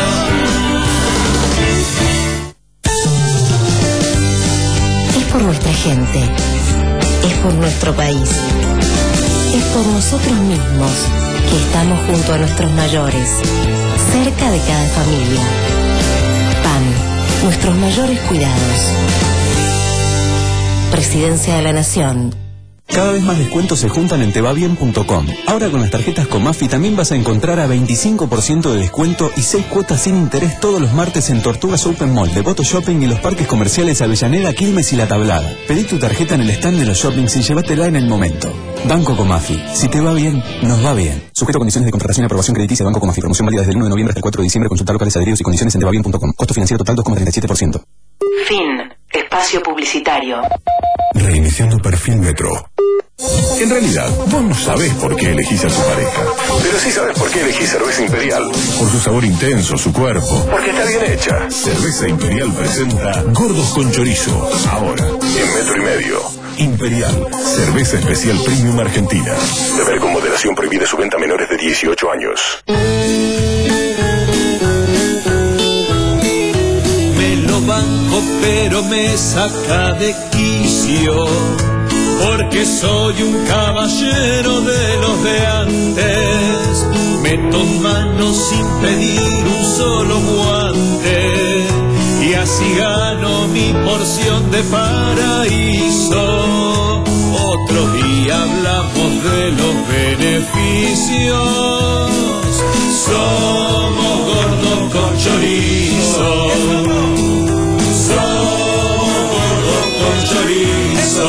Es por nuestra gente. Es por nuestro país. Es por nosotros mismos que estamos junto a nuestros mayores, cerca de cada familia. P A M, nuestros mayores cuidados. Presidencia de la Nación. Cada vez más descuentos se juntan en te va bien punto com. Ahora con las tarjetas Comafi también vas a encontrar a veinticinco por ciento de descuento y seis cuotas sin interés todos los martes en Tortugas Open Mall, Devoto Shopping y los parques comerciales Avellaneda, Quilmes y La Tablada. Pedí tu tarjeta en el stand de los shoppings y llévatela en el momento. Banco Comafi. Si te va bien, nos va bien. Sujeto a condiciones de contratación y aprobación crediticia. Banco Comafi. Promoción válida desde el uno de noviembre hasta el cuatro de diciembre. Consulta locales, adheridos y condiciones en te va bien punto com. Costo financiero total dos coma treinta y siete por ciento. Fin. Espacio publicitario. Reiniciando perfil Metro. En realidad, vos no sabés por qué elegís a tu pareja. Pero sí sabés por qué elegís Cerveza Imperial. Por su sabor intenso, su cuerpo. Porque está bien hecha. Cerveza Imperial presenta Gordos con Chorizo. Ahora, en metro y medio. Imperial. Cerveza especial premium argentina. Beber con moderación, prohibida su venta a menores de dieciocho años. Me lo banco, pero me saca de quicio. Porque soy un caballero de los de antes. Meto manos sin pedir un solo guante. Y así gano mi porción de paraíso. Otro día hablamos de los beneficios. Somos gordos con chorizo. Somos gordos con chorizo.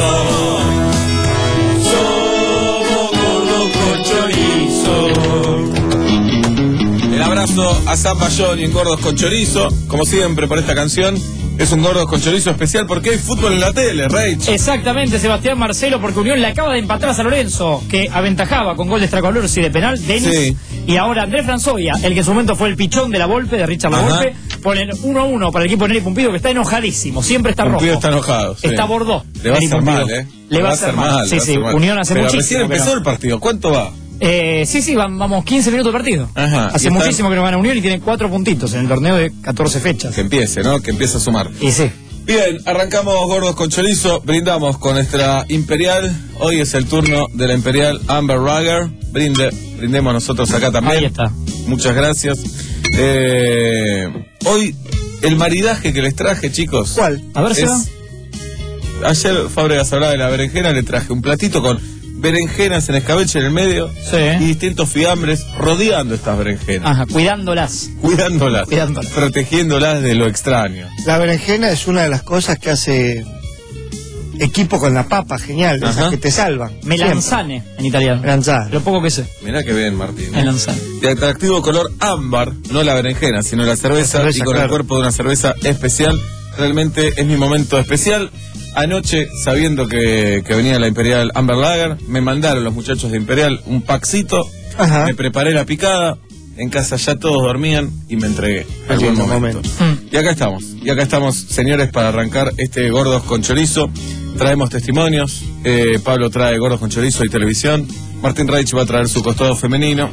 El abrazo a San Bayón y en Gordos con Chorizo, como siempre por esta canción. Es un Gordos con Chorizo especial porque hay fútbol en la tele, Reich. Exactamente, Sebastián Marcelo, porque Unión le acaba de empatar a San Lorenzo, que aventajaba con gol de Stracolors y de penal, Denis. Sí. Y ahora Andrés Franzoia, el que en su momento fue el pichón de la Volpe, de Richard La Volpe, ponen uno a uno para el equipo de Neri Pumpido, que está enojadísimo, siempre está Pumpido rojo. está enojado. Sí. Está Bordeaux. Le va a hacer mal, ¿eh? Le va a hacer mal. Sí, sí, Unión hace Pero muchísimo. recién empezó el partido, ¿cuánto va? Eh, sí, sí, vamos quince minutos de partido. Ajá, hace muchísimo que no gana Unión y tiene cuatro puntitos en el torneo de catorce fechas. Que empiece, ¿no? Que empiece a sumar. Y sí. Bien, arrancamos Gordos con Chorizo, brindamos con nuestra Imperial. Hoy es el turno de la Imperial Amber Lager. Brinde, brindemos nosotros acá también. Ahí está. Muchas gracias. Eh, hoy, el maridaje que les traje, chicos. ¿Cuál? A ver, Seba. Ayer Fábregas hablaba de la berenjena, le traje un platito con berenjenas en escabeche en el medio, sí, y distintos fiambres rodeando estas berenjenas. Ajá, cuidándolas. Cuidándolas. Cuidándolas. Protegiéndolas de lo extraño. La berenjena es una de las cosas que hace equipo con la papa, genial, de esas que te salvan. Melanzane, siempre. en italiano. Melanzane. Lo poco que sé. Mirá que bien, Martín. ¿eh? Melanzane. De atractivo color ámbar, no la berenjena, sino la cerveza, la cerveza y con claro. el cuerpo de una cerveza especial. Realmente es mi momento especial. Anoche, sabiendo que, que venía la Imperial Amber Lager, me mandaron los muchachos de Imperial un packcito. Ajá. Me preparé la picada. En casa ya todos dormían y me entregué. Al buen momento. momento. Mm. Y acá estamos. Y acá estamos, señores, para arrancar este Gordos con Chorizo. Traemos testimonios. Eh, Pablo trae Gordos con Chorizo y televisión. Martín Reich va a traer su costado femenino.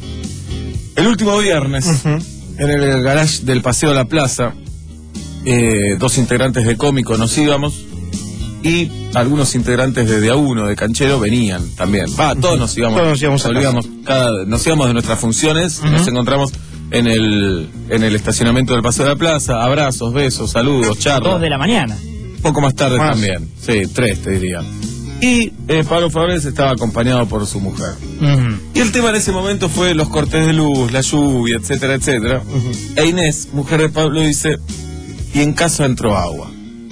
El último viernes, uh-huh. en el garage del Paseo de la Plaza, eh, dos integrantes de Cómico nos íbamos y algunos integrantes de De A uno, de Canchero, venían también. Va, todos nos íbamos. Todos nos íbamos, nos, íbamos cada, nos íbamos de nuestras funciones, uh-huh. nos encontramos en el, en el estacionamiento del Paseo de la Plaza. Abrazos, besos, saludos, charlas. Dos de la mañana. Un poco más tarde más. también. Sí, tres te diría. Y eh, Pablo Fabrés estaba acompañado por su mujer. Uh-huh. Y el tema en ese momento fue los cortes de luz, la lluvia, etcétera, etcétera. Uh-huh. E Inés, mujer de Pablo, dice, y en casa entró agua.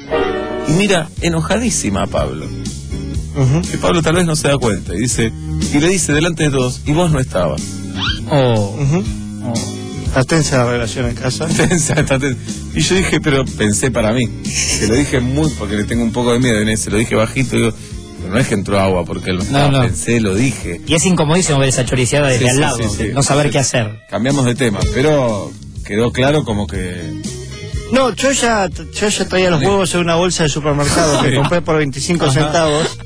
Y mira, enojadísima a Pablo. Uh-huh. Y Pablo tal vez no se da cuenta. Y dice, y le dice delante de todos, y vos no estabas. Oh. Uh-huh. Oh. Está tensa la relación en casa. Tensa, está tensa. Y yo dije, pero pensé para mí. Se lo dije muy, porque le tengo un poco de miedo a Inés. Se lo dije bajito y digo, no es que entró agua porque él no estaba, no, no. pensé, lo dije. Y es incomodísimo ver esa choriciada desde sí, al lado, sí, sí, sí. no saber sí. qué hacer. Cambiamos de tema, pero quedó claro como que... No, yo ya, yo ya traía los huevos en una bolsa de supermercado que compré por veinticinco Ajá. centavos.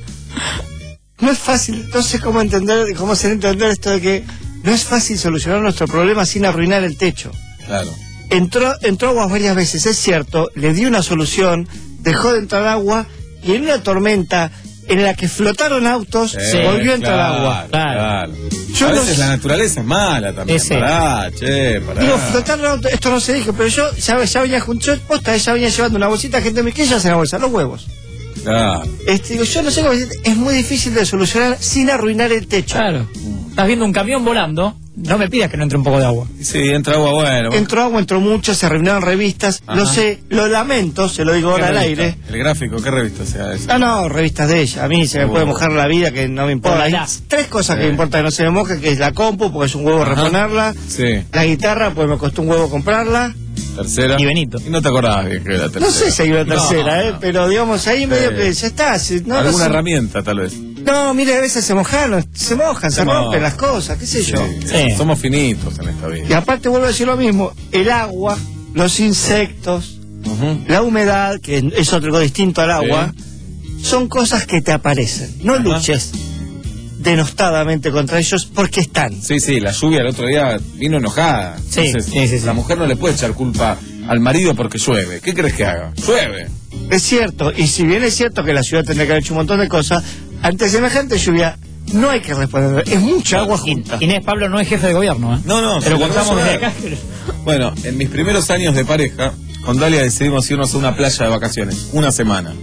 No es fácil, no sé cómo entender, cómo hacer entender esto de que no es fácil solucionar nuestro problema sin arruinar el techo. Claro. Entró, entró agua varias veces, es cierto, le di una solución, dejó de entrar agua y en una tormenta en la que flotaron autos, sí, volvió a entrar claro, agua. Claro. Yo a veces no... la naturaleza es mala también. Ese. Pará, che, pará. Digo, flotaron autos, esto no se dijo, pero yo ya, ya venía junto, posta, ella venía llevando una bolsita, gente me, ¿qué ella hace en la bolsa? Los huevos. Claro. Este, digo, yo no sé cómo decir, es muy difícil de solucionar sin arruinar el techo. Claro. Estás viendo un camión volando, no me pidas que no entre un poco de agua. Sí, entra agua, bueno. Entró agua, entró mucho, se arruinaron revistas. Ajá. No sé, lo lamento, se lo digo ahora al aire. ¿El gráfico? ¿Qué revista sea esa? Ah, no, revistas de ella. A mí se me oh. puede mojar la vida, que no me importa. Hay tres cosas sí. que me importa que no se me moje, que es la compu, porque es un huevo Ajá. reponerla. Sí. La guitarra, pues me costó un huevo comprarla. Tercera. Y Benito. Y no te acordabas bien que era la tercera. No sé si hay una tercera, no, eh, no. pero digamos, ahí medio eh. que ya está. No, ¿Alguna no sé. herramienta, tal vez? No, mire, a veces se mojan, se mojan, se, se rompen las cosas, qué sé sí, yo. Sí. Somos finitos en esta vida. Y aparte vuelvo a decir lo mismo, el agua, los insectos, uh-huh. la humedad, que es otro distinto al agua, sí. son cosas que te aparecen. No Ajá. luches denostadamente contra ellos porque están. Sí, sí, la lluvia el otro día vino enojada. Sí, Entonces, sí, sí, sí. La mujer no le puede echar culpa al marido porque llueve. ¿Qué crees que haga? Llueve. Es cierto, y si bien es cierto que la ciudad tendría que haber hecho un montón de cosas, ante semejante lluvia no hay que responder, es mucha agua junta. Inés Pablo no es jefe de gobierno, ¿eh? No, no, pero contamos desde acá. Bueno, en mis primeros años de pareja, con Dalia decidimos irnos a una playa de vacaciones, una semana.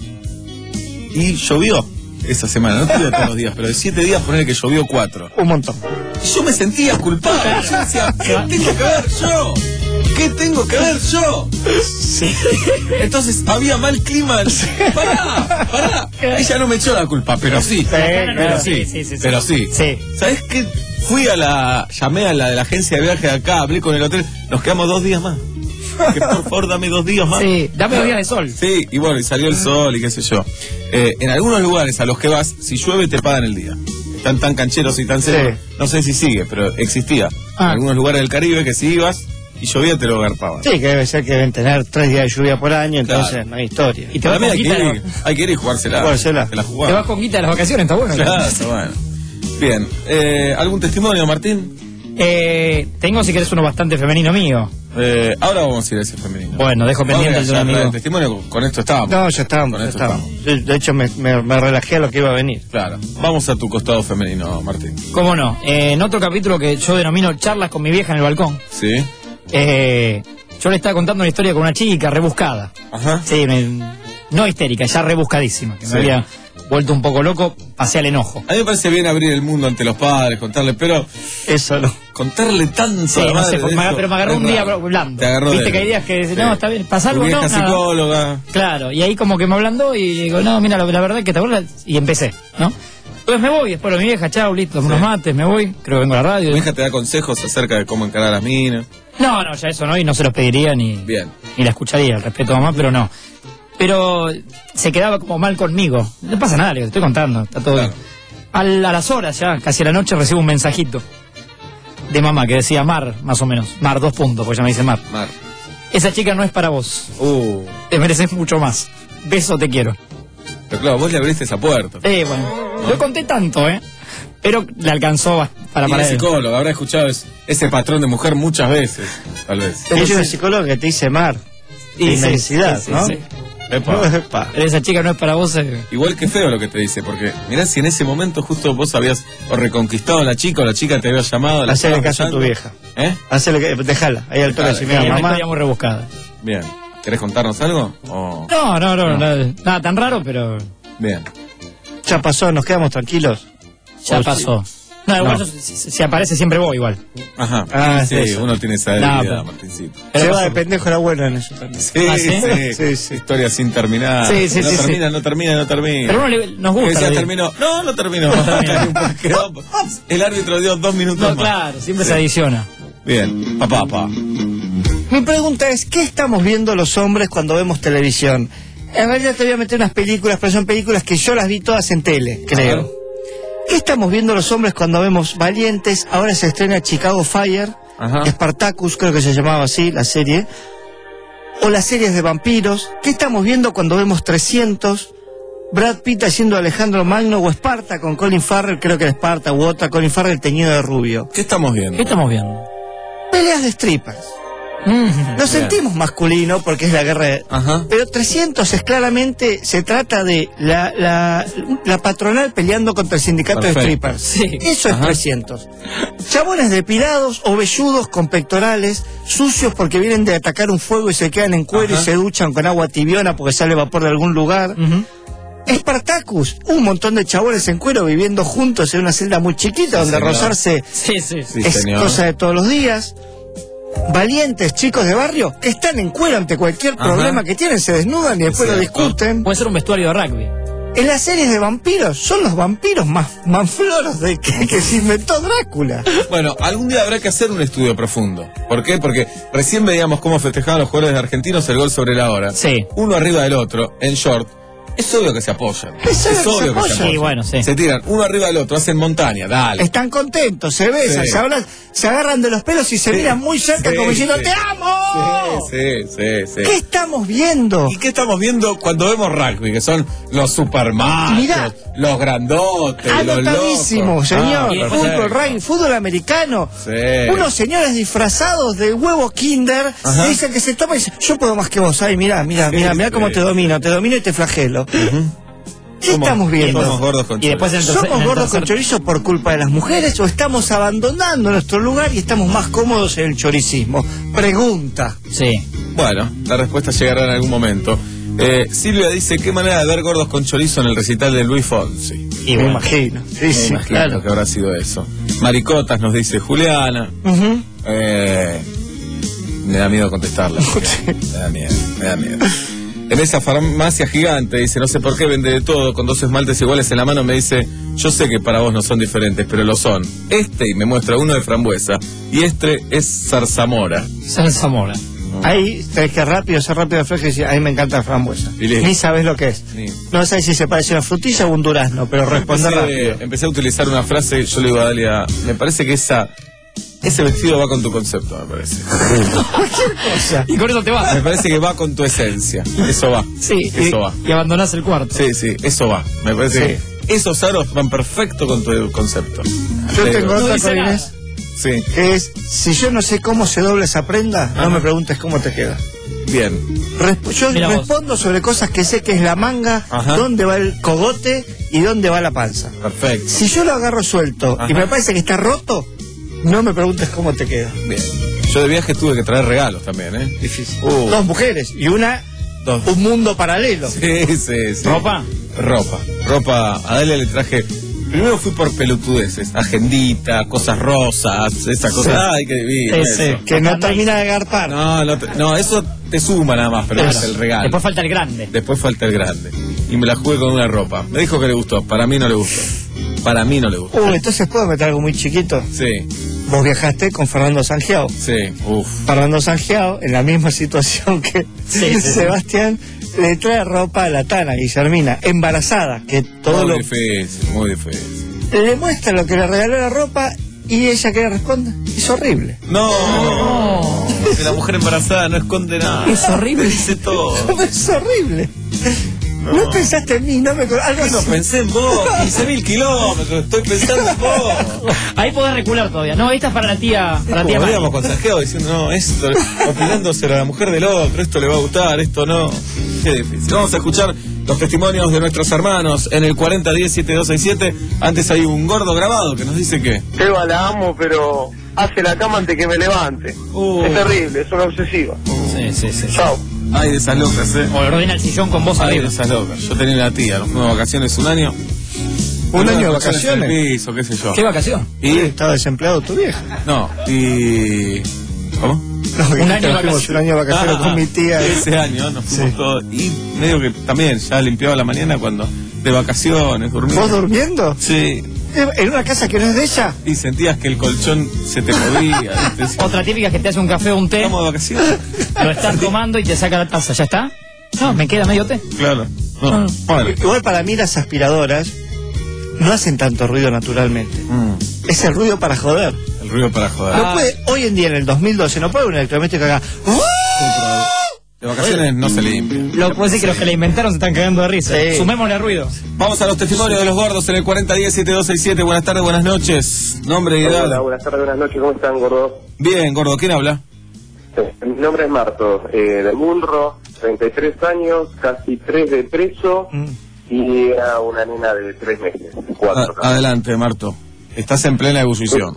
Y llovió esa semana, no llovió todos los días, pero de siete días ponerle que llovió cuatro. Un montón. Y yo me sentía culpable, yo decía, ¿qué tengo que ver yo? ¿Qué tengo que ver yo? Sí. Entonces había mal clima. Pará, pará. Ella no me echó la culpa, pero sí. sí pero sí, sí, sí, pero sí. sí. ¿Sabés qué? Fui a la, llamé a la de la agencia de viaje de acá, hablé con el hotel, nos quedamos dos días más. Que por favor dame dos días más. Sí, dame dos días de sol. Sí, y bueno, y salió el sol y qué sé yo. Eh, en algunos lugares a los que vas, si llueve te pagan el día. Están tan cancheros y tan secos. Sí. No sé si sigue, pero existía. Ah. En algunos lugares del Caribe que si ibas y llovía te lo agarpaban. Sí, que debe ser que deben tener tres días de lluvia por año, entonces claro. no hay historia. Y te vas con hay, guita que ir, hay que ir y jugársela. Jugársela. Te, la te vas con guita de las vacaciones, está bueno. Claro, está bueno. Bien, eh, ¿algún testimonio, Martín? Eh, tengo, si querés, uno bastante femenino mío. Eh, ahora vamos a ir a ese femenino. Bueno, dejo pendiente el de un amigo. El testimonio, con esto estábamos. No, ya estábamos, ya estábamos. estábamos. De hecho, me, me, me relajé a lo que iba a venir. Claro. Vamos a tu costado femenino, Martín. ¿Cómo no? Eh, en otro capítulo que yo denomino charlas con mi vieja en el balcón. Sí. Eh, yo le estaba contando una historia con una chica rebuscada. Ajá. Sí, me, no histérica, ya rebuscadísima. Que sí. me había vuelto un poco loco, pasé al enojo. A mí me parece bien abrir el mundo ante los padres, contarle, pero... Eso no. Contarle tanto sí, a la no madre sé, me agarró, pero me agarró un día blando. Te agarró Viste de... que hay días que dicen, sí. no, está bien, pasa algo, tu no, vieja nada. psicóloga. Claro, y ahí como que me ablandó y digo, no, mira, la, la verdad es que te acuerdas, y empecé, ¿no? Entonces me voy, espero a mi vieja, chau, listo, sí. unos mates, me voy, creo que vengo a la radio. ¿Tu vieja te da consejos acerca de cómo encarar a las minas? No, no, ya eso no, y no se los pediría ni, bien. ni la escucharía, el respeto a mamá, pero no. Pero se quedaba como mal conmigo. No pasa nada, le estoy contando, está todo claro. bien. Al, a las horas ya, casi a la noche, recibo un mensajito de mamá que decía Mar, más o menos. Mar, dos puntos, porque ella me dice Mar. Mar. Esa chica no es para vos. Uh. Te mereces mucho más. Beso, te quiero. Pero claro, vos le abriste esa puerta. Eh, bueno. ¿no? Lo conté tanto, ¿eh? pero le alcanzó para Y para es él. psicólogo, habrá escuchado es- ese patrón de mujer muchas veces, tal vez. Hay una psicóloga que te dice mar. Y sí, Inmensidad, sí, sí, ¿no? sí. Epa. Epa. Esa chica no es para vos. eh. Igual que feo lo que te dice, porque mirá si en ese momento justo vos habías o reconquistado a la chica o la chica te había llamado. la Hacele estabas caso a tu besando. vieja. ¿Eh? Hacele que, déjala, ahí al toque Dejala. si Es mira, una mamá. historia muy rebuscada. Bien. ¿Querés contarnos algo? O- No, no, no, nada, nada tan raro, pero Bien. Ya pasó, nos quedamos tranquilos. ya O pasó. No, igual yo, si, si aparece siempre vos igual. Ajá. Ah, sí, es eso. uno tiene esa No, debilidad, pero- Martincito. Si se va de pendejo era bueno en eso también. Sí, ¿Ah, sí? sí, Sí, sí. Historia sin terminar. Sí, sí, no sí, termina, sí. no termina, no termina. Pero uno le- nos Que gusta. decía, lo terminó. No, no terminó. Quedó- El árbitro dio dos minutos No, más. claro, siempre se adiciona. Bien, papá, papá. Mi pregunta es, ¿qué estamos viendo los hombres cuando vemos televisión? En realidad te voy a meter unas películas, pero son películas que yo las vi todas en tele, creo. ¿Qué estamos viendo los hombres cuando vemos Valientes? Ahora se estrena Chicago Fire, Ajá. Spartacus, creo que se llamaba así, la serie. O las series de vampiros. ¿Qué estamos viendo cuando vemos trescientos? Brad Pitt haciendo Alejandro Magno o Esparta con Colin Farrell, creo que era Esparta u otra, Colin Farrell teñido de rubio. ¿Qué estamos viendo? ¿Qué estamos viendo? Peleas de strippers. Nos sentimos masculino porque es la guerra de... Ajá. Pero trescientos es claramente, se trata de la, la, la patronal peleando contra el sindicato Perfecto. de strippers. Sí. Eso es Ajá. trescientos. Chabones depilados o velludos con pectorales, sucios porque vienen de atacar un fuego y se quedan en cuero Ajá. y se duchan con agua tibiona porque sale vapor de algún lugar. Ujú. Spartacus, un montón de chabones en cuero viviendo juntos en una celda muy chiquita donde señor. rozarse Sí, sí. Sí, es señor. cosa de todos los días. Valientes chicos de barrio que están en cuero ante cualquier Ajá. problema que tienen, se desnudan y después lo cierto. discuten. Puede ser un vestuario de rugby. En las series de vampiros son los vampiros más manfloros de que, que se inventó Drácula. Bueno, algún día habrá que hacer un estudio profundo. ¿Por qué? Porque recién veíamos cómo festejaban los jugadores argentinos el gol sobre la hora. Sí. Uno arriba del otro, en short. Es obvio que se apoyan. Es obvio que se apoyan. Sí, bueno, sí. Se tiran uno arriba del otro, hacen montaña, dale. Están contentos, se besan, Sí. se, hablan, se agarran de los pelos y se Sí. miran muy cerca Sí, como diciendo sí. ¡te amo! Sí, sí, sí. ¿Qué estamos viendo? ¿Y qué estamos viendo cuando vemos rugby? Que son los supermachos, Mirá. los grandotes, los Anotadísimo, locos. señor. Ah, fútbol, perfecto. rugby, fútbol americano. Sí. Unos señores disfrazados de huevo Kinder Ajá. que dicen que se toman y dicen, yo puedo más que vos. Ay, mirá, mirá, Sí, mirá, mirá sí. cómo te domino, te domino y te flagelo. ¿Qué Somos- estamos viendo? Somos gordos con Y después en el tercer- en ¿Somos el gordos con tercer- chorizo por culpa de las mujeres o estamos abandonando nuestro lugar y estamos más cómodos en el choricismo? Pregunta. Sí. Bueno, la respuesta llegará en algún momento. Eh, Silvia dice, ¿qué manera de ver gordos con chorizo en el recital de Luis Fonsi? Y me imagino. Sí, Me sí, imagino claro. que habrá sido eso. Maricotas nos dice Juliana. Ujú. Eh, me da miedo contestarla. Me da miedo, me da miedo. En esa farmacia gigante, dice, no sé por qué vende de todo, con dos esmaltes iguales en la mano, me dice, yo sé que para vos no son diferentes, pero lo son. Este, y me muestra uno de frambuesa, y este es zarzamora. San Zamora. Ahí tenés que rápido, ser rápido de fleje y decir, a mí me encanta la frambuesa. Y listo. Ni sabes lo que es. Sí. No sabes si se parece a una frutilla o un durazno, pero responde rápido. Empecé, empecé a utilizar una frase, yo le digo a Dalia, me parece que esa, ese vestido va con tu concepto, me parece. Cualquier cosa. Y con eso te vas. Me parece que va con tu esencia. Eso va. Sí, Eso y, va. y abandonás el cuarto. Sí, sí, eso va. Me parece que esos aros van perfecto con tu concepto. Yo Te tengo digo. otra dice con nada. Inés, Sí, que es, si yo no sé cómo se dobla esa prenda, no me preguntes cómo te queda. bien. Resp- yo Mira vos. respondo sobre cosas que sé que es la manga, Ajá. dónde va el cogote y dónde va la panza. Perfecto. Si yo lo agarro suelto Ajá. y me parece que está roto, no me preguntes cómo te queda. Bien. Yo de viaje tuve que traer regalos también, ¿eh? Difícil. Uh. Dos mujeres y una, Dos. un mundo paralelo. Sí, sí, sí. ¿Ropa? Ropa. Ropa. A Dalia le traje. Primero fui por pelotudeces. Agendita, cosas rosas, esa cosa. Ay, qué divino. Ese. eso. Que no termina de agarpar. No, no, te- no, eso te suma nada más, pero Claro. es el regalo. Después falta el grande. Después falta el grande. Y me la jugué con una ropa. Me dijo que le gustó. Para mí no le gustó. Para mí no le gustó. Uh, entonces puedo meter algo muy chiquito. Sí, Vos viajaste con Fernando Sangiao. sí, uff. Fernando Sangiao, en la misma situación que Sí, sí, sí. Sebastián, le trae ropa a la Tana, Guillermina, embarazada, que todo Muy lo... difícil, muy difícil. Le muestra lo que le regaló la ropa y ella que le responde, es horrible. No, que la mujer embarazada no esconde nada. Es horrible. Dice todo. Es horrible. No pensaste en mí, no me... Algo no así. pensé en vos. quince mil kilómetros, estoy pensando en vos. Ahí podés recular todavía. No, esta es para la tía, para la tía Mari. Veníamos con Santiago diciendo, no, esto, opinándose a la mujer del otro, esto le va a gustar, esto no. Qué difícil. Vamos a escuchar los testimonios de nuestros hermanos en el cuarenta diez siete dos seis siete. Antes hay un gordo grabado que nos dice que... Eva la amo, pero hace la cama antes que me levante. Uh. Es terrible, es una obsesiva. Sí, sí, sí. Chao. Ay, de esas locas, eh. O le ordena el sillón con voz Ay, arriba. de esas locas. Yo tenía una tía, nos fuimos de vacaciones un año. Un año de vacaciones. En el piso, qué sé yo. ¿Qué vacación? Y estaba desempleado tu vieja. No, y... ¿Cómo? No, un, año de vacaciones. un año de vacaciones Ah, con mi tía. Ese año nos fuimos Sí. todos. Y medio que también ya limpiaba la mañana cuando... De vacaciones, durmiendo. ¿Vos durmiendo? Sí. ¿En una casa que no es de ella? Y sentías que el colchón se te podía. ¿viste? Otra típica es que te hace un café o un té. Estamos de vacaciones. Lo estás tomando y te saca la taza. ¿Ya está? No, me queda medio té. Claro. No. Bueno. Igual para mí las aspiradoras no hacen tanto ruido naturalmente. Mm. Es el ruido para joder. El ruido para joder. No puede, hoy en día, en el dos mil doce, no puede un electrodoméstico que haga... De vacaciones no se limpia. Lo que puedo decir que los que la inventaron se están cagando de risa. Sí. Sumémosle ruido. Vamos a los testimonios de los gordos en el cuarenta diez siete dos seis siete. Buenas tardes, buenas noches. Nombre y edad. Hola, buenas tardes, buenas noches, ¿cómo están, gordo? Bien, gordo, ¿quién habla? Mi nombre es Marto, eh, de Munro, treinta y tres años, casi tres de preso, Mm. y era una nena de tres meses, cuatro. A- adelante, Marto. Estás en plena ebullición.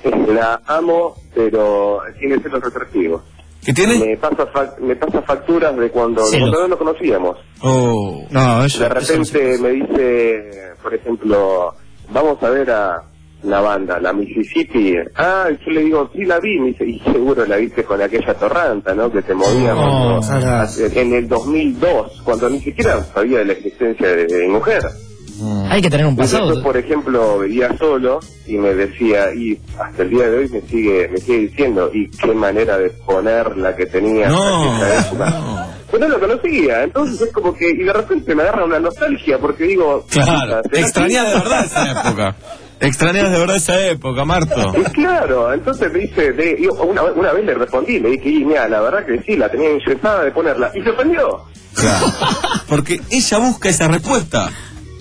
La amo, pero tiene celos restrictivos. ¿Qué tiene? Me pasa, fa- me pasa facturas de cuando, de Celos. cuando no nos conocíamos. Oh. No, eso... De repente me dice, por ejemplo, vamos a ver a la banda, la Mississippi. Ah, yo le digo, sí la vi, me dice, y seguro la viste con aquella torranta, ¿no? Que se movía Oh, cuando- hace- en el dos mil dos, cuando ni siquiera sabía de la existencia de, de mi mujer. Hay que tener un Y después, pasado. por ejemplo, vivía solo y me decía, y hasta el día de hoy me sigue me sigue diciendo, y qué manera de poner la que tenía No, en esa época. Pues no lo conocía, entonces es como que, y de repente me agarra una nostalgia, porque digo... Claro, puta, ¿será extrañas que- de verdad esa época. Extrañas de verdad esa época, Marto. Y claro, entonces me dice, de, yo una, una vez le respondí, le dije, y mira, la verdad que sí, la tenía inyectada de ponerla, y se ofendió. Claro. Porque ella busca esa respuesta.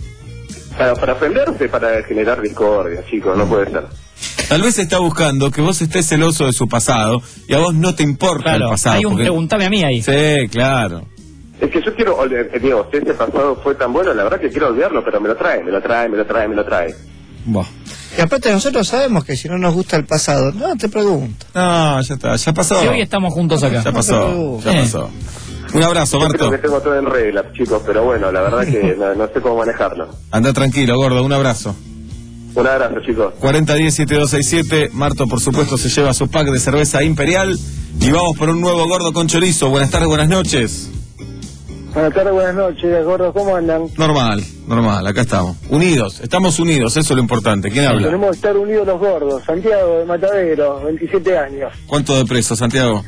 Para, para ofenderse, para generar discordia, chicos, no puede ser. Tal vez está buscando que vos estés celoso de su pasado y a vos no te importa el Claro, pasado. hay un porque- preguntame a mí ahí. Sí, claro. Es que yo quiero, olvidar- eh, digo, si ese pasado fue tan bueno, la verdad que quiero olvidarlo, pero me lo trae, me lo trae, me lo trae, me lo trae. Buah. Y aparte nosotros sabemos que si no nos gusta el pasado, no te pregunto. No, ya está, ya pasó. Si hoy estamos juntos acá. Ya pasó, ya Eh. pasó. Un abrazo, Yo creo Marto. que tengo todo en regla, chicos, pero bueno, la verdad que no, no sé cómo manejarlo. Anda tranquilo, gordo, un abrazo. Un abrazo, chicos. cuarenta diez siete dos seis siete. Marto, por supuesto, se lleva su pack de cerveza Imperial. Y vamos por un nuevo gordo con chorizo. Buenas tardes, buenas noches. Buenas tardes, buenas noches, gordos, ¿cómo andan? Normal, normal, acá estamos. Unidos, estamos unidos, eso es lo importante. ¿Quién habla? Tenemos que estar unidos los gordos. Santiago de Matadero, veintisiete años. ¿Cuánto de preso, Santiago?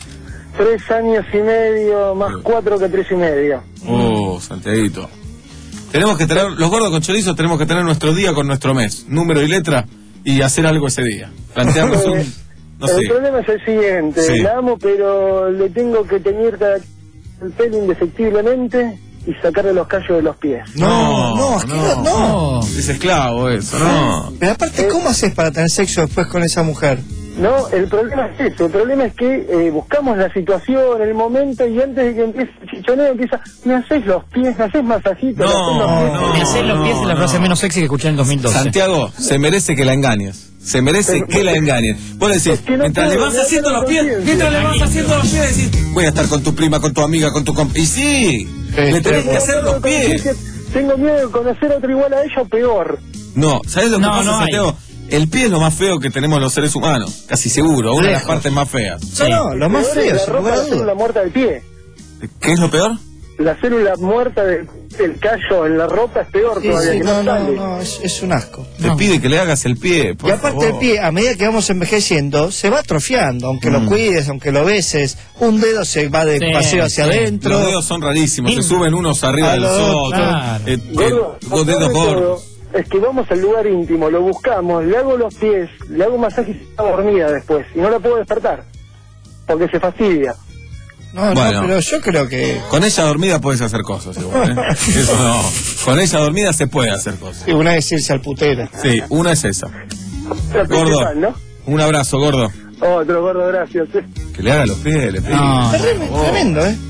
Tres años y medio, más cuatro que tres y medio. Oh, Santiaguito. Tenemos que tener, los gordos con chorizo tenemos que tener nuestro día con nuestro mes, número y letra, y hacer algo ese día. Plantearnos un... No el sé. problema es el siguiente, Sí. la amo, pero le tengo que teñir cada- el pelo indefectiblemente y sacarle los callos de los pies. No, no, es que no, no. Es esclavo eso, no. Pero aparte, ¿cómo haces para tener sexo después con esa mujer? No, el problema es eso, el problema es que eh, buscamos la situación, el momento, y antes de que empiece el chichoneo empieza, me haces los pies, me haces masajito, me haces los pies. Me hacés los pies en la frase menos sexy que escuché en el dos mil doce. Santiago, se merece que la engañes. Se merece que la engañen. Vos le decís, que no mientras le puedo, vas me haciendo da los pies, conciencia. mientras le vas haciendo los pies, decís, voy a estar con tu prima, con tu amiga, con tu comp... Y sí, le tenés que hacer los pies. Tengo miedo de conocer otro igual a ella o peor. No, ¿sabés lo que No, pasa, no hay. Santiago? El pie es lo más feo que tenemos los seres humanos, casi seguro, una de las Lejos. partes más feas. No, no, lo más Peor es feo, la sin ropa, lugar a la dudas. célula muerta del pie. ¿Qué es lo peor? La célula muerta del, del callo en la ropa es peor Sí, todavía, sí, que no, no, no, sale. no, es, es un asco. Te pide que le hagas el pie, por Y aparte favor. el pie, a medida que vamos envejeciendo, se va atrofiando, aunque Mm. lo cuides, aunque lo beses, un dedo se va de Sí, paseo hacia sí. adentro. Los dedos son rarísimos, se Y- suben unos arriba A del los otro. otros. Claro. Eh, eh, Gordo, los dedos lo peor de gordos. todo es que vamos al lugar íntimo, lo buscamos, le hago los pies, le hago un masaje y se está dormida después, y no la puedo despertar, porque se fastidia. No, Bueno. no, pero yo creo que... Con ella dormida puedes hacer cosas igual, ¿eh? Eso no. Con ella dormida se puede hacer cosas. Sí, una es irse al putero. Sí, una es esa. La Gordo, principal, ¿no? un abrazo, gordo. Otro gordo, gracias. eh. Que le haga los pies, le pies. No, Tremendo, tremendo, ¿eh?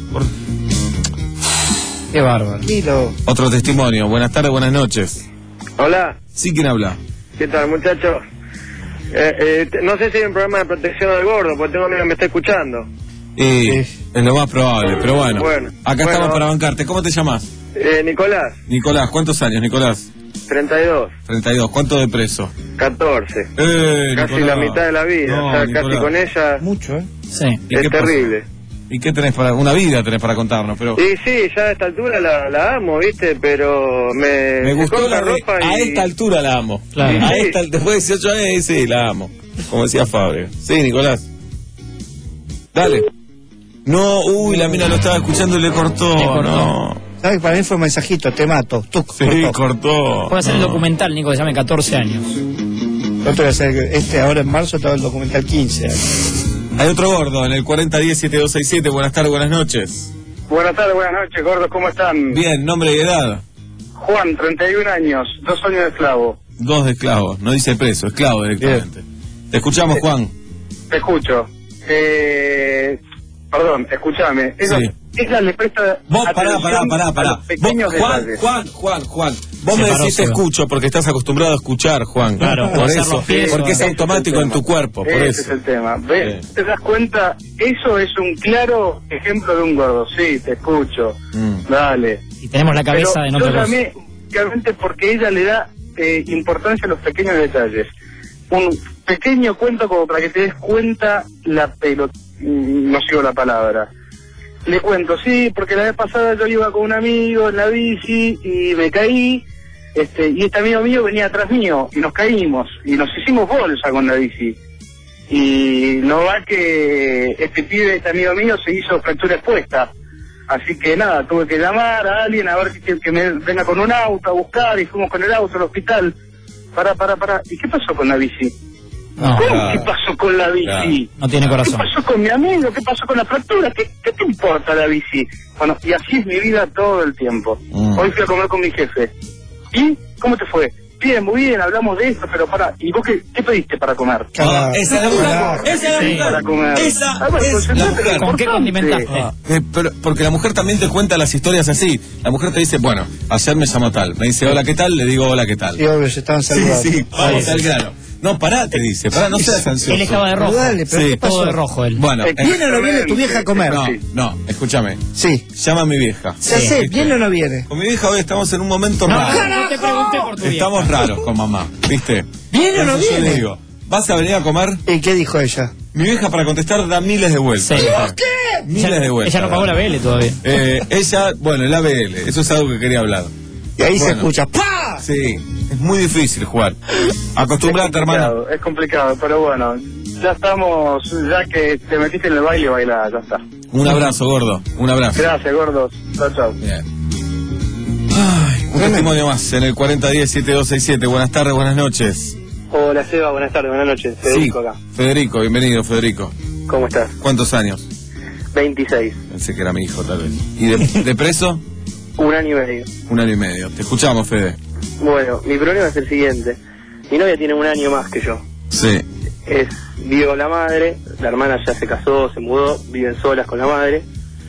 qué bárbaro. Tranquilo. Otro testimonio. Buenas tardes, buenas noches. Hola, Sí, ¿quién habla? ¿qué tal, muchachos? Eh, eh, te- no sé si hay un programa de protección del gordo, porque tengo amigo que me está escuchando. Y es lo más probable, pero bueno. Bueno, acá bueno. estamos para bancarte. ¿Cómo te llamas? Eh, Nicolás, Nicolás, ¿cuántos años, Nicolás? treinta y dos, treinta y dos. ¿Cuánto de preso? catorce. Eh, Casi Nicolás. la mitad de la vida, No, o sea, Nicolás. casi con ella. Mucho, ¿eh? Sí. ¿Y Es qué pasó? terrible. ¿Y qué tenés para...? Una vida tenés para contarnos, pero... Y sí, ya a esta altura la, la amo, ¿viste? Pero me... Me gustó corta la de, ropa a y... esta altura la amo. Claro. A Sí. esta, después de dieciocho años, sí, la amo. Como decía Fabio. Sí, Nicolás. Dale. No, uy, la mina lo estaba escuchando y le cortó. Le cortó. No. ¿Sabes? Para mí fue un mensajito, te mato. Tú, Sí, cortó. cortó. Puede ser el No. documental, Nico, que se llame catorce años. Yo te voy a hacer que este ahora en marzo estaba el documental quince años. Hay otro gordo en el cuarenta diez siete dos seis siete. Buenas tardes, buenas noches. Buenas tardes, buenas noches, gordos, ¿cómo están? Bien, nombre y edad. Juan, treinta y un años, dos años de esclavo. Dos de esclavos. No dice preso, esclavo directamente. Te escuchamos, Juan. Te escucho. Eh, perdón, escúchame. Ella, Sí. ella le presta Vos, pará, atención pará, pará, a pará. los pequeños Vos, Juan, detalles. Juan, Juan, Juan. Vos Se me paró decís te solo. escucho porque estás acostumbrado a escuchar, Juan. Claro, por hacer eso. los pies, Porque es ese es automático el en tu tema. cuerpo, por Ese eso. es el tema. ¿Ves? Sí. ¿Te das cuenta? Eso es un claro ejemplo de un gordo. Sí, te escucho. Mm. Dale. Y tenemos la cabeza Pero en yo otra cosa. llamé realmente porque ella le da eh, importancia a los pequeños detalles. Un pequeño cuento como para que te des cuenta la pelota. No sigo la palabra. Le cuento, sí, porque la vez pasada yo iba con un amigo en la bici y me caí, este, y este amigo mío venía atrás mío y nos caímos y nos hicimos bolsa con la bici. Y no va que este pibe, este amigo mío, se hizo fractura expuesta. Así que nada, tuve que llamar a alguien a ver que, que me venga con un auto a buscar y fuimos con el auto al hospital. Pará, pará, pará. ¿Y qué pasó con la bici? No, ¿Cómo claro. qué pasó con la bici? Claro. no tiene ¿Qué corazón. pasó con mi amigo? ¿Qué pasó con la fractura? ¿Qué, qué te importa la bici? Bueno, y así es mi vida todo el tiempo. Mm. Hoy fui a comer con mi jefe. ¿Y cómo te fue? Bien, muy bien, hablamos de esto, pero para, ¿y vos qué, qué pediste para comer? Ah, esa es la mujer. Carajo. Esa es la Sí. mujer. Para comer. Esa Ah, bueno, es la concentrate en mujer. lo ¿Con qué importante. condimentaste? Ah, eh, pero- porque la mujer también te cuenta las historias así. La mujer te dice, bueno, ayer me llamó tal. Me dice, hola, ¿qué tal? Le digo, hola, ¿qué tal? Sí, obvio, se estaban Sí, saludando. sí, vamos Sí, al sí. grano. No, pará, te dice, pará, no seas ansioso. Él estaba de rojo. Dale, pero Sí. ¿qué pasó? Todo de rojo él. Bueno, Eh, eh, ¿Viene o no viene tu vieja a comer? no, no, escúchame. Sí. Llama a mi vieja. Ya Sí. sé, ¿viene o no viene? Con mi vieja hoy estamos en un momento No, raro. no te pregunté por tu vieja. Estamos raros con mamá, ¿viste? ¿Viene o no Entonces yo viene? le digo, ¿vas a venir a comer? ¿Y qué dijo ella? Mi vieja para contestar da miles de vueltas. Sí. ¿Qué? Miles Ella, de vueltas. ella no pagó la B L todavía. Eh, ella, bueno, el A B L, eso es algo que quería hablar. Y ahí se Bueno. escucha ¡pah! Sí, es muy difícil jugar. Es Acostumbrate, hermano. complicado, es complicado, pero bueno, ya estamos, ya que te metiste en el baile, baila, ya está. Un abrazo, gordo, un abrazo. Gracias, gordos. Chao, chao. Bien. Ay, un testimonio más en el cuarenta diez siete dos seis siete. Buenas tardes, buenas noches. Hola, Seba, buenas tardes, buenas noches. Federico Sí, acá. Federico, bienvenido, Federico. ¿Cómo estás? ¿Cuántos años? veintiséis. Pensé que era mi hijo, tal vez. ¿Y de, de preso? Un año y medio. Un año y medio. Te escuchamos, Fede. Bueno, mi problema es el siguiente. Mi novia tiene un año más que yo. Sí. Es, vive con la madre, la hermana ya se casó, se mudó, viven solas con la madre.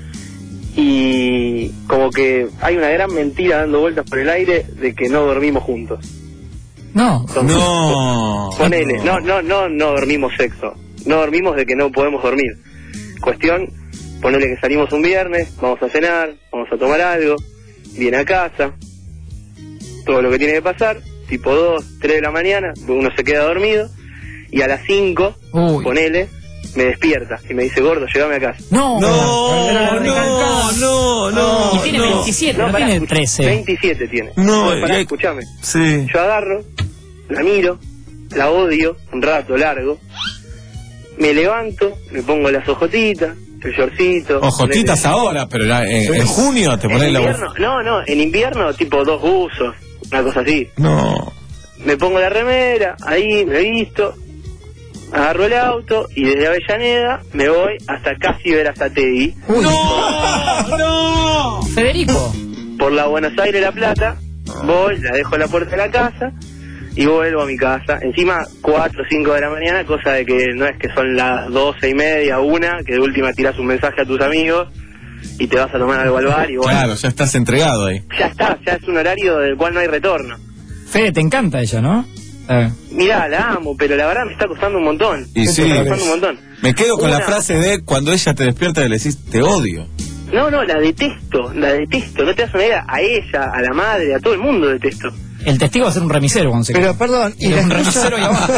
Y como que hay una gran mentira dando vueltas por el aire de que no dormimos juntos. No. Entonces, No. Ponele, no, no, no, no dormimos sexo. No dormimos de que no podemos dormir. Cuestión, ponele que salimos un viernes, vamos a cenar, vamos a tomar algo, viene a casa, todo lo que tiene que pasar, tipo dos, tres de la mañana, uno se queda dormido, y a las cinco, Uy. ponele, me despierta y me dice, gordo, llévame a casa. No. No, no, no, no. Y tiene no. veintisiete, no, pará, tiene escucha, trece. veintisiete tiene. No, Pará, y hay- escuchame. Sí. Yo agarro, la miro, la odio, un rato largo, me levanto, me pongo las ojotitas, el shortcito. Ojotitas ponele- ahora, pero era en, en junio te En pones la voz. invierno, no, no, en invierno tipo dos buzos, una cosa así. No. Me pongo la remera, ahí me visto, agarro el auto y desde Avellaneda me voy hasta casi Verazategui. ¡No! ¡No! Federico. Por la Buenos Aires La Plata, voy, la dejo en la puerta de la casa y vuelvo a mi casa. Encima, cuatro o cinco de la mañana, cosa de que no es que son las doce y media, una, que de última tiras un mensaje a tus amigos y te vas a tomar algo al bar y bueno. Claro, ya estás entregado ahí. Ya está, ya es un horario del cual no hay retorno. Fede, te encanta ella, ¿no? Eh. Mirá, la amo, pero la verdad me está costando un montón. Y me sí, está costando un montón. Me quedo con Una... la frase de cuando ella te despierta y le decís, te odio. No, no, la detesto, la detesto. No te das una idea, a ella, a la madre, a todo el mundo detesto. El testigo va a ser un remisero cuando se Pero perdón, y la un esposa... remisero y abajo.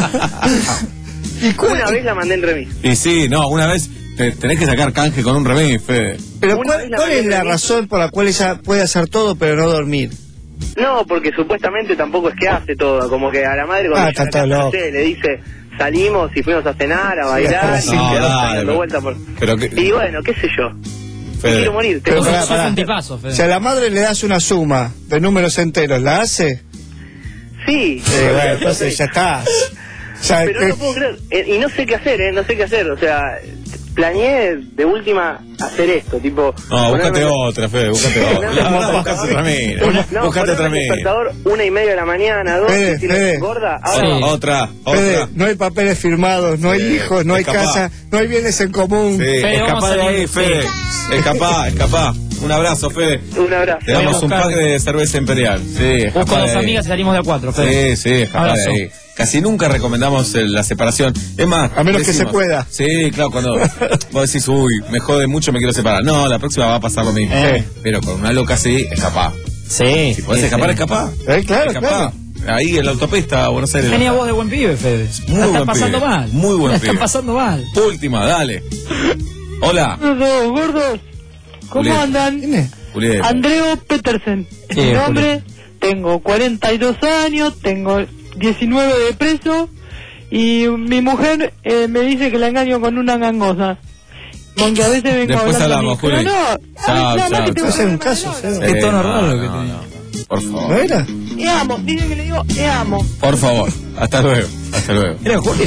¿Y una vez la mandé en remis. Y sí, no, una vez te, tenés que sacar canje con un remis, Fede. Pero ¿cuál, cuál es la razón por la cual ella puede hacer todo pero no dormir? No, porque supuestamente tampoco es que hace todo, como que a la madre cuando Ah, ella está la casa, todo no sé, le dice, salimos y fuimos a cenar, a bailar, Sí, y no, te vas dale, dando pero- vuelta por... pero que- Y bueno, qué sé yo, Fede. me quiero morir. te Pero juro. pará, pará. un tipazo, Fede. Si a la madre le das una suma de números enteros, ¿la hace? Sí, Sí, bueno, entonces ya está. Ya, pero eh, no puedo creer, eh, y no sé qué hacer, eh, no sé qué hacer, o sea, planeé de última hacer esto, tipo... No, búscate ponerme- otra, Fede, búscate No, otra. no, No, no, búscate otra mina. No, Búscate otra ponerme el mina. despertador una y media de la mañana, dos, Fede, decirle, Fede. gorda, Sí. ahora Otra, Fede, otra. no hay papeles firmados, no hay Sí, hijos, no hay escapá. casa, no hay bienes en común. Sí, Fede, vamos escapá a de salir. ahí, Fede. Escapá, escapá. Un abrazo, Fede. un abrazo. Te damos Voy a un buscar. pack de cerveza imperial. Sí, Busco escapá dos de ahí. amigas y salimos de a cuatro, Fede. Sí, sí, escapá de Abrazo. ahí. Casi nunca recomendamos eh, la separación. Es más, A menos que decimos- se pueda. Sí, claro, cuando vos decís, uy, me jode mucho, me quiero separar. No, la próxima va a pasar lo mismo. Eh. Pero con una loca así, escapá. Sí. Si podés sí, escapar, sí. escapá. Eh, claro, Escapá. Ahí en la autopista, a Buenos Aires. Tenía voz de buen pibe, Fede. Muy la buen están pasando pibe. mal. Muy buen La están pibe. pasando mal. Última, dale. Hola. Gordos, gordos, ¿cómo Julián. andan? ¿Quién es? Julieta. Andreo Petersen, es Sí, mi nombre, tengo cuarenta y dos años, tengo diecinueve de preso y mi mujer eh, me dice que la engaño con una gangosa. Aunque a veces vengo Después hablando hablamos, con mi- Juli. Pero no, Chao, ay, nada más chao, que tengo chao. que Es un ver caso, con ¿sí? la Sí, Qué tono no, raro no, que no, tenía. no. Por ¿No favor. era? Te amo, dice que le digo, te amo. Por favor. Hasta luego. Hasta luego. Era Juli.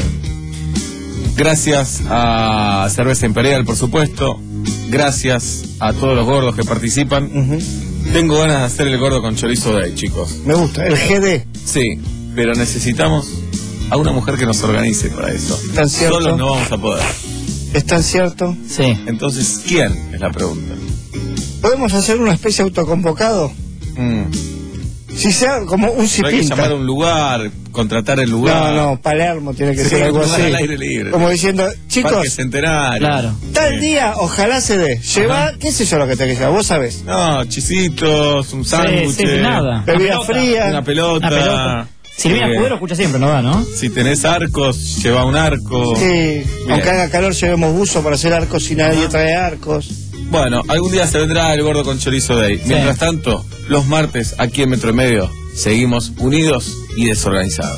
Gracias a Cerveza Imperial, por supuesto. Gracias a todos los gordos que participan. Ujú. Tengo ganas de hacer el gordo con chorizo day, chicos. Me gusta, el G D. Sí, pero necesitamos a una mujer que nos organice para eso. Tan cierto. Solo no vamos a poder. ¿Es tan cierto? Sí. Entonces, ¿quién es la pregunta? ¿Podemos hacer una especie de autoconvocado? Mm. Si sea como un Pero hay que cipinta. llamar a un lugar, contratar el lugar. No, no, Palermo tiene que Sí, ser algo un lugar así. al aire libre. Como diciendo, Parque chicos, Centenario. Claro. tal día, ojalá se dé. Lleva, qué sé yo lo que te que llevar, vos sabés. No, chisitos, un Sí, sándwich. sí, nada. Bebida Una pelota. fría. Una pelota. Una pelota. Silvina Eh, Escudero escucha siempre, ¿no da, no? Si tenés arcos, lleva un arco. Sí, Bien. aunque haga calor, llevemos buzo para hacer arcos y nadie trae arcos. Bueno, algún día se vendrá el gordo con chorizo day. Mientras tanto, los martes aquí en Metro y Medio seguimos unidos y desorganizados.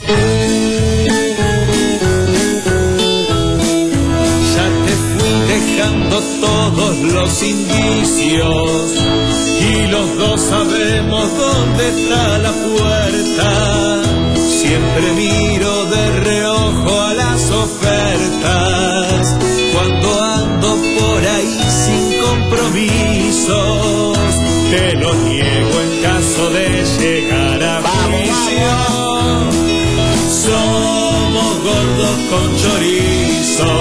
Ya te fui dejando todos los indicios y los dos sabemos dónde está la puerta. Siempre miro de reojo a las ofertas cuando ando por ahí sin compromisos. Te lo niego en caso de llegar a prisión. Somos gordos con chorizo.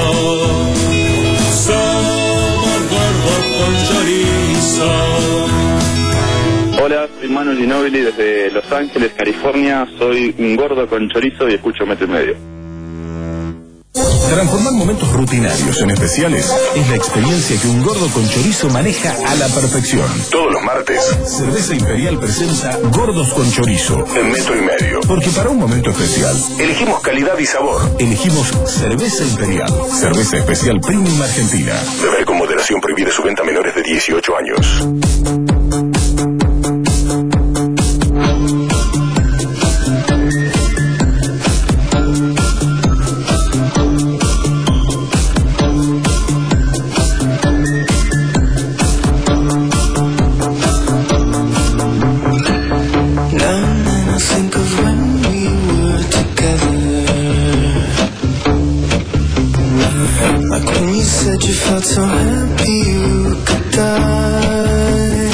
Somos gordos con chorizo. Hola, soy Manu Ginóbili desde Los Ángeles, California. Soy un gordo con chorizo y escucho Metro y Medio. Transformar momentos rutinarios en especiales es la experiencia que un gordo con chorizo maneja a la perfección. Todos los martes, Cerveza Imperial presenta Gordos con Chorizo en Metro y Medio. Porque para un momento especial, elegimos calidad y sabor. Elegimos Cerveza Imperial, cerveza especial premium argentina. Beber con moderación, prohibida su venta a menores de dieciocho años. Now and then I think of when we were together. felt so happy you could die.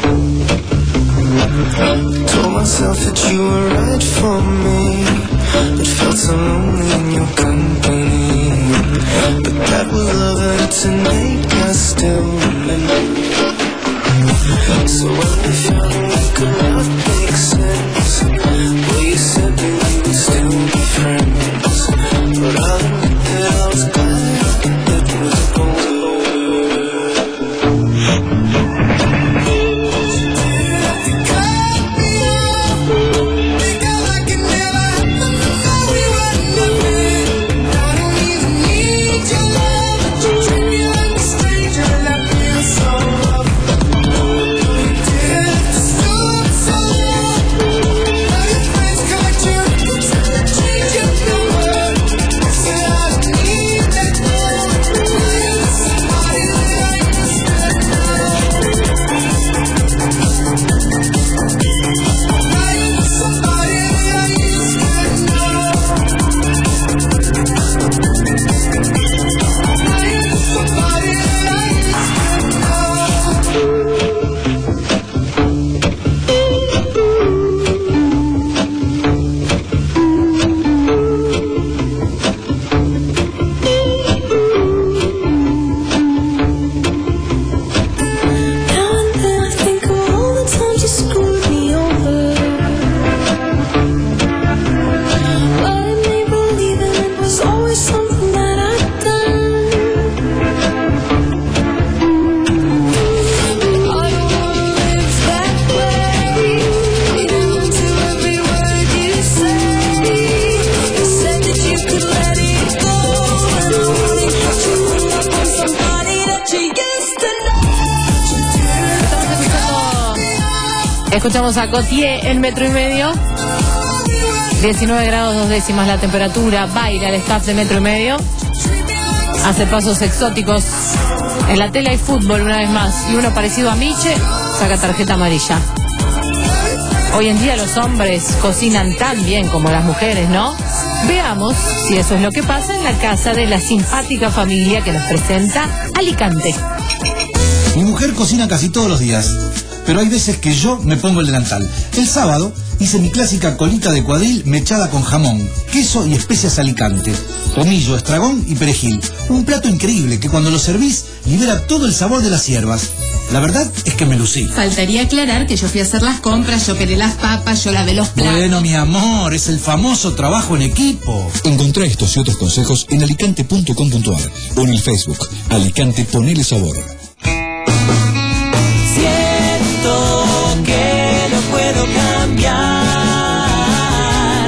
Told myself that you were right for me, but felt so lonely in your company. But that was love and tonight I still remember. So when we found we could not make sense, well you said that we would still be friends. But I'll admit that I was glad it was over. Escuchamos a Gautier en Metro y Medio. diecinueve grados dos décimas la temperatura. Baila el staff de Metro y Medio. Hace pasos exóticos. En la tele hay fútbol una vez más. Y uno parecido a Miche saca tarjeta amarilla. Hoy en día los hombres cocinan tan bien como las mujeres, ¿no? Veamos si eso es lo que pasa en la casa de la simpática familia que nos presenta Alicante. Mi mujer cocina casi todos los días, pero hay veces que yo me pongo el delantal. El sábado hice mi clásica colita de cuadril mechada con jamón, queso y especias Alicante, tomillo, estragón y perejil. Un plato increíble que cuando lo servís libera todo el sabor de las hierbas. La verdad es que me lucí. Faltaría aclarar que yo fui a hacer las compras, yo pelé las papas, yo lavé los platos. Bueno, mi amor, es el famoso trabajo en equipo. Encontrá estos y otros consejos en alicante punto com punto ar o en el Facebook Alicante Ponele Sabor. Siento que no puedo cambiar.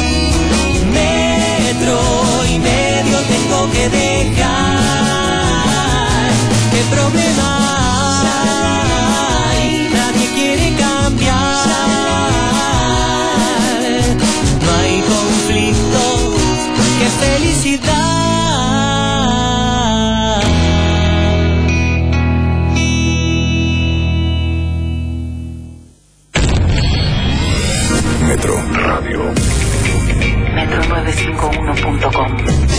Metro y medio tengo que dejar. ¿Qué problema? Metro Radio. metro novecientos cincuenta y uno punto com.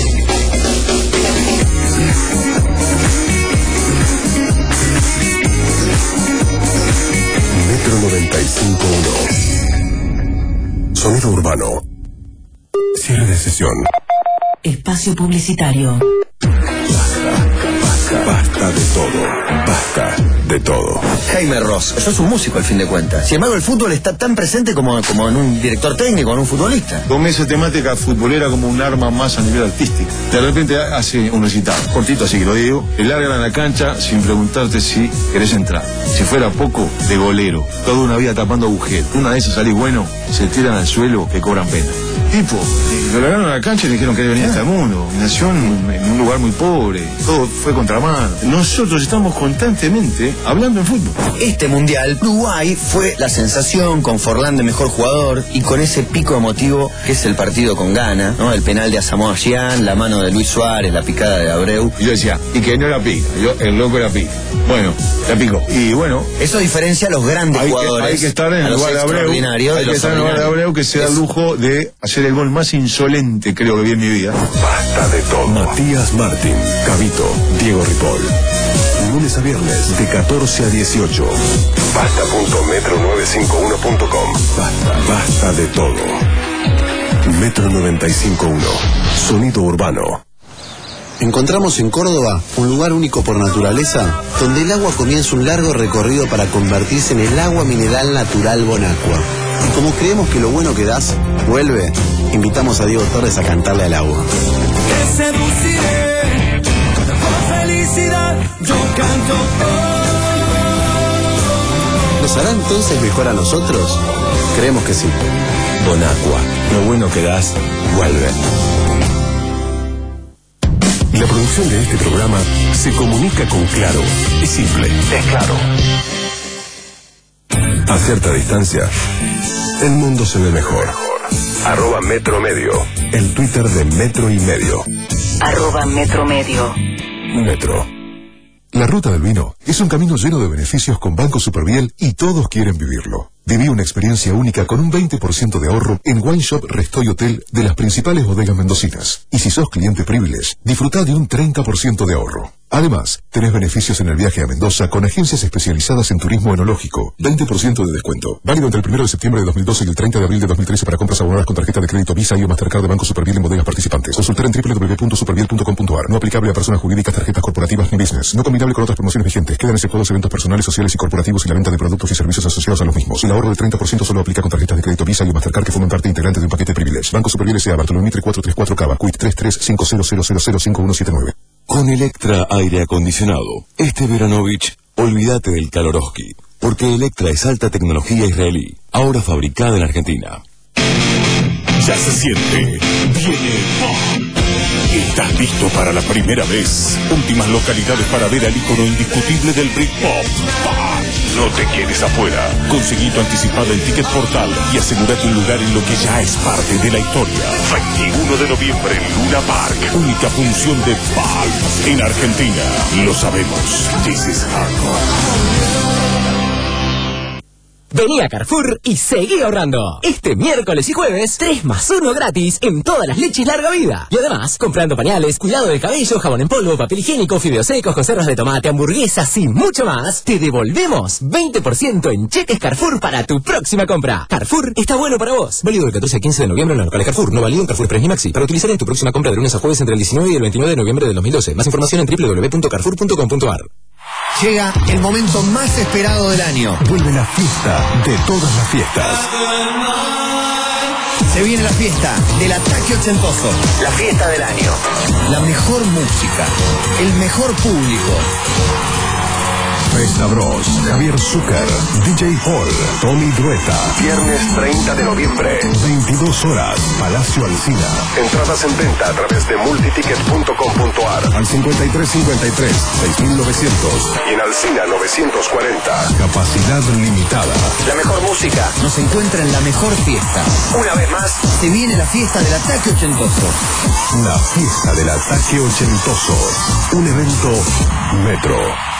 Metro noventa y cinco punto uno. Sonido urbano. Cierre de sesión. Espacio publicitario. Basta de todo. Basta de todo. Jaime Ross, sos un músico al fin de cuentas. Sin embargo, el fútbol está tan presente como, como en un director técnico, en un futbolista. Tomé esa temática futbolera como un arma más a nivel artístico. De repente hace un recital, cortito así que lo digo, te largan a la cancha sin preguntarte si querés entrar. Si fuera poco, de golero, toda una vida tapando agujeros. Una de esas salís bueno, se tiran al suelo que cobran pena. Tipo, lo largaron a la cancha y le dijeron que venía hasta el mundo. Nació en, en un lugar muy pobre, todo fue contramano. Nosotros estamos constantemente hablando en fútbol. Este mundial, Uruguay fue la sensación, con Forlán de mejor jugador y con ese pico emotivo que es el partido con Ghana, ¿no? El penal de Asamoah Gyan, la mano de Luis Suárez, la picada de Abreu. Y yo decía, y que no la pica, yo, el loco la pica. Bueno, la picó. Y bueno, eso diferencia a los grandes hay jugadores. Que, hay que estar en el lugar de Abreu. Hay que estar en el lugar de Abreu, que se da el lujo de hacer el gol más insolente, creo que vi en mi vida. Basta de todo. Matías Martín, Cabito, Diego Ripoll. Lunes a viernes de catorce a dieciocho. Basta punto metro novecientos cincuenta y uno punto com. Basta, basta de todo. Metro noventa y cinco punto uno. Sonido urbano. Encontramos en Córdoba un lugar único por naturaleza, donde el agua comienza un largo recorrido para convertirse en el agua mineral natural Bonacqua. Y como creemos que lo bueno que das vuelve, invitamos a Diego Torres a cantarle al agua. Te seduciré con felicidad, yo canto. ¿Nos hará entonces mejor a nosotros? Creemos que sí. Bonacqua, lo bueno que das vuelve. La producción de este programa se comunica con Claro. Es simple. Es Claro. A cierta distancia, el mundo se ve mejor. Arroba Metro Medio. El Twitter de Metro y Medio. Arroba Metro Medio. Metro. La ruta del vino es un camino lleno de beneficios con Banco Superviel y todos quieren vivirlo. Viví una experiencia única con un veinte por ciento de ahorro en Wine Shop Resto y Hotel de las principales bodegas mendocinas. Y si sos cliente Privilege, disfrutá de un treinta por ciento de ahorro. Además, tenés beneficios en el viaje a Mendoza con agencias especializadas en turismo enológico. veinte por ciento de descuento. Válido entre el primero de septiembre de dos mil doce y el treinta de abril de dos mil trece para compras abonadas con tarjeta de crédito Visa y o Mastercard de Banco Superviel en bodegas participantes. Consultar en doble u doble u doble u punto superviel punto com punto a r. No aplicable a personas jurídicas, tarjetas corporativas ni business. No combinable con otras promociones vigentes. Quedan exceptuados eventos personales, sociales y corporativos y la venta de productos y servicios asociados a los mismos. El ahorro del treinta por ciento solo aplica con tarjetas de crédito Visa y o Mastercard que forman parte integrante de un paquete Privilege. Banco Superviel S A Bartolomé Mitre cuatrocientos treinta y cuatro Cava, Quit tres tres cinco cero cero cero cero cinco uno siete nueve. Con Electra Aire Acondicionado, este Veranovich, olvídate del Kaloroski, porque Electra es alta tecnología israelí, ahora fabricada en Argentina. Ya se siente, viene Pop. ¿Estás listo para la primera vez? Últimas localidades para ver al ícono indiscutible del Britpop. Pop. No te quedes afuera. Conseguí tu anticipada en Ticket Portal y asegúrate un lugar en lo que ya es parte de la historia. veintiuno de noviembre en Luna Park. Única función de Pop en Argentina. Lo sabemos. This is hardcore. Vení a Carrefour y seguí ahorrando. Este miércoles y jueves, tres más uno gratis en todas las leches larga vida. Y además, comprando pañales, cuidado del cabello, jabón en polvo, papel higiénico, fideos secos, conservas de tomate, hamburguesas y mucho más, te devolvemos veinte por ciento en cheques Carrefour para tu próxima compra. Carrefour está bueno para vos. Válido del catorce al quince de noviembre en los locales Carrefour. No válido en Carrefour Express ni Maxi. Para utilizar en tu próxima compra de lunes a jueves entre el diecinueve y el veintinueve de noviembre de dos mil doce. Más información en doble u doble u doble u punto carrefour punto com punto a r. Llega el momento más esperado del año. Vuelve la fiesta de todas las fiestas. Se viene la fiesta del ataque ochentoso. La fiesta del año. La mejor música. El mejor público. Festa Bros, Javier Zucker, D J Paul, Tommy Drueta. Viernes treinta de noviembre, veintidós horas, Palacio Alsina. Entradas en venta a través de multiticket punto com punto a r al cincuenta y tres cincuenta y tres, seis mil novecientos y en Alsina novecientos cuarenta. Capacidad limitada. La mejor música nos encuentra en la mejor fiesta. Una vez más, se viene la fiesta del ataque ochentoso. La fiesta del ataque ochentoso. Un evento Metro.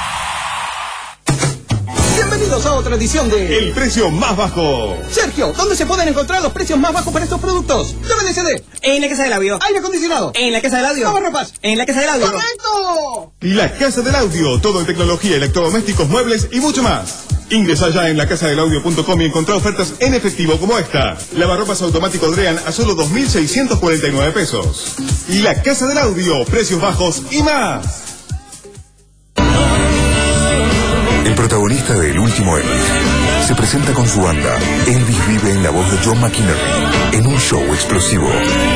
Bienvenidos a otra edición de El precio más bajo. Sergio, ¿dónde se pueden encontrar los precios más bajos para estos productos? D V D C D. En la casa del audio. Aire acondicionado. En la casa del audio. Lavarropas. En la casa del audio. ¡Correcto! La casa del audio. Todo en tecnología, electrodomésticos, muebles y mucho más. Ingresa ya en la casa del audio punto com y encontrá ofertas en efectivo como esta. Lavarropas automático Drean a solo dos mil seiscientos cuarenta y nueve pesos. Y la casa del audio. Precios bajos y más. El protagonista de El Último Elvis se presenta con su banda. Elvis vive en la voz de John McInerney en un show explosivo.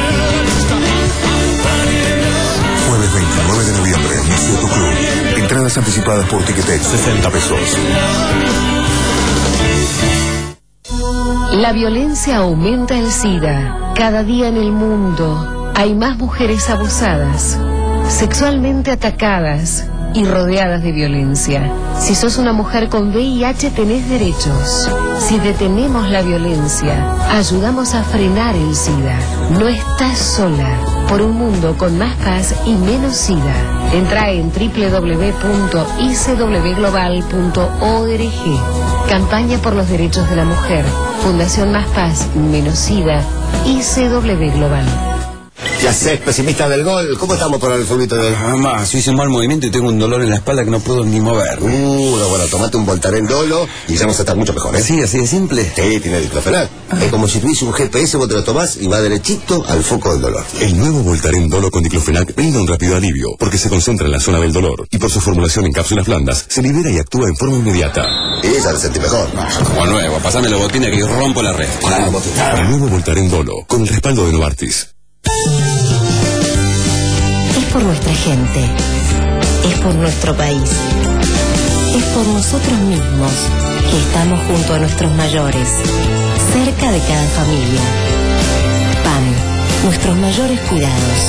Jueves veintinueve de noviembre en Kyoto Club. Entradas anticipadas por Ticketex, sesenta pesos. La violencia aumenta el SIDA. Cada día en el mundo hay más mujeres abusadas, sexualmente atacadas y rodeadas de violencia. Si sos una mujer con V I H tenés derechos. Si detenemos la violencia, ayudamos a frenar el SIDA. No estás sola. Por un mundo con más paz y menos SIDA. Entra en doble u doble u doble u punto i c w global punto org. Campaña por los derechos de la mujer. Fundación Más Paz, Menos SIDA. I C W Global. Ya sé, pesimista del gol. ¿Cómo estamos con el fulbito del gol? Mamá, yo hice un mal movimiento y tengo un dolor en la espalda que no puedo ni mover. Uh, no, bueno, tomate un Voltaren Dolo y ya vas a estar mucho mejor, ¿eh? Sí, así de simple. Sí, tiene diclofenac. Ah. Es como si tuviese un G P S, vos te lo tomás y va derechito al foco del dolor. El nuevo Voltaren Dolo con diclofenac brinda un rápido alivio porque se concentra en la zona del dolor y por su formulación en cápsulas blandas se libera y actúa en forma inmediata. Y ya te sentí mejor. No, como nuevo, pasame la botina que rompo la red. El nuevo Voltaren Dolo con el respaldo de Novartis. Es por nuestra gente, es por nuestro país, es por nosotros mismos que estamos junto a nuestros mayores, cerca de cada familia. P A M, nuestros mayores cuidados.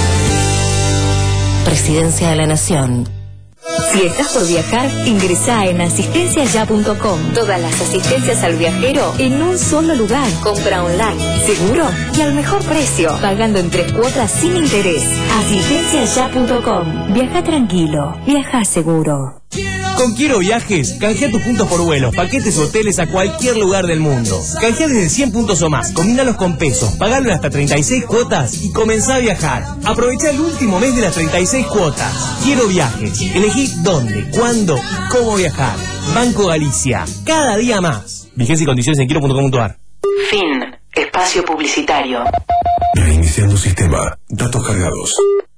Presidencia de la Nación. Si estás por viajar, ingresá en asistencia ya punto com. Todas las asistencias al viajero en un solo lugar. Compra online, seguro y al mejor precio, pagando en tres cuotas sin interés. asistencia ya punto com. Viaja tranquilo, viaja seguro. Con Quiero Viajes, canjea tus puntos por vuelos, paquetes o hoteles a cualquier lugar del mundo. Canjea desde cien puntos o más, combínalos con pesos, pagalo en hasta treinta y seis cuotas y comenzá a viajar. Aprovecha el último mes de las treinta y seis cuotas. Quiero Viajes. Elegí dónde, cuándo y cómo viajar. Banco Galicia. Cada día más. Vigencia y condiciones en quiero punto com punto a r. Fin. Espacio publicitario. Reiniciando sistema. Datos cargados.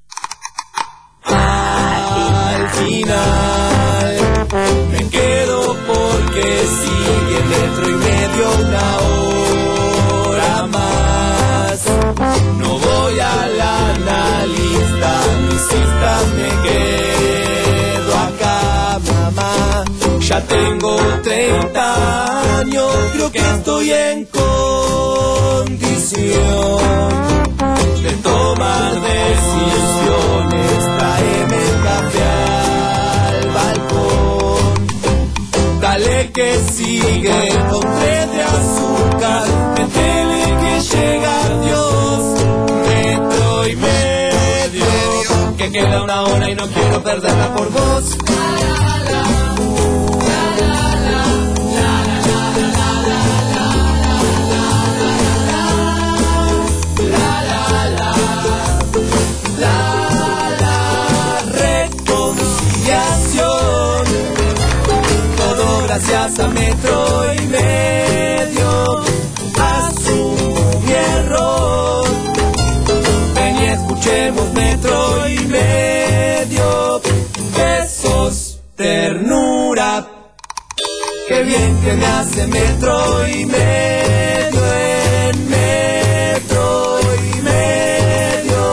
Al final me quedo porque sigue metro y medio una hora más. No voy a la analista, ni cita, me quedo acá, mamá. Ya tengo treinta años, creo que estoy en condición de tomar decisiones. Tráeme café al balcón, dale que sigue con tres de azúcar, métele que llega Dios, metro y medio, que queda una hora y no quiero perderla por vos. Gracias a metro y medio, asumí error. Ven y escuchemos metro y medio. Besos, ternura. Qué bien que me hace metro y medio en metro y medio.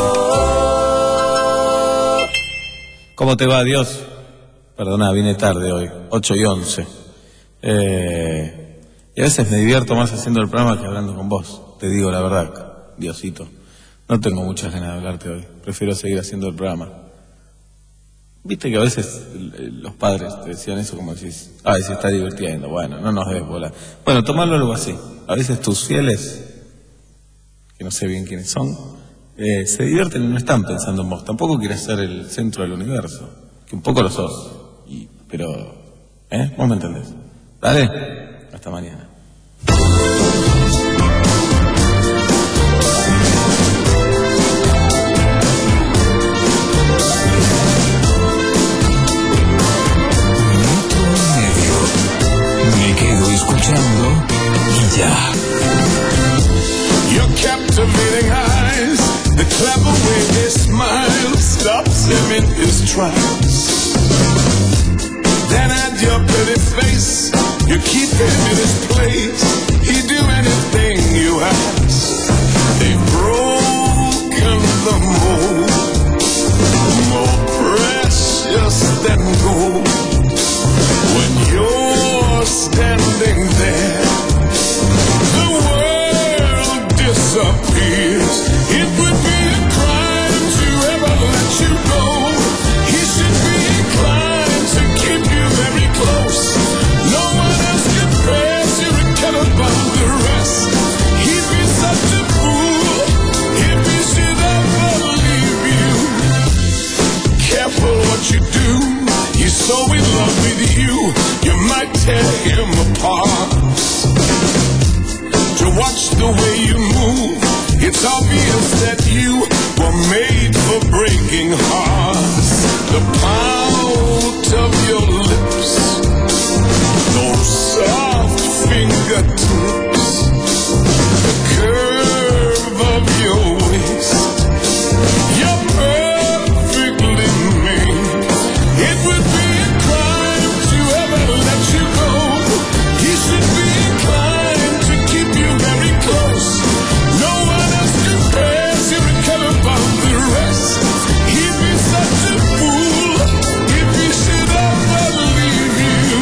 ¿Cómo te va, Dios? Perdona, vine tarde hoy, ocho y once. Eh, y a veces me divierto más haciendo el programa que hablando con vos. Te digo la verdad, Diosito. No tengo muchas ganas de hablarte hoy. Prefiero seguir haciendo el programa. Viste que a veces los padres te decían eso como decís, ay, se está divirtiendo. Bueno, no nos des bola. Bueno, tomarlo algo así. A veces tus fieles, que no sé bien quiénes son, eh, se divierten y no están pensando en vos. Tampoco quieres ser el centro del universo, que un poco lo sos. Y, pero, ¿eh? ¿Vos me entendés? Dale, hasta mañana. Me quedo escuchando y ya. Your captivating eyes, the clever way they smile, stops him in his tracks. Then at your pretty face, you keep him in his place. He'd do anything you ask. They've broken the mold, more precious than gold. When you're standing there, the world disappears. It would be a crime to ever let you go. He should be so in love with you, you might tear him apart. To watch the way you move, it's obvious that you were made for breaking hearts. The pout of your lips, those soft fingertips, the curve of your waist, you're perfectly made. It would be a crime to ever let you go. He should be inclined to keep you very close. No one else compares, you would care about the rest. He'd be such a fool if he should ever leave you.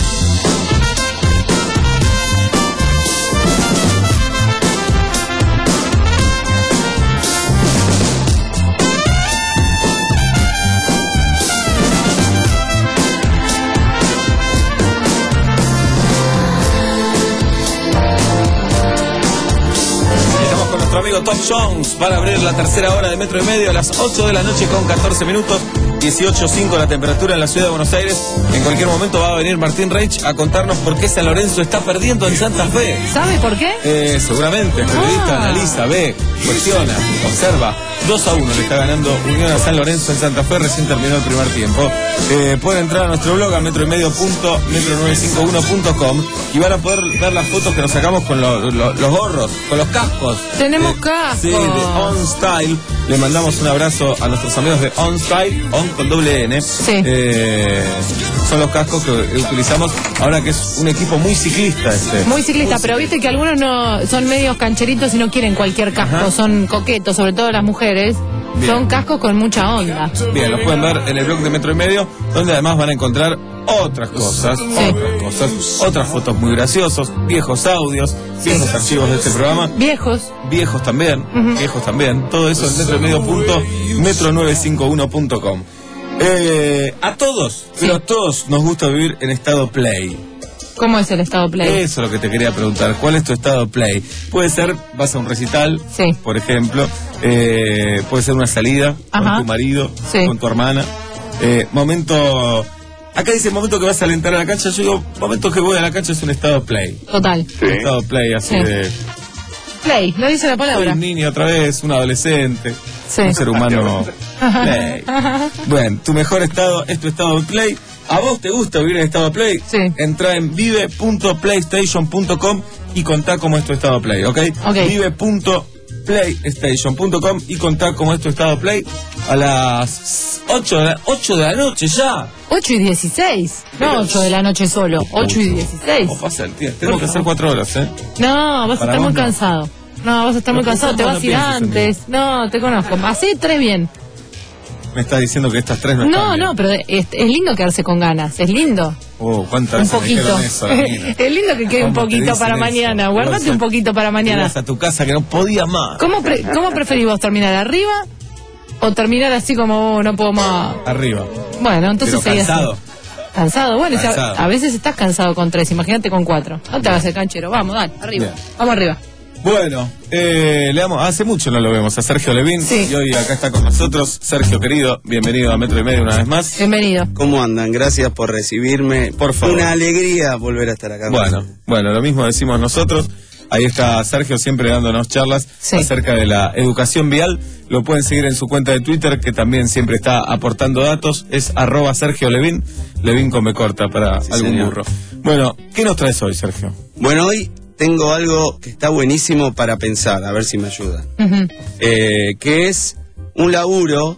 Estamos con nuestro amigo Tom Jones para abrir la tercera hora de Metro y Medio a las ocho de la noche con catorce minutos, dieciocho punto cinco la temperatura en la ciudad de Buenos Aires. En cualquier momento va a venir Martín Reich a contarnos por qué San Lorenzo está perdiendo en Santa Fe. ¿Sabe por qué? Eh, seguramente, el periodista Ah. analiza, ve, cuestiona, observa. dos a uno le está ganando Unión a San Lorenzo en Santa Fe, recién terminó el primer tiempo. Eh, pueden entrar a nuestro blog a metro y medio punto metro nueve cinco uno punto com y van a poder ver las fotos que nos sacamos con lo- lo- los gorros, con los cascos. Tenemos Eh, cascos. Sí, de On Style. Le mandamos un abrazo a nuestros amigos de On Style, On con doble N. Sí. Eh, son los cascos que utilizamos ahora que es un equipo muy ciclista este. Muy ciclista, pero viste que algunos no son medios cancheritos y no quieren cualquier casco, Ajá. son coquetos, sobre todo las mujeres. Bien. Son cascos con mucha onda. Bien, los pueden ver en el blog de Metro y Medio, donde además van a encontrar otras cosas, otras cosas, otras fotos muy graciosos, viejos audios, viejos archivos de este programa, Viejos. viejos también, Ujú. viejos también, todo eso en metro y medio punto metro nueve cinco uno punto com. Eh, a todos, pero a todos nos gusta vivir en estado play. ¿Cómo es el estado play? Eso es lo que te quería preguntar. ¿Cuál es tu estado play? Puede ser, vas a un recital, Sí. por ejemplo. eh, puede ser una salida Ajá. con tu marido, Sí. con tu hermana. Eh, momento... Acá dice momento que vas a alentar a la cancha. Yo digo, momento que voy a la cancha es un estado play. Total. Un estado play así Sí. de... Play, lo dice la Soy palabra. un niño otra vez, un adolescente, Sí. un ser humano play. Bueno, tu mejor estado es tu estado play. ¿A vos te gusta vivir en estado play? Sí. Entra en vive punto playstation punto com y contá cómo es tu estado play, ¿ok? Ok. vive punto playstation punto com y contá cómo es tu estado play a las ocho de la, ocho de la noche ya. ocho y dieciséis. No ocho de la noche solo. ocho y dieciséis. ¿Cómo pasa el tiempo? Tenemos que hacer cuatro horas, ¿eh? No, vas a Para estar vos muy no. cansado. No, vas a estar No muy cansado. Te pensás, vas no a ir pienses en mí. antes. No, te conozco. Así tres bien. Me estás diciendo que estas tres no están No, bien. no, pero es, es lindo quedarse con ganas. Es lindo. Oh, cuántas Un veces me poquito. dijeron eso, la mina. Es lindo que quede un ¿Cómo te poquito dicen para eso? mañana. Guardate Ibas un a- poquito para mañana. Ibas a tu casa que no podía más. ¿Cómo, pre- ¿Cómo preferís vos terminar arriba o terminar así como oh, no puedo más? Arriba. Bueno, entonces Pero seguí así. cansado. Cansado, bueno, si a- Cansado. A, veces estás cansado con tres, imagínate con cuatro. No te hagas el canchero, vamos, dale, arriba. Bien. Vamos arriba. Bueno, eh, le damos, hace mucho no lo vemos a Sergio Levín Sí. y hoy acá está con nosotros. Sergio querido, bienvenido a Metro y Medio una vez más. Bienvenido. ¿Cómo andan? Gracias por recibirme. Por favor. Una alegría volver a estar acá. Bueno, bueno, lo mismo decimos nosotros. Ahí está Sergio siempre dándonos charlas Sí. acerca de la educación vial. Lo pueden seguir en su cuenta de Twitter, que también siempre está aportando datos. Es arroba Sergio Levín. Levín con B corta para Sí, algún señor. burro. Bueno, ¿qué nos traes hoy, Sergio? Bueno, hoy tengo algo que está buenísimo para pensar, a ver si me ayuda. Ujú. Eh, que es un laburo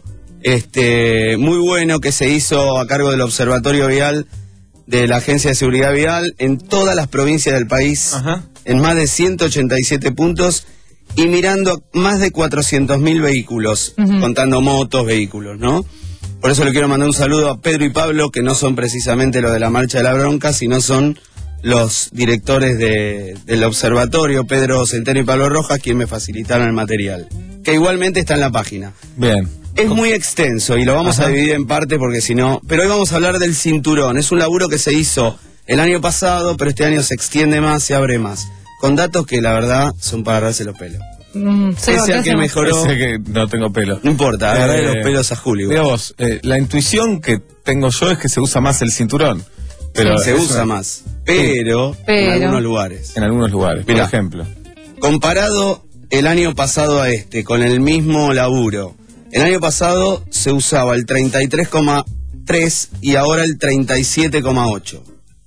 este, muy bueno que se hizo a cargo del Observatorio Vial de la Agencia de Seguridad Vial en todas las provincias del país, Ajá. en más de ciento ochenta y siete puntos y mirando más de cuatrocientos mil vehículos, Ujú. contando motos, vehículos, ¿no? Por eso le quiero mandar un saludo a Pedro y Pablo, que no son precisamente los de la Marcha de la Bronca, sino son los directores de- del observatorio, Pedro Centeno y Pablo Rojas, quien me facilitaron el material, que igualmente está en la página. Bien. Es muy extenso y lo vamos Ajá. a dividir en parte porque si no... Pero hoy vamos a hablar del cinturón. Es un laburo que se hizo el año pasado, pero este año se extiende más, se abre más. Con datos que la verdad son para agarrarse los pelos. Mm, Ese es el que mejoró. Ese que no tengo pelo. No importa, agarré Eh, los pelos a Julio. Mira vos, eh, la intuición que tengo yo es que se usa más el cinturón. Pero se es usa una- más, pero, Pero. en algunos lugares. En algunos lugares, Mirá. por ejemplo. Comparado el año pasado a este, con el mismo laburo, el año pasado se usaba el treinta y tres coma tres y ahora el treinta y siete coma ocho.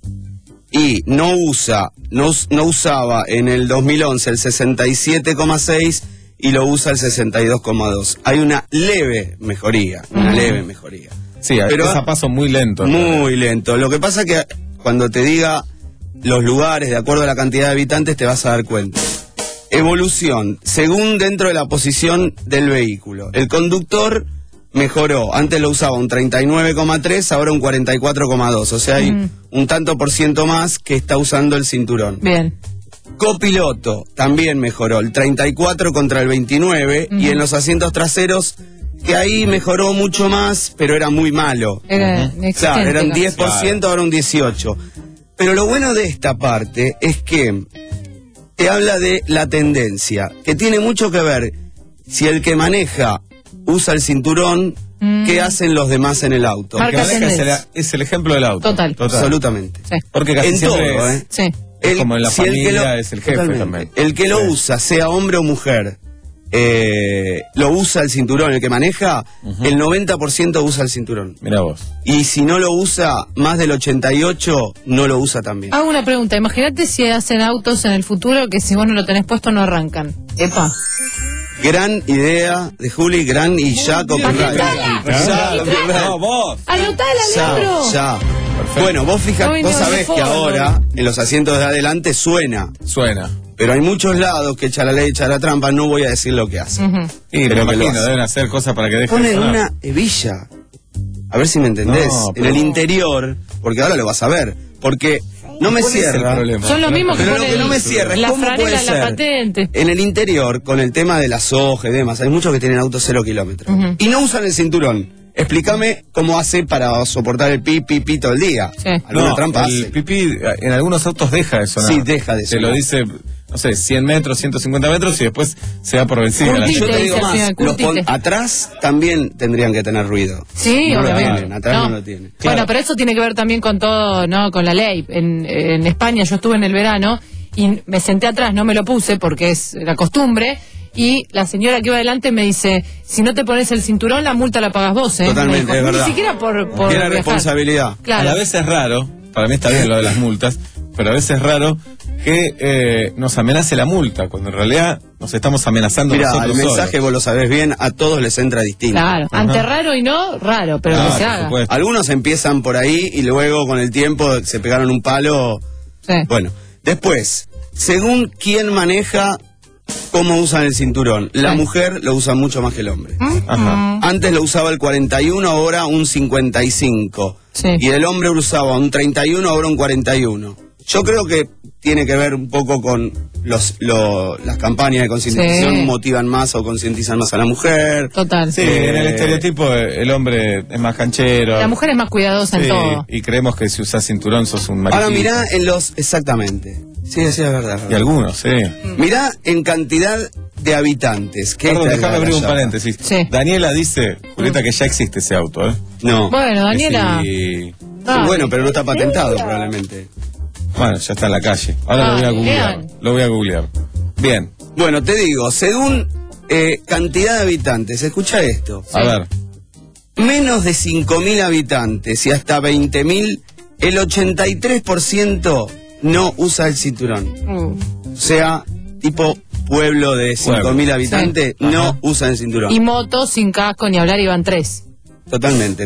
Y no usa, no, us- no usaba en el dos mil once el sesenta y siete coma seis y lo usa el sesenta y dos coma dos. Hay una leve mejoría, una Ujú. leve mejoría. Sí, Pero- es a paso muy lento. Muy lento. Lo que pasa que cuando te diga los lugares de acuerdo a la cantidad de habitantes te vas a dar cuenta. Evolución, según dentro de la posición del vehículo. El conductor mejoró, antes lo usaba un treinta y nueve coma tres, ahora un cuarenta y cuatro coma dos, o sea, hay Mm. un tanto por ciento más que está usando el cinturón. Bien. Copiloto también mejoró, el treinta y cuatro contra el veintinueve, y en los asientos traseros, que ahí mejoró mucho más, pero era muy malo. Era Claro, inexistente, era un casi. diez por ciento, ahora un dieciocho por ciento. Pero lo bueno de esta parte es que te habla de la tendencia, que tiene mucho que ver si el que maneja usa el cinturón, Mm. ¿qué hacen los demás en el auto? Marca El que maneja es el, tendencia. es el ejemplo del auto. Total. Absolutamente. Sí. Porque casi En siempre todo, es, ¿eh? Sí. es como en la si el que familia lo- es el jefe Totalmente. también. El que lo Sí. usa, sea hombre o mujer, eh, lo usa el cinturón. El que maneja, el noventa por ciento usa el cinturón. Mira vos. Y si no lo usa, más del ochenta y ocho por ciento no lo usa también. Hago una pregunta. Imagínate si hacen autos en el futuro que si vos no lo tenés puesto no arrancan. Epa. Gran idea de Juli, gran y ya copyright. Ya, copyright. No, vos. Anotala, Ya, Leandro. ya. Bueno, vos No fijate, vino vos de sabés que fondo. ahora en los asientos de adelante suena. Suena. Pero hay muchos lados que echa la ley, echa la trampa, no voy a decir lo que hace. Ujú. Y Pero me que lo imagino, hace. deben hacer cosas para que deje de Ponen sonar. una hebilla. A ver si me entendés. No, en pero- el interior, porque ahora lo vas a ver. Porque no me ¿Cuál es el cierra. problema? Son los mismos que Pero lo ponen que no me cierra es la cómo puede franela en la ser. patente. En el interior, con el tema de la soja y demás, hay muchos que tienen autos cero kilómetros. Ujú. Y no usan el cinturón. Explícame cómo hace para soportar el pi, pi, pi todo el día. Sí. ¿Alguna No, trampa el hace? pipí en algunos autos deja de sonar. Sí, deja de Te sonar. lo dice, no sé, cien metros, ciento cincuenta metros y después se da por vencida. la Curtite, Yo te llanta. digo dice más, el señor, los pon- curtite. atrás también tendrían que tener ruido. Sí, No lo obviamente. tienen, atrás no lo tienen. Bueno, pero eso tiene que ver también con todo, ¿no? Con la ley. En, en España yo estuve en el verano y me senté atrás, no me lo puse porque es la costumbre. Y la señora que iba adelante me dice, si no te pones el cinturón, la multa la pagas vos, ¿eh? Totalmente, Me dijo, es verdad. Ni siquiera por, por Tiene viajar. responsabilidad. Claro. A la vez es raro, para mí está bien lo de las multas, pero a veces es raro que eh, nos amenace la multa, cuando en realidad nos estamos amenazando Mira, nosotros el mensaje solos. vos lo sabés bien, a todos les entra distinto. Claro, ante raro y no, raro, pero Ah, que se por haga. supuesto. Algunos empiezan por ahí y luego con el tiempo se pegaron un palo. Sí. Bueno, después, según quién maneja, cómo usan el cinturón. La Sí. mujer lo usa mucho más que el hombre. Ajá. Antes lo usaba el cuarenta y uno, ahora un cincuenta y cinco. Sí. Y el hombre usaba un treinta y uno, ahora un cuarenta y uno. Yo creo que tiene que ver un poco con los, lo- las campañas de concientización, Sí. motivan más o concientizan más a la mujer. Total. Sí, Eh, en el estereotipo eh, el hombre es más canchero. La mujer es más cuidadosa Sí, en todo. y creemos que si usas cinturón sos un mariquita. Ahora mirá en los... Exactamente. Sí, sí, es verdad. es Y verdad. algunos, sí. Mirá en cantidad de habitantes. que Perdón, esta es déjame la abrir un rayada. paréntesis. Sí. Daniela dice, Julieta, que ya existe ese auto, ¿eh? No. Bueno, Daniela. Sí. dale. Bueno, pero no está patentado probablemente. Bueno, ya está en la calle. Ahora lo voy a Dale, googlear. lean. Lo voy a googlear. Bien, Bueno, te digo, según eh, cantidad de habitantes, escucha esto. a ver. Menos de cinco mil habitantes y hasta veinte mil, el ochenta y tres por ciento no usa el cinturón. Uh. O sea, tipo pueblo de cinco mil habitantes, Sí. no Ajá. usa el cinturón. Y motos sin casco ni hablar iban tres. Totalmente.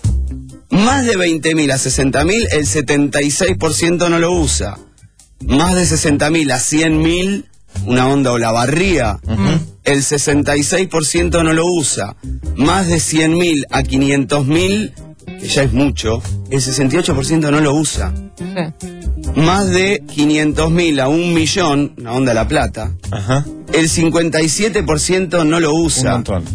Más de veinte mil a sesenta mil, el setenta y seis por ciento no lo usa. Más de sesenta mil a cien mil, una onda o la barría, el sesenta y seis por ciento no lo usa. Más de cien mil a quinientos mil, que ya es mucho, el sesenta y ocho por ciento no lo usa. Sí. Más de quinientos mil a un millón, una onda La Plata, Ajá. el cincuenta y siete por ciento no lo Un usa. montón.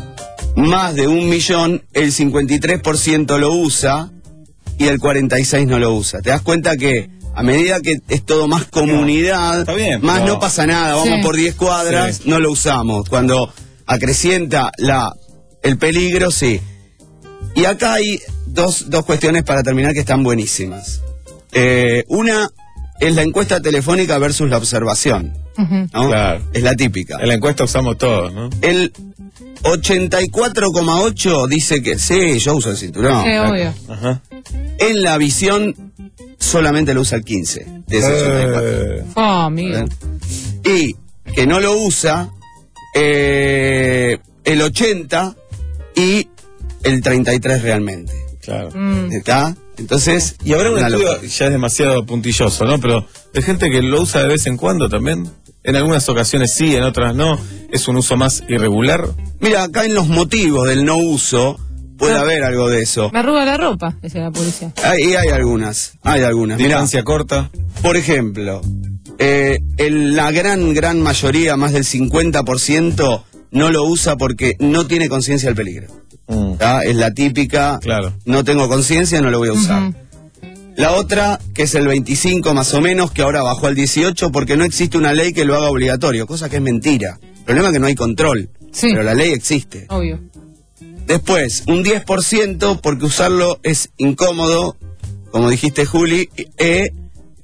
Más de un millón, el cincuenta y tres por ciento lo usa y el cuarenta y seis por ciento no lo usa. ¿Te das cuenta que A medida que es todo más comunidad, Está bien, más pero- no pasa nada, vamos Sí. por diez cuadras, Sí. no lo usamos. Cuando acrecienta la el peligro, sí. Y acá hay dos, dos cuestiones para terminar que están buenísimas. Eh, una es la encuesta telefónica versus la observación, Ujú. ¿no? Claro. Es la típica. En la encuesta usamos todos, ¿no? El ochenta y cuatro coma ocho dice que sí, yo uso el cinturón. Sí, obvio. Ajá. En la visión solamente lo usa el quince de ese ochenta y cuatro. Eh, Oh, amigo. Y que no lo usa eh, el ochenta y el treinta y tres realmente. claro. Mm. ¿Está? Entonces, Y habrá un una estudio, locura. ya es demasiado puntilloso, ¿no? Pero de gente que lo usa de vez en cuando también. En algunas ocasiones sí, en otras no. Es un uso más irregular. Mira, acá en los motivos del no uso puede Ah. haber algo de eso. Me arruga la ropa, dice la policía. Hay, hay algunas, hay algunas. Mirá, Distancia corta. por ejemplo, eh, el- la gran, gran mayoría, más del cincuenta por ciento, no lo usa porque no tiene conciencia del peligro. Mm, ¿Tá? Es la típica, claro. no tengo conciencia, no lo voy a usar. Ujú. La otra, que es el veinticinco más o menos, que ahora bajó al dieciocho porque no existe una ley que lo haga obligatorio, cosa que es mentira. El problema es que no hay control, Sí. pero la ley existe. Obvio. Después, un diez por ciento porque usarlo es incómodo, como dijiste Juli, e,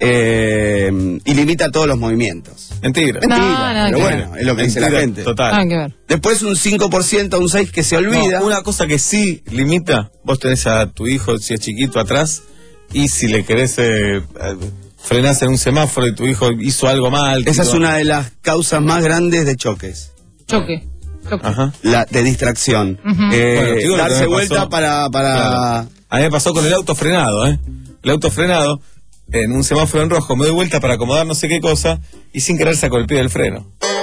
eh, y limita todos los movimientos. Mentira. Mentira, No, nada pero que bueno, es lo que dice la Mentira gente. Total. Nada que ver. Después un cinco por ciento, un seis por ciento que se olvida. No, una cosa que sí limita, vos tenés a tu hijo, si es chiquito, atrás, y si le querés eh, eh, frenás en un semáforo y tu hijo hizo algo mal. Esa es tipo- una de las causas más grandes de choques. Choque. Choque. Ajá. La de distracción. Ujú. Eh, Bueno, te digo lo que darse me vuelta pasó. para... para... Claro. A mí me pasó con el auto frenado, ¿eh? El auto frenado, en un semáforo en rojo, me doy vuelta para acomodar no sé qué cosa, y sin querer saco el pie del freno.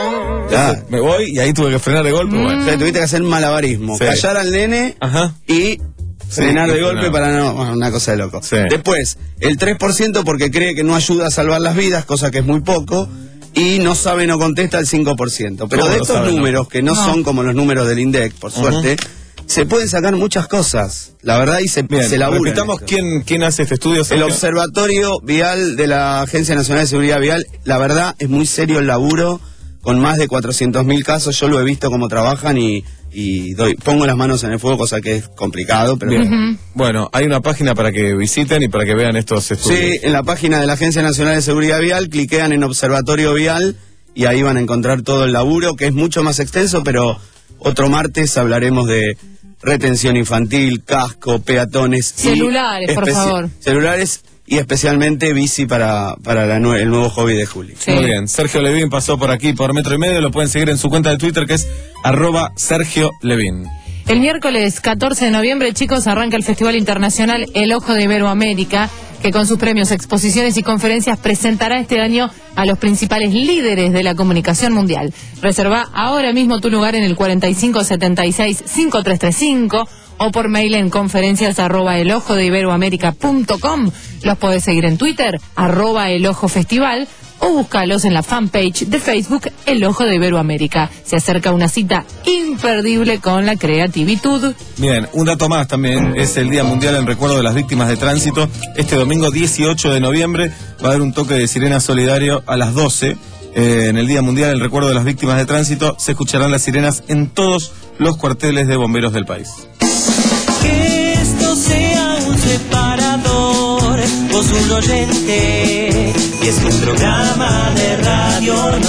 Ah, Me voy y ahí tuve que frenar de golpe. Mm. Bueno. o sea, tuviste que hacer malabarismo. Sí. Callar al nene Ajá. y Sí, frenar de y golpe frenar. para no... Bueno, una cosa de loco. Sí. Después, el tres por ciento porque cree que no ayuda a salvar las vidas, cosa que es muy poco, y no sabe, no contesta el cinco por ciento. Pero ¿Cómo de no estos sabe, no? números, que no, No. son como los números del INDEC, por Ujú. suerte, se pueden sacar muchas cosas. La verdad, y se, Bien, se labura. en repitamos esto. quién, quién hace este estudio. El Sergio. Observatorio Vial de la Agencia Nacional de Seguridad Vial, la verdad es muy serio el laburo, con más de cuatrocientos mil casos, yo lo he visto cómo trabajan y, y doy, pongo las manos en el fuego, cosa que es complicado, pero... Bien. Bueno, hay una página para que visiten y para que vean estos estudios. Sí, en la página de la Agencia Nacional de Seguridad Vial, cliquean en Observatorio Vial y ahí van a encontrar todo el laburo, que es mucho más extenso, pero otro martes hablaremos de retención infantil, casco, peatones... y Celulares, por especi- favor. Celulares y especialmente bici para, para la nue- el nuevo hobby de Juli. Sí. Muy bien, Sergio Levín pasó por aquí por Metro y Medio, lo pueden seguir en su cuenta de Twitter que es arroba Sergio Levín. El miércoles catorce de noviembre, chicos, arranca el Festival Internacional El Ojo de Iberoamérica, que con sus premios, exposiciones y conferencias presentará este año a los principales líderes de la comunicación mundial. Reserva ahora mismo tu lugar en el cuarenta y cinco setenta y seis cincuenta y tres treinta y cinco o por mail en conferencias arroba el ojo de iberoamérica punto com. Los podés seguir en Twitter, arroba el ojo festival, o búscalos en la fanpage de Facebook El Ojo de Iberoamérica. Se acerca una cita imperdible con la creativitud. Bien, un dato más también, es el Día Mundial en recuerdo de las víctimas de tránsito. Este domingo dieciocho de noviembre va a haber un toque de sirena solidario a las doce. Eh, en el Día Mundial en recuerdo de las víctimas de tránsito se escucharán las sirenas en todos los cuarteles de bomberos del país. Que esto sea un separador, vos un oyente, y es un programa de radio, no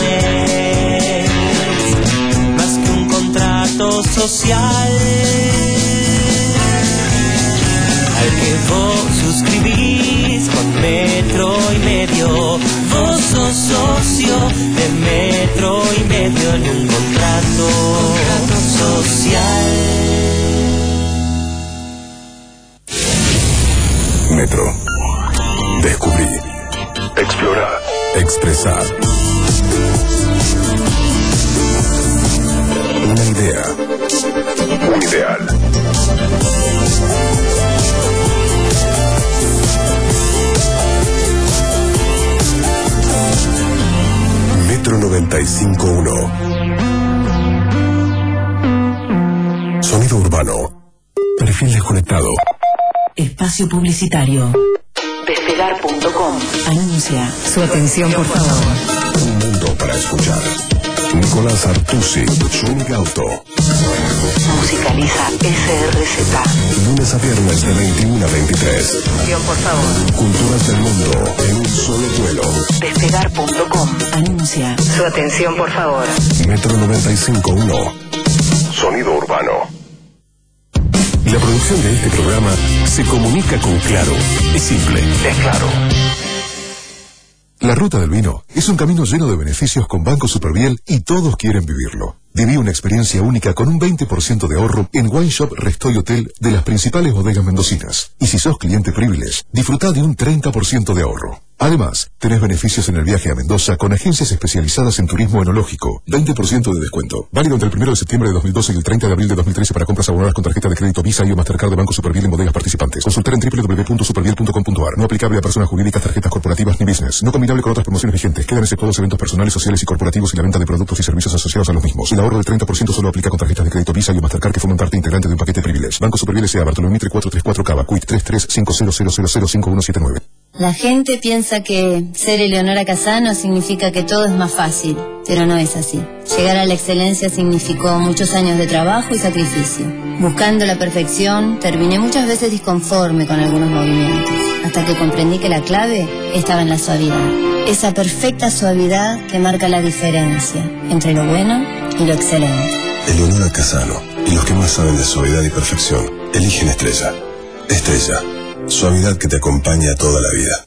es más que un contrato social al que vos suscribís con Metro y Medio. Vos sos socio de Metro y Medio en un contrato social. Metro. Descubrí. Explorar. Expresar. Una idea. Un ideal. Metro noventa y cinco punto uno. Sonido urbano. Perfil desconectado. Espacio publicitario. Despegar. punto com. Anuncia. Su atención, por favor. Un mundo para escuchar. Nicolás Artusi, Swing Auto. Musicaliza S R Z. Lunes a viernes de veintiuno a veintitrés. Atención, por favor. Culturas del mundo en un solo vuelo. Despegar punto com. Anuncia. Su atención, por favor. Metro noventa y cinco punto uno. Sonido urbano. La producción de este programa se comunica con Claro. Es simple, es claro. La Ruta del Vino es un camino lleno de beneficios con Banco Superviel y todos quieren vivirlo. Viví una experiencia única con un veinte por ciento de ahorro en Wine Shop, Resto y Hotel de las principales bodegas mendocinas. Y si sos cliente Privilege, disfrutá de un treinta por ciento de ahorro. Además, tenés beneficios en el viaje a Mendoza con agencias especializadas en turismo enológico. veinte por ciento de descuento. Válido entre el primero de septiembre de dos mil doce y el treinta de abril de dos mil trece para compras abonadas con tarjeta de crédito Visa y o Mastercard de Banco Superviel en bodegas participantes. Consultar en doble u doble u doble u punto superviel punto com punto a r. No aplicable a personas jurídicas, tarjetas corporativas ni business. No combinable con otras promociones vigentes. Quedan exceptuados eventos personales, sociales y corporativos y la venta de productos y servicios asociados a los mismos. El ahorro del treinta por ciento solo aplica con tarjetas de crédito Visa y o Mastercard que forman parte integrante de un paquete Privilege. Banco Superviel S A. Bartolomé Mitre cuatrocientos treinta y cuatro Cava. Cuit tres tres cinco cero cero cero cero cinco uno siete nueve. La gente piensa que ser Eleonora Casano significa que todo es más fácil, pero no es así. Llegar a la excelencia significó muchos años de trabajo y sacrificio. Buscando la perfección, terminé muchas veces disconforme con algunos movimientos, hasta que comprendí que la clave estaba en la suavidad. Esa perfecta suavidad que marca la diferencia entre lo bueno y lo excelente. Eleonora Casano y los que más saben de suavidad y perfección eligen Estrella. Estrella. Suavidad que te acompaña toda la vida.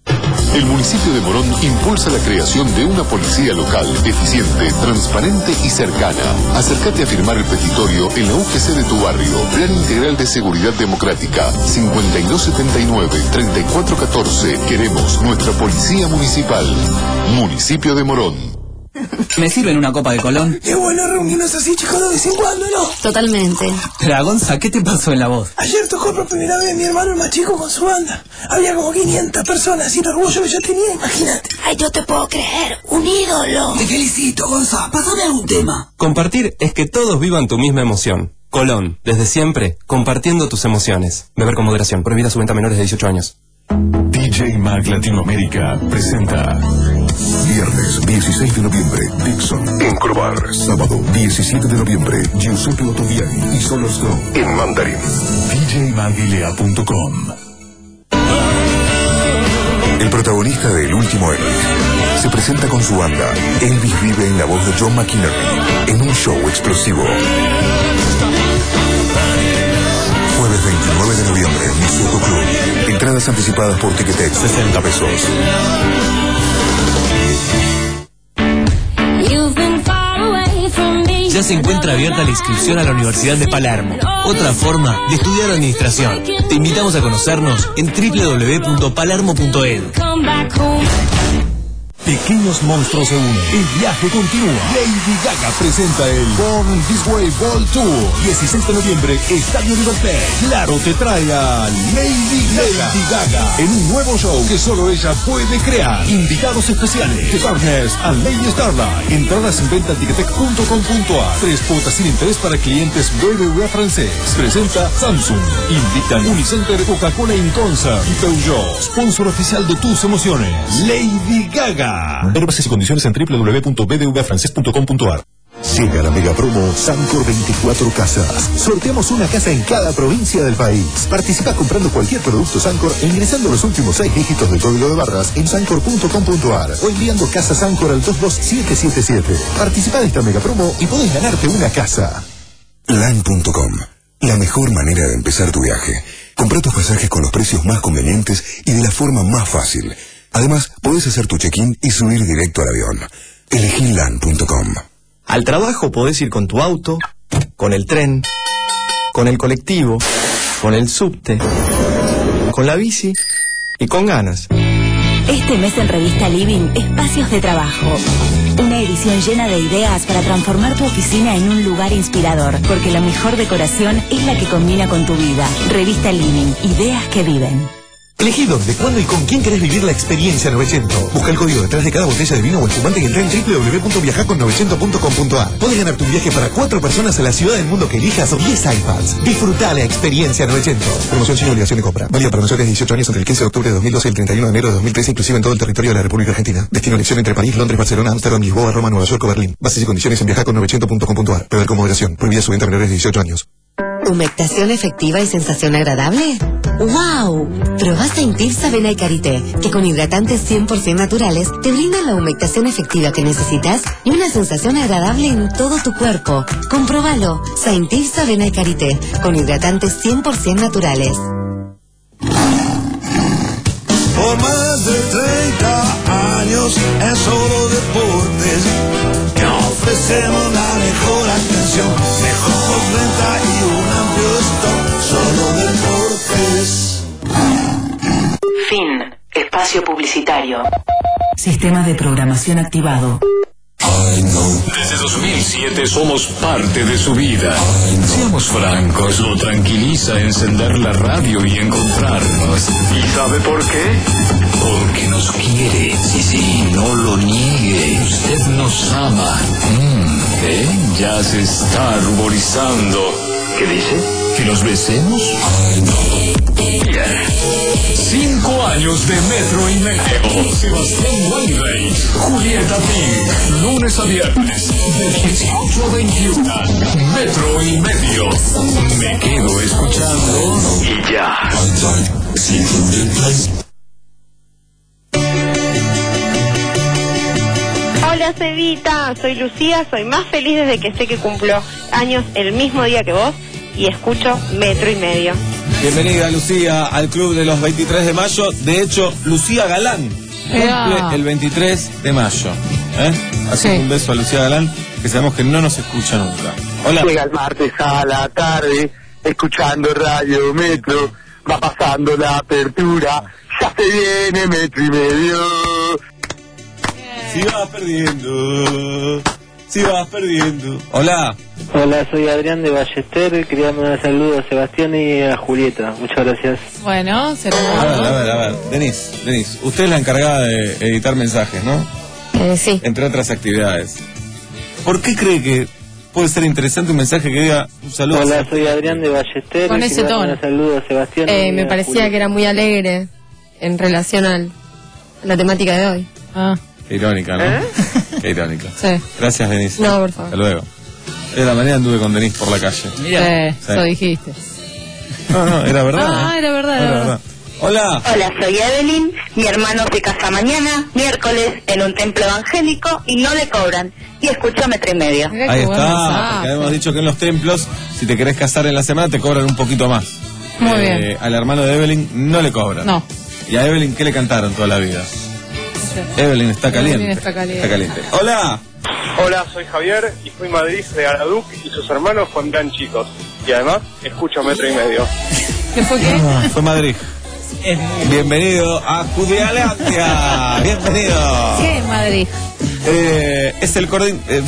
El municipio de Morón impulsa la creación de una policía local, eficiente, transparente y cercana. Acércate a firmar el petitorio en la U G C de tu barrio. Plan Integral de Seguridad Democrática. cincuenta y dos setenta y nueve, treinta y cuatro catorce. Queremos nuestra policía municipal. Municipio de Morón. ¿Me sirven una copa de Colón? Qué bueno reunirnos así, chicos, de vez en cuando, ¿no? Totalmente. Pero, Gonza, ¿qué te pasó en la voz? Ayer tocó por primera vez mi hermano el más chico con su banda. Había como quinientas personas y el orgullo que yo tenía, imagínate. Ay, no te puedo creer. Un ídolo. Te felicito, Gonza. Pásame algún tema. Compartir es que todos vivan tu misma emoción. Colón, desde siempre, compartiendo tus emociones. Beber con moderación. Prohibida su venta a menores de dieciocho años. D J Mag Latinoamérica presenta viernes dieciséis de noviembre Dixon en Crobar. Sábado diecisiete de noviembre Giuseppe Otoviani y Solo Stone en Mandarin. D J Magilea punto com. El protagonista de El Último Elvis se presenta con su banda. Elvis vive en la voz de John McInerney en un show explosivo. Jueves veintinueve de noviembre en Soto Club. Entradas anticipadas por Ticketex, sesenta pesos. Ya se encuentra abierta la inscripción a la Universidad de Palermo, otra forma de estudiar administración. Te invitamos a conocernos en doble u doble u doble u punto palermo punto e d u. Pequeños monstruos se unen. El viaje continúa. Lady Gaga presenta el Born This Way World Tour. dieciséis de noviembre, Estadio River Plate. Claro te trae a Lady Gaga. Lady Gaga en un nuevo show que solo ella puede crear. Invitados especiales: The Partners and Lady Starlight. Entradas en venta en ticketek punto com punto a r. Tres cuotas sin interés para clientes B B V A francés. Presenta Samsung. Invitan Unicenter, Coca-Cola in Concert y Peugeot. Sponsor oficial de tus emociones. Lady Gaga. Ver bases y condiciones en doble u doble u doble u punto b d v a francés punto com punto a r. Llega la mega promo Sancor veinticuatro Casas. Sorteamos una casa en cada provincia del país. Participa comprando cualquier producto Sancor e ingresando los últimos seis dígitos del código de barras en sancor punto com punto a r o enviando casa Sancor al dos dos siete siete siete. Participa de esta mega promo y podés ganarte una casa. LAN punto com. La mejor manera de empezar tu viaje. Compra tus pasajes con los precios más convenientes y de la forma más fácil. Además, podés hacer tu check-in y subir directo al avión. Elegí LAN punto com. Al trabajo podés ir con tu auto, con el tren, con el colectivo, con el subte, con la bici y con ganas. Este mes en Revista Living, Espacios de Trabajo. Una edición llena de ideas para transformar tu oficina en un lugar inspirador, porque la mejor decoración es la que combina con tu vida. Revista Living, ideas que viven. Elegí dónde, cuándo y con quién querés vivir la experiencia novecientos. Busca el código detrás de cada botella de vino o espumante y entra en doble u doble u doble u punto viajar con novecientos punto com punto a r. Podés ganar tu viaje para cuatro personas a la ciudad del mundo que elijas o diez iPads. Disfruta la experiencia novecientos. Promoción sin obligación de compra. Válida para mayores de dieciocho años entre el quince de octubre de dos mil doce y el treinta y uno de enero de dos mil trece, inclusive en todo el territorio de la República Argentina. Destino elección entre París, Londres, Barcelona, Ámsterdam, Lisboa, Roma, Nueva York o Berlín. Bases y condiciones en viajar con novecientos punto com punto a r. Beber con moderación. Prohibida su venta a menores de dieciocho años. ¿Humectación efectiva y sensación agradable? ¡Wow! Probá Saint-Tirsa Avena y Karité, que con hidratantes cien por ciento naturales te brindan la humectación efectiva que necesitas y una sensación agradable en todo tu cuerpo. Comprobalo. Saint-Tirsa Avena y Karité, con hidratantes cien por ciento naturales. Por más de treinta años en Solo Deportes, que ofrecemos la mejor atención, mejor venta y un amplio stock. Solo Deportes. Fin. Espacio publicitario. Sistema de programación activado. Desde dos mil siete somos parte de su vida. Seamos francos, lo tranquiliza encender la radio y encontrarnos. ¿Y sabe por qué? Porque nos quiere. Sí, sí, no lo niegue. Usted nos ama. Mm, ¿eh? Ya se está ruborizando. ¿Qué dice? ¿Que nos besemos? Yeah. Cinco años de Metro y Medio. Sebastián Weinreich, Julieta Pink, lunes a viernes, de dieciocho a veintiuno. Metro y Medio. Me quedo escuchando y ya. Hola Cevita, soy Lucía, soy más feliz desde que sé que cumplo años el mismo día que vos y escucho Metro y Medio. Bienvenida, Lucía, al club de los veintitrés de mayo. De hecho, Lucía Galán cumple el veintitrés de mayo. ¿eh? Así que un beso a Lucía Galán, que sabemos que no nos escucha nunca. Hola. Llega el martes a la tarde, escuchando Radio Metro, va pasando la apertura, ya se viene Metro y Medio. Si vas perdiendo, si vas perdiendo. Hola. Hola, soy Adrián de Ballester, quería mandar un saludo a Sebastián y a Julieta, muchas gracias. Bueno, se lo... A ver, a ver, a ver, Denise, Denise, usted es la encargada de editar mensajes, ¿no? Eh, sí. Entre otras actividades. ¿Por qué cree que puede ser interesante un mensaje que diga un saludo? Hola, soy Adrián de Ballester, con ese tono. Un saludo a Sebastián eh, y me a parecía Julieta. que era muy alegre en relación al, a la temática de hoy. Ah. Qué irónica, ¿no? ¿Eh? Qué irónica. Sí. Gracias, Denise. No, por favor. Hasta luego. De la mañana anduve con Denise por la calle. Sí, eso dijiste. No, no, era verdad. Ah, ¿eh? era verdad, era, Era verdad. verdad. Hola. Hola, soy Evelyn, mi hermano se casa mañana, miércoles, en un templo evangélico y no le cobran. Y escucho Metro y Medio. Ahí está, porque habíamos dicho que en los templos, si te querés casar en la semana, te cobran un poquito más. Muy Eh, bien. Al hermano de Evelyn no le cobran. No. ¿Y a Evelyn qué le cantaron toda la vida? Evelyn está caliente. Evelyn está caliente. Está caliente. Hola. Hola, soy Javier y fui Madrid de Araduc y sus hermanos cuando eran chicos. Y además, escucho Metro y Medio. ¿Qué fue qué? Fue Madrid. Bienvenido a Judealandia. Bienvenido. ¿Qué es Madrid? Eh, es el cordín. eh,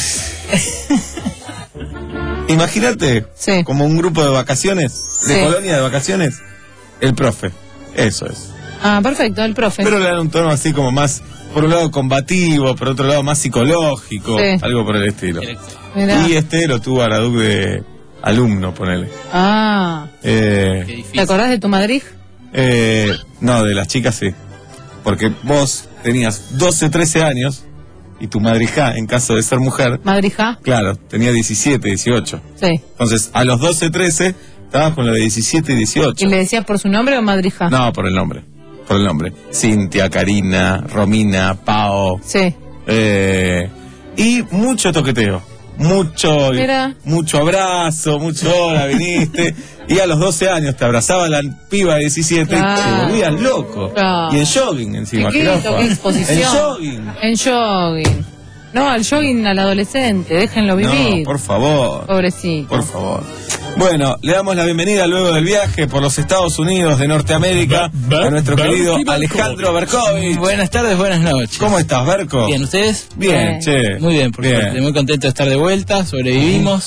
Imagínate, como un grupo de vacaciones, de Sí. colonia de vacaciones, el profe. Eso es. Ah, perfecto, el profe. Pero le dan un tono así como más, por un lado combativo, por otro lado más psicológico, Sí. algo por el estilo. Mirá. Y este lo tuvo Araduc de alumno, ponele. Ah, Eh, ¿te acordás de tu Madrid? eh, no, de las chicas sí. Porque vos tenías doce, trece años y tu madrija, en caso de ser mujer, Madrija. claro, tenía diecisiete, dieciocho. Sí. Entonces, a los doce, trece, estabas con lo de diecisiete y dieciocho. ¿Y le decías por su nombre o Madrija? No, por el nombre. Por el nombre. Cintia, Karina, Romina, Pao. Sí. Eh, y mucho toqueteo. Mucho, Mira. mucho abrazo, mucho hola, viniste. Y a los doce años te abrazaba la piba de diecisiete Claro. y te volvías loco. Claro. Y en jogging encima. Chiquito, jirafa. qué exposición. En jogging. En jogging. No, al jogging al adolescente, déjenlo vivir. No, por favor. Pobrecito. Por favor. Bueno, le damos la bienvenida luego del viaje por los Estados Unidos de Norteamérica a nuestro querido Alejandro Berkovich. Buenas tardes, buenas noches. ¿Cómo estás, Berko? Bien, ¿ustedes? Bien, che. Muy bien, por Bien. suerte. Muy contento de estar de vuelta, sobrevivimos.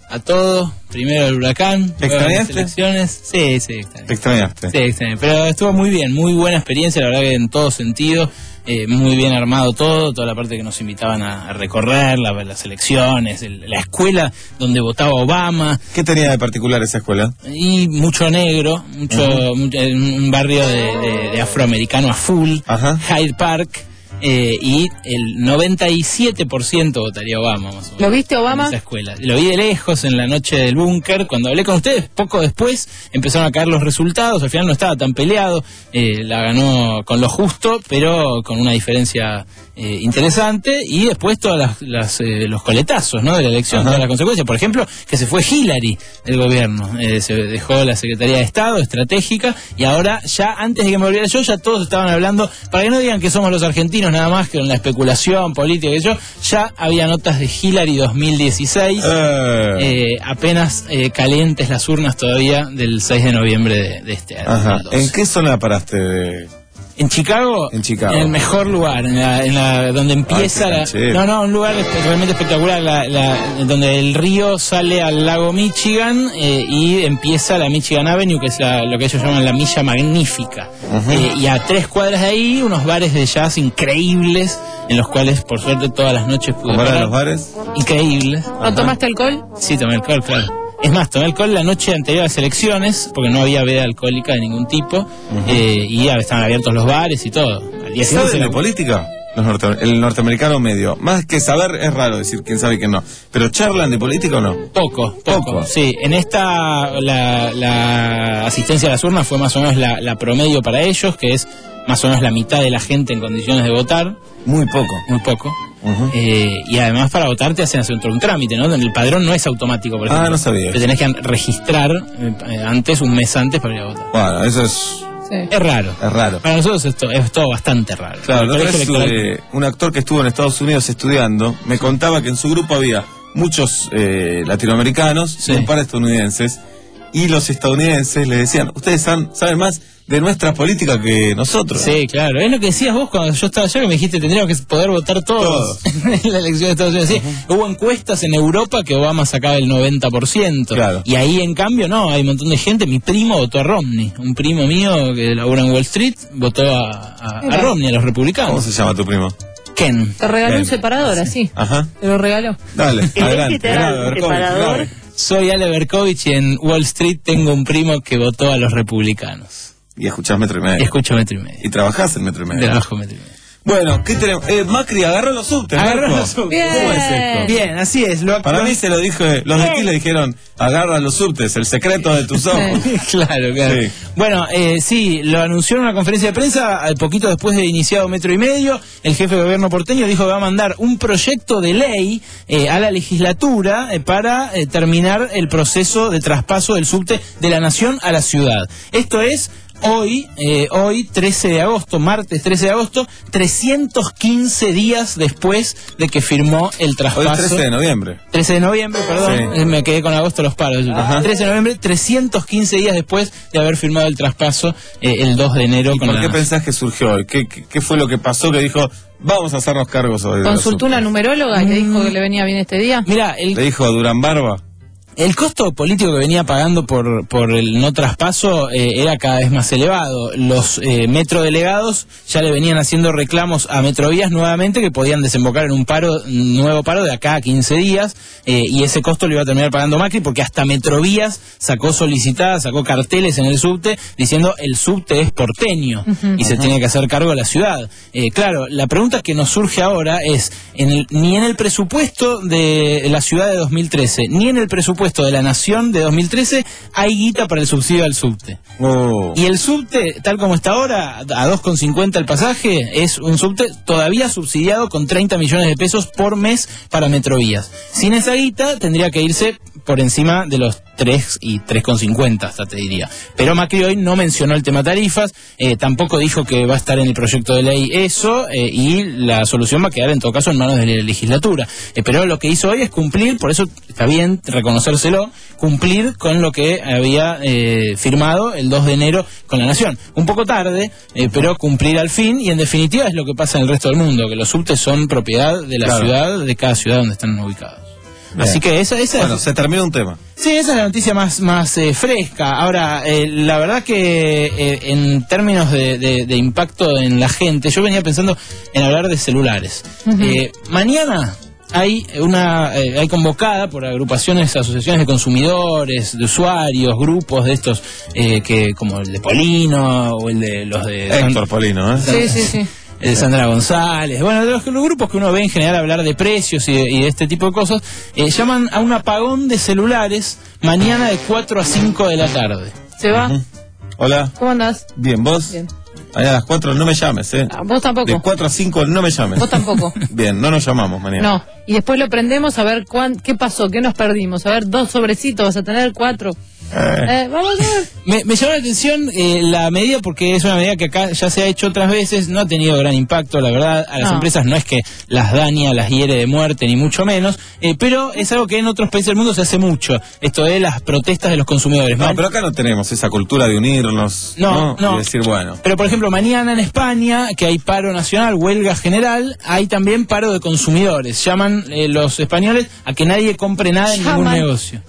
a todo. Primero el huracán. ¿Te extrañaste? Las elecciones. Sí, sí, extrañé. ¿Te extrañaste? Sí, extrañé. Pero estuvo muy bien, muy buena experiencia, la verdad que en todo sentido. Eh, muy bien armado todo, toda la parte que nos invitaban a, a recorrer, la, las elecciones, el, la escuela donde votaba Obama. ¿Qué tenía de particular esa escuela? Y mucho negro, mucho, uh-huh. mucho un barrio de, de, de afroamericano a full, Ajá. Hyde Park. Eh, y el noventa y siete por ciento votaría Obama, más o menos. ¿Lo viste, Obama? En esa escuela. Lo vi de lejos en la noche del búnker. Cuando hablé con ustedes, poco después empezaron a caer los resultados. Al final no estaba tan peleado. Eh, la ganó con lo justo, pero con una diferencia eh, interesante. Y después todos las, las, eh, los coletazos, ¿no?, de la elección, Ajá. todas las consecuencias. Por ejemplo, que se fue Hillary del gobierno. Eh, se dejó la Secretaría de Estado estratégica. Y ahora, ya antes de que me volviera yo, ya todos estaban hablando, para que no digan que somos los argentinos nada más que en la especulación política que yo, ya había notas de Hillary dos mil dieciséis, eh. Eh, apenas eh, calientes las urnas todavía del seis de noviembre de, de este año. Ajá. ¿En qué zona paraste? De... En Chicago, en Chicago, en el mejor lugar, en la, en la donde empieza Ay, la, no, no, un lugar realmente espectacular, la, la, donde el río sale al lago Michigan eh, y empieza la Michigan Avenue, que es la, lo que ellos llaman la Milla Magnífica. Uh-huh. eh, y a tres cuadras de ahí, unos bares de jazz increíbles, en los cuales, por suerte, todas las noches pude ¿Cómo eran parar. los bares? Increíbles. ¿No tomaste alcohol? Sí, tomé alcohol, claro. Es más, tomé alcohol la noche anterior a las elecciones, porque no había bebida alcohólica de ningún tipo, uh-huh. eh, y estaban abiertos los bares y todo. Al día ¿Saben siguiente de política? Los norte, el norteamericano medio. Más que saber, es raro decir quién sabe y quién no. ¿Pero charlan de política o no? Poco, poco. poco. Sí, en esta, la, la asistencia a las urnas fue más o menos la, la promedio para ellos, que es más o menos la mitad de la gente en condiciones de votar. Muy poco. Muy poco. Uh-huh. Eh, y además para votar te hacen hacer un trámite, ¿no? El padrón no es automático, por ejemplo. Ah, no sabía. Te tenés que registrar eh, antes, un mes antes para ir a votar. Bueno, eso es... Sí. Es raro. Es raro. Para nosotros esto, es todo bastante raro. Claro, el es, eh, un actor que estuvo en Estados Unidos estudiando me contaba que en su grupo había muchos eh, latinoamericanos, sí, y un par de estadounidenses, y los estadounidenses le decían, ustedes saben, saben más de nuestra política que nosotros. Sí, claro. Es lo que decías vos cuando yo estaba allá, que me dijiste tendríamos que poder votar todos, todos. en la elección de Estados Unidos. Sí, uh-huh. Hubo encuestas en Europa que Obama sacaba el noventa por ciento. Claro. Y ahí, en cambio, no, hay un montón de gente. Mi primo votó a Romney. Un primo mío que labura en Wall Street votó a, a, a Romney, a los republicanos. ¿Cómo se llama tu primo? Ken. Te regaló Ken. un separador, así. Ajá. Te lo regaló. Dale, adelante. te da un separador? Soy Ale Berkovich y en Wall Street tengo un primo que votó a los republicanos. Y escuchás Metro y Medio. Y escucho Metro y Medio. Y trabajás en Metro y Medio. Trabajo Metro y Medio. Bueno, ¿qué tenemos? Eh, Macri agarró los subtes. Agarró Marco. los subtes. Bien. ¿Cómo es esto? Bien, así es. Lo Para mí se lo dijo, los de aquí le dijeron, agarra los subtes, el secreto de tus ojos. Claro, claro. Sí. Bueno, eh, sí, lo anunció en una conferencia de prensa al poquito después de iniciado Metro y Medio. El jefe de gobierno porteño dijo que va a mandar un proyecto de ley eh, a la legislatura eh, para eh, terminar el proceso de traspaso del subte de la nación a la ciudad. Esto es... Hoy, eh, hoy, trece de agosto, martes trece de agosto, trescientos quince días después de que firmó el traspaso. Hoy es trece de noviembre. trece de noviembre, perdón, Sí. eh, me quedé con agosto los paros. Ajá. trece de noviembre, trescientos quince días después de haber firmado el traspaso eh, el dos de enero. ¿Y con por la... qué pensás que surgió hoy? ¿Qué, qué, qué fue lo que pasó que dijo, vamos a hacernos cargos hoy? de los Consultó una subtes? numeróloga que dijo que le venía bien este día. Mira, el, Le dijo Durán Barba. El costo político que venía pagando por, por el no traspaso eh, era cada vez más elevado. Los eh, metrodelegados ya le venían haciendo reclamos a Metrovías nuevamente que podían desembocar en un paro, un nuevo paro de acá a quince días eh, y ese costo lo iba a terminar pagando Macri porque hasta Metrovías sacó solicitadas, sacó carteles en el subte diciendo el subte es porteño uh-huh. y se uh-huh. tiene que hacer cargo de la ciudad. Eh, claro, la pregunta que nos surge ahora es en el, ni en el presupuesto de la ciudad de dos mil trece ni en el presupuesto de la Nación de dos mil trece hay guita para el subsidio al subte. Oh. Y el subte, tal como está ahora, a dos con cincuenta el pasaje, es un subte todavía subsidiado con treinta millones de pesos por mes para Metrovías. Sin esa guita tendría que irse por encima de los tres y tres con cincuenta hasta te diría. Pero Macri hoy no mencionó el tema tarifas, eh, tampoco dijo que va a estar en el proyecto de ley eso, eh, y la solución va a quedar en todo caso en manos de la legislatura. Eh, pero lo que hizo hoy es cumplir, por eso está bien reconocérselo, cumplir con lo que había eh, firmado el dos de enero con la Nación. Un poco tarde, eh, pero cumplir al fin, y en definitiva es lo que pasa en el resto del mundo, que los subtes son propiedad de la Claro. ciudad, de cada ciudad donde están ubicados. Así que esa, esa bueno, es, se termina un tema. Sí, esa es la noticia más, más eh, fresca. Ahora, eh, la verdad que eh, en términos de, de, de impacto en la gente, yo venía pensando en hablar de celulares. Uh-huh. eh, mañana hay una eh, hay convocada por agrupaciones, asociaciones de consumidores, de usuarios, grupos de estos eh, que como el de Polino o el de los de Héctor San... Polino, ¿eh? Sí, sí, sí. de Sandra González, bueno, de los, los grupos que uno ve en general hablar de precios y de, y de este tipo de cosas, eh, llaman a un apagón de celulares mañana de cuatro a cinco de la tarde. ¿Se va? Uh-huh. Hola. ¿Cómo andás? Bien, ¿vos? Bien. Allá a las cuatro no me llames, ¿eh? Ah, vos tampoco. De cuatro a cinco no me llames. Vos tampoco. Bien, no nos llamamos mañana. No, y después lo prendemos a ver cuán, qué pasó, qué nos perdimos. A ver, dos sobrecitos, vas a tener cuatro. Eh. Eh, vamos a ver. Me, me llamó la atención eh, la medida, porque es una medida que acá ya se ha hecho otras veces, no ha tenido gran impacto, la verdad, a las no. empresas no es que las daña, las hiere de muerte, ni mucho menos, eh, pero es algo que en otros países del mundo se hace mucho, esto de las protestas de los consumidores. No, Man pero acá no tenemos esa cultura de unirnos, no, ¿no? no. Y decir, bueno. Pero, por ejemplo, mañana en España, que hay paro nacional, huelga general, hay también paro de consumidores. Llaman eh, los españoles a que nadie compre nada en Llaman. ningún negocio.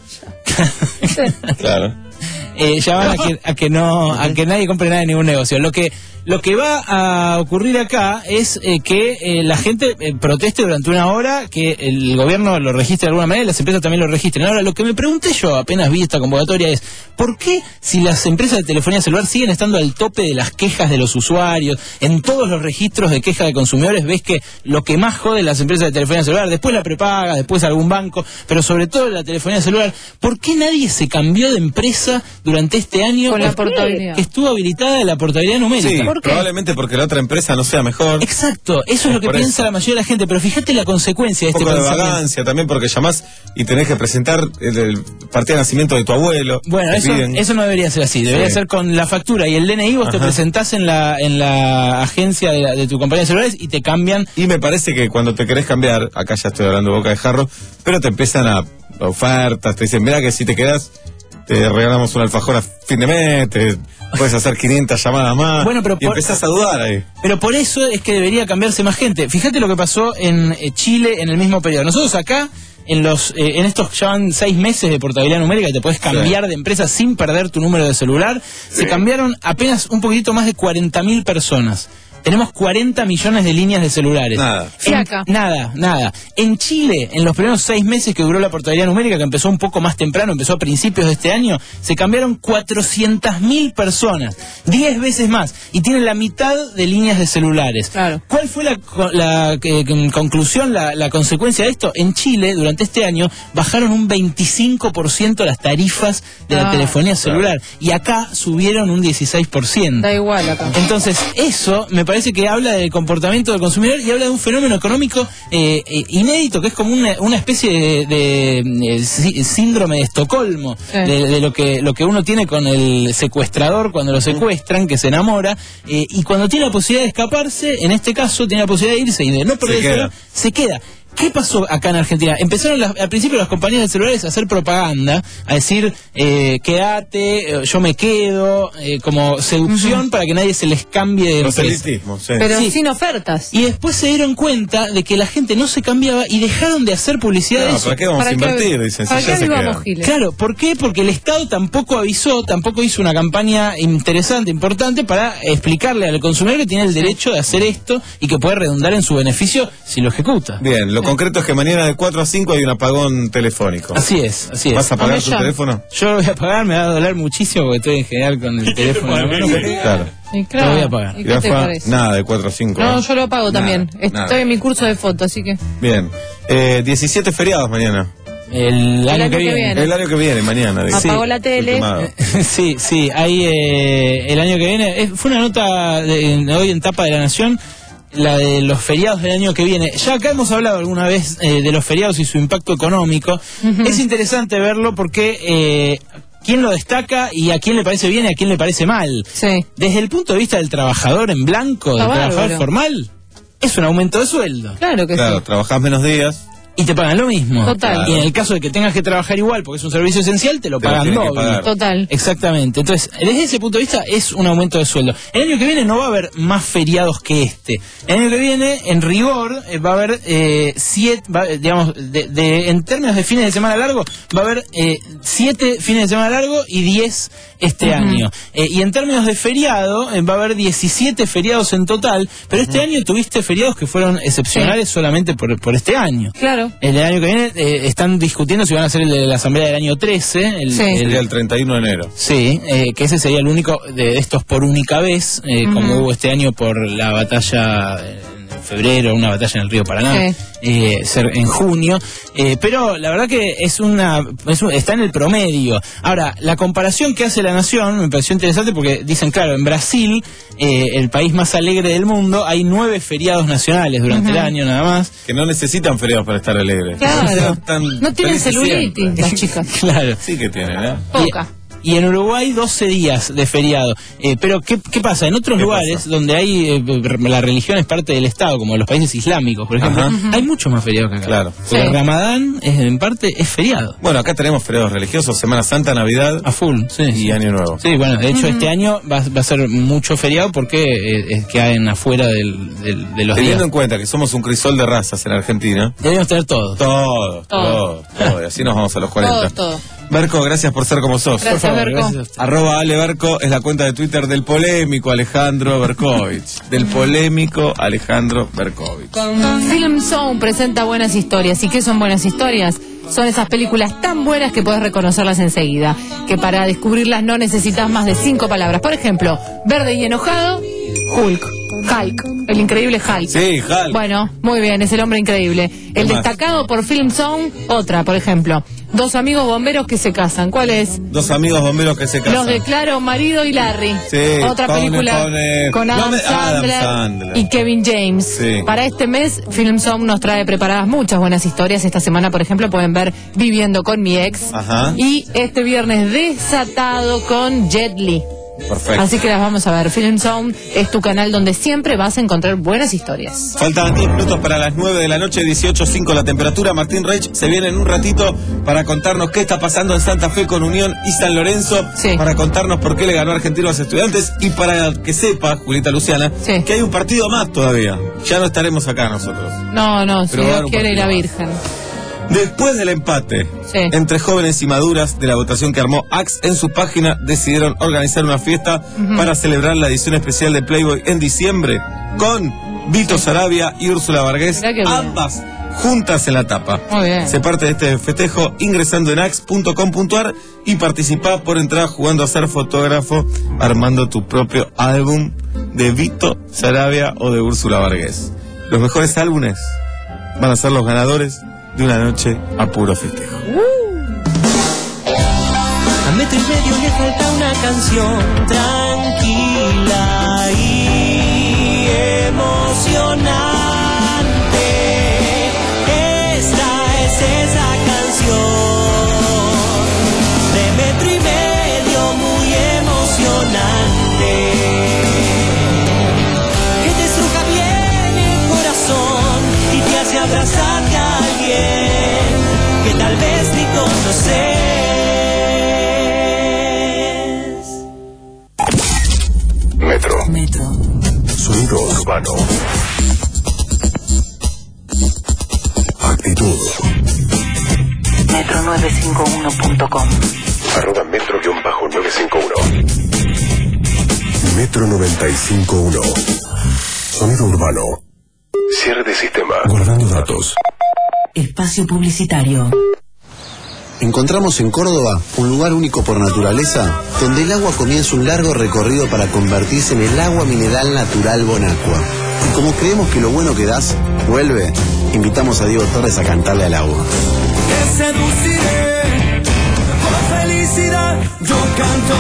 Claro. Eh, llaman a que, a que no a que nadie compre nada en ningún negocio. Lo que lo que va a ocurrir acá es eh, que eh, la gente eh, proteste durante una hora, que el gobierno lo registre de alguna manera y las empresas también lo registren. Ahora, lo que me pregunté yo apenas vi esta convocatoria es ¿por qué si las empresas de telefonía celular siguen estando al tope de las quejas de los usuarios, en todos los registros de quejas de consumidores ves que lo que más jode las empresas de telefonía celular, después la prepaga, después algún banco, pero sobre todo la telefonía celular, ¿por qué nadie se cambió de empresa durante este año con la que, portabilidad que estuvo habilitada la portabilidad numérica? Sí, ¿Por qué? probablemente porque la otra empresa no sea mejor. Exacto, eso es lo que Por piensa eso. la mayoría de la gente, pero fíjate la consecuencia de Un este poco de pensamiento. vagancia también, porque llamás y tenés que presentar el, el partida de nacimiento de tu abuelo. Bueno, Te eso, piden. eso no debería ser así, debería Sí. ser con la factura y el D N I, vos te Ajá. presentás en la en la agencia de, la- de tu compañía de celulares y te cambian. Y me parece que cuando te querés cambiar, acá ya estoy hablando boca de jarro, pero te empiezan a ofertas, te dicen, mira que si te quedás, te regalamos un alfajor a fin de mes, te puedes hacer quinientas llamadas más, Bueno, pero y por- empezás a dudar ahí. Pero por eso es que debería cambiarse más gente. Fíjate lo que pasó en eh, Chile en el mismo periodo. Nosotros acá, en los eh, en estos ya van seis meses de portabilidad numérica, te puedes cambiar Sí. de empresa sin perder tu número de celular. Se cambiaron apenas un poquitito más de cuarenta mil personas. Tenemos cuarenta millones de líneas de celulares. Nada. Y acá. Nada, nada. En Chile, en los primeros seis meses que duró la portabilidad numérica, que empezó un poco más temprano, empezó a principios de este año, se cambiaron cuatrocientas mil personas, diez veces más, y tienen la mitad de líneas de celulares. Claro. ¿Cuál fue la, co- la eh, conclusión, la, la consecuencia de esto? En Chile, durante este año, bajaron un veinticinco por ciento las tarifas de la Ah, telefonía celular, y acá subieron un dieciséis por ciento. Da igual acá. Entonces, eso me parece que habla del comportamiento del consumidor y habla de un fenómeno económico eh, eh, inédito, que es como una, una especie de, de, eh, sí- síndrome de Estocolmo, Sí. de, de lo que lo que uno tiene con el secuestrador cuando lo secuestran, que se enamora, eh, y cuando tiene la posibilidad de escaparse, en este caso tiene la posibilidad de irse y de no perder el queda. celular, se queda. ¿Qué pasó acá en Argentina? Empezaron las- al principio las compañías de celulares a hacer propaganda, a decir, eh, quédate, eh, yo me quedo, eh, como seducción para que nadie se les cambie de empresa. Proselitismo, sí. Pero Sí. sin ofertas. Y después se dieron cuenta de que la gente no se cambiaba y dejaron de hacer publicidad de No, eso. ¿para qué vamos ¿Para a qué- invertir? Dicen, si para ya qué se avivamos, queda. Giles? Claro, ¿por qué? Porque el Estado tampoco avisó, tampoco hizo una campaña interesante, importante para explicarle al consumidor que tiene el derecho de hacer esto y que puede redundar en su beneficio si lo ejecuta. Bien, lo concreto es que mañana de cuatro a cinco hay un apagón telefónico. Así es, así es. ¿Vas a pagar Hombre, tu ya. teléfono? Yo lo voy a pagar, me va a doler muchísimo porque estoy en general con el teléfono en la mano. pero- Claro. Y claro. Lo voy a pagar. ¿Y Y qué te Rafa, parece? nada de cuatro a cinco. No, ¿eh? yo lo pago Nada, también. Estoy nada. en mi curso de foto, así que. Bien. Eh, diecisiete feriados mañana. El, año, año que que viene. viene. El año que viene, mañana. digo. Apagó la tele. Ultimado. Sí, sí, hay eh, el año que viene. eh, fue una nota de, de hoy en Tapa de la Nación, la de los feriados del año que viene. Ya acá hemos hablado alguna vez eh, de los feriados y su impacto económico. Ujú. Es interesante verlo porque eh, quién lo destaca y a quién le parece bien y a quién le parece mal. Sí. Desde el punto de vista del trabajador en blanco, del Está trabajador bárbaro. formal, es un aumento de sueldo. Claro que Claro, sí. trabajás menos días. y te pagan lo mismo. Total. Y en el caso de que tengas que trabajar igual, porque es un servicio esencial, te lo Te lo pagan tienen que doble. pagar. Total. Exactamente. Entonces, desde ese punto de vista, es un aumento de sueldo. El año que viene no va a haber más feriados que este. El año que viene, en rigor, eh, va a haber eh, siete, va, eh, digamos, de, de, en términos de fines de semana largo, va a haber eh, siete fines de semana largo y diez este Uh-huh. año. Eh, y en términos de feriado, eh, va a haber diecisiete feriados en total, pero este año tuviste feriados que fueron excepcionales solamente por, por este año. Claro. El del año que viene eh, están discutiendo si van a hacer el de la asamblea del año trece. El, Sí. el- Sería el treinta y uno de enero. Sí, eh, que ese sería el único de estos por única vez, eh, Ujú. como hubo este año por la batalla en febrero, una batalla en el río Paraná, Sí. eh, ser en junio, eh, pero la verdad que es una es un- está en el promedio. Ahora, la comparación que hace La Nación me pareció interesante porque dicen, claro, en Brasil, eh, el país más alegre del mundo, hay nueve feriados nacionales durante Ujú. el año nada más. Que no necesitan feriados para estar alegres. Claro. Están No tienen felices celulitis siempre. las chicas. Claro. Sí que tienen, ¿eh? Poca. Y en Uruguay doce días de feriado. Eh, pero ¿qué, ¿qué pasa? En otros ¿Qué lugares pasa? donde hay eh, la religión es parte del Estado, como los países islámicos, por ejemplo, Ajá. hay mucho más feriados que acá. Claro. Porque Sí. el Ramadán es, en parte es feriado. Bueno, acá tenemos feriados religiosos, Semana Santa, Navidad A full, sí. y sí. Año Nuevo. Sí, bueno, de hecho Ujú. este año va, va a ser mucho feriado porque eh, es que hay afuera del, del- de los Teniendo días. en cuenta que somos un crisol de razas en Argentina, Deberíamos tener todos. todo, todo, todo, y así nos vamos a los cuarenta. Todo, todo. Berco, gracias por ser como sos. Gracias, Por favor, Berco. gracias a usted. Arroba Ale Berco es la cuenta de Twitter del polémico Alejandro Berkovich. Del polémico Alejandro Berkovich. Film Zone presenta buenas historias. ¿Y qué son buenas historias? Son esas películas tan buenas que puedes reconocerlas enseguida. Que para descubrirlas no necesitas más de cinco palabras. Por ejemplo, Verde y Enojado, Hulk. Hulk, el increíble Hulk. Sí, Hulk. Bueno, muy bien, es el hombre increíble. El ¿Qué más? destacado por Film Zone, otra, por ejemplo. Dos amigos bomberos que se casan. ¿Cuál es? Dos amigos bomberos que se casan. Los de Claro, Marido y Larry. Sí, Otra con- película con, eh, con no Adam, me- Adam Sandler Sandler. y Kevin James. Sí. Para este mes, Film Zone nos trae preparadas muchas buenas historias. Esta semana, por ejemplo, pueden ver Viviendo con mi ex. Ajá. Y este viernes, Desatado con Jet Li. Perfecto. Así que las vamos a ver. Film Zone es tu canal donde siempre vas a encontrar buenas historias. Faltan diez minutos para las nueve de la noche, dieciocho punto cinco la temperatura. Martín Reich se viene en un ratito para contarnos qué está pasando en Santa Fe con Unión y San Lorenzo, Sí. para contarnos por qué le ganó Argentino a los Estudiantes y para que sepa, Julieta Luciana, Sí. que hay un partido más todavía. Ya no estaremos acá nosotros. No, no, si Pero va a haber Dios un quiere y la partido Virgen. Después del empate Sí. entre jóvenes y maduras de la votación que armó Axe en su página, decidieron organizar una fiesta Ujú. para celebrar la edición especial de Playboy en diciembre con Vito Sarabia y Úrsula Vargés, Mirá qué bien. ambas juntas en la tapa. Muy bien. Se parte de este festejo ingresando en axe punto com punto ar y participa por entrar jugando a ser fotógrafo, armando tu propio álbum de Vito Sarabia o de Úrsula Vargés. Los mejores álbumes van a ser los ganadores de una noche a puro festejo. A metro y medio le falta una canción tranquila y emocionante. Esta es esa canción de metro y medio muy emocionante, que te estruja bien el corazón y te hace abrazarte a alguien que tal vez ni conoces. Metro. Metro. Sonido urbano. Actitud. metro nueve cinco uno punto com. Arroba metro nueve cinco uno. Metro noventa y cinco punto uno. Sonido urbano. Cierre de sistema. Guardando datos. Espacio publicitario. Encontramos en Córdoba un lugar único por naturaleza, donde el agua comienza un largo recorrido para convertirse en el agua mineral natural Bonacqua. Y como creemos que lo bueno que das, vuelve, invitamos a Diego Torres a cantarle al agua. Te seduciré con felicidad, yo canto.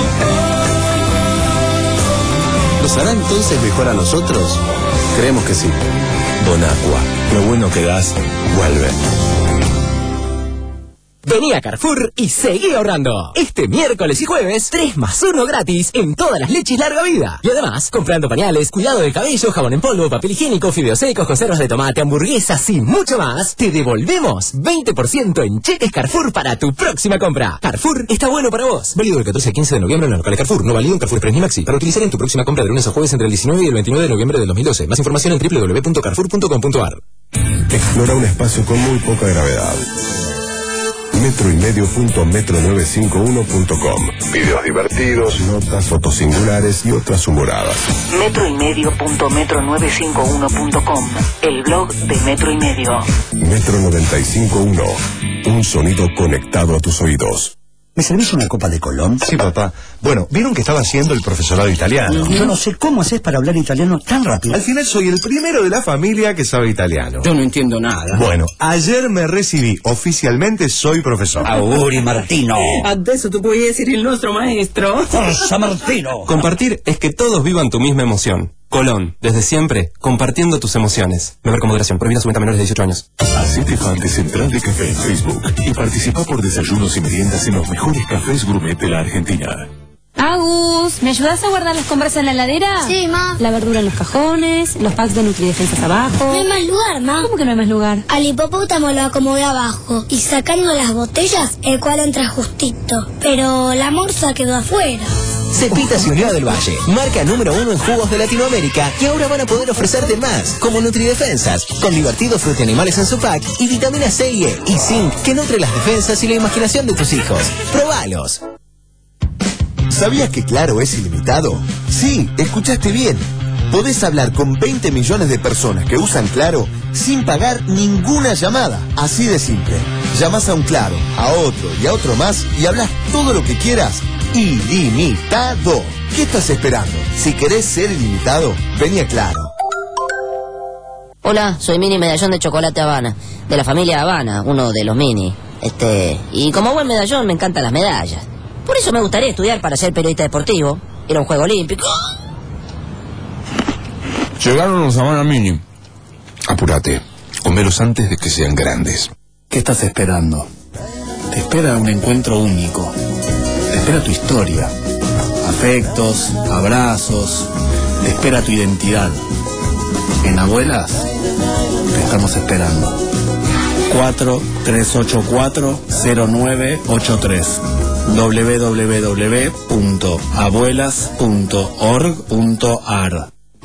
¿Nos hará entonces mejor a nosotros? Creemos que sí. Bonacqua. Lo bueno que das, vuelve. Vení a Carrefour y seguí ahorrando. Este miércoles y jueves, tres más uno gratis en todas las leches larga vida. Y además, comprando pañales, cuidado del cabello, jabón en polvo, papel higiénico, fideos secos, conservas de tomate, hamburguesas y mucho más, te devolvemos veinte por ciento en cheques Carrefour para tu próxima compra. Carrefour está bueno para vos. Válido del catorce al quince de noviembre en los locales Carrefour. No válido en Carrefour Express ni Maxi. Para utilizar en tu próxima compra de lunes a jueves entre el diecinueve y el veintinueve de noviembre del dos mil doce. Más información en doble u doble u doble u punto carrefour punto com punto a r. Explora un espacio con muy poca gravedad. metro y medio punto metro novecientos cincuenta y uno punto com. Videos divertidos, notas, fotos singulares y otras humoradas. metro y medio punto metro novecientos cincuenta y uno punto com. El blog de Metro y Medio. Metro novecientos cincuenta y uno. Un sonido conectado a tus oídos. ¿Me servís una copa de Colón? Sí, papá. Bueno, vieron que estaba haciendo el profesorado italiano. Yo no sé cómo haces para hablar italiano tan rápido. Al final soy el primero de la familia que sabe italiano. Yo no entiendo nada. Bueno, ayer me recibí. Oficialmente soy profesor. Auguri, Martino. Adesso tu puoi essere il nostro maestro. Forza, Martino. Compartir es que todos vivan tu misma emoción. Colón, desde siempre, compartiendo tus emociones. Beber con moderación, prohibida su venta a menores de dieciocho años. Hacete fan de Central de Café en Facebook y participa por desayunos y meriendas en los mejores cafés gourmet de la Argentina. Agus, ¿me ayudas a guardar las compras en la heladera? Sí, ma. La verdura en los cajones, los packs de Nutridefensas abajo. No hay más lugar, ma. ¿Cómo que no hay más lugar? Al hipopótamo lo acomodé abajo y sacando las botellas, el cual entra justito. Pero la morsa quedó afuera. Cepita se unió a Del Valle, marca número uno en jugos de Latinoamérica, y ahora van a poder ofrecerte más, como Nutridefensas, con divertidos fruti-animales en su pack y vitaminas C y E y zinc que nutre las defensas y la imaginación de tus hijos. ¡Probalos! ¿Sabías que Claro es ilimitado? Sí, escuchaste bien. Podés hablar con veinte millones de personas que usan Claro sin pagar ninguna llamada. Así de simple. Llamás a un Claro, a otro y a otro más y hablas todo lo que quieras. Ilimitado. ¿Qué estás esperando? Si querés ser ilimitado, vení a Claro. Hola, soy Mini Medallón de Chocolate Habana, de la familia Habana, uno de los Mini. Este, y como buen medallón me encantan las medallas. Por eso me gustaría estudiar para ser periodista deportivo, ir a un juego olímpico. Llegaron los Habana Mini. Apúrate, comelos antes de que sean grandes. ¿Qué estás esperando? Te espera un encuentro único. Te espera tu historia. Afectos, abrazos. Te espera tu identidad. En Abuelas te estamos esperando. cuatro tres ocho cuatro cero nueve ocho tres doble u doble u doble u punto abuelas punto org punto a r.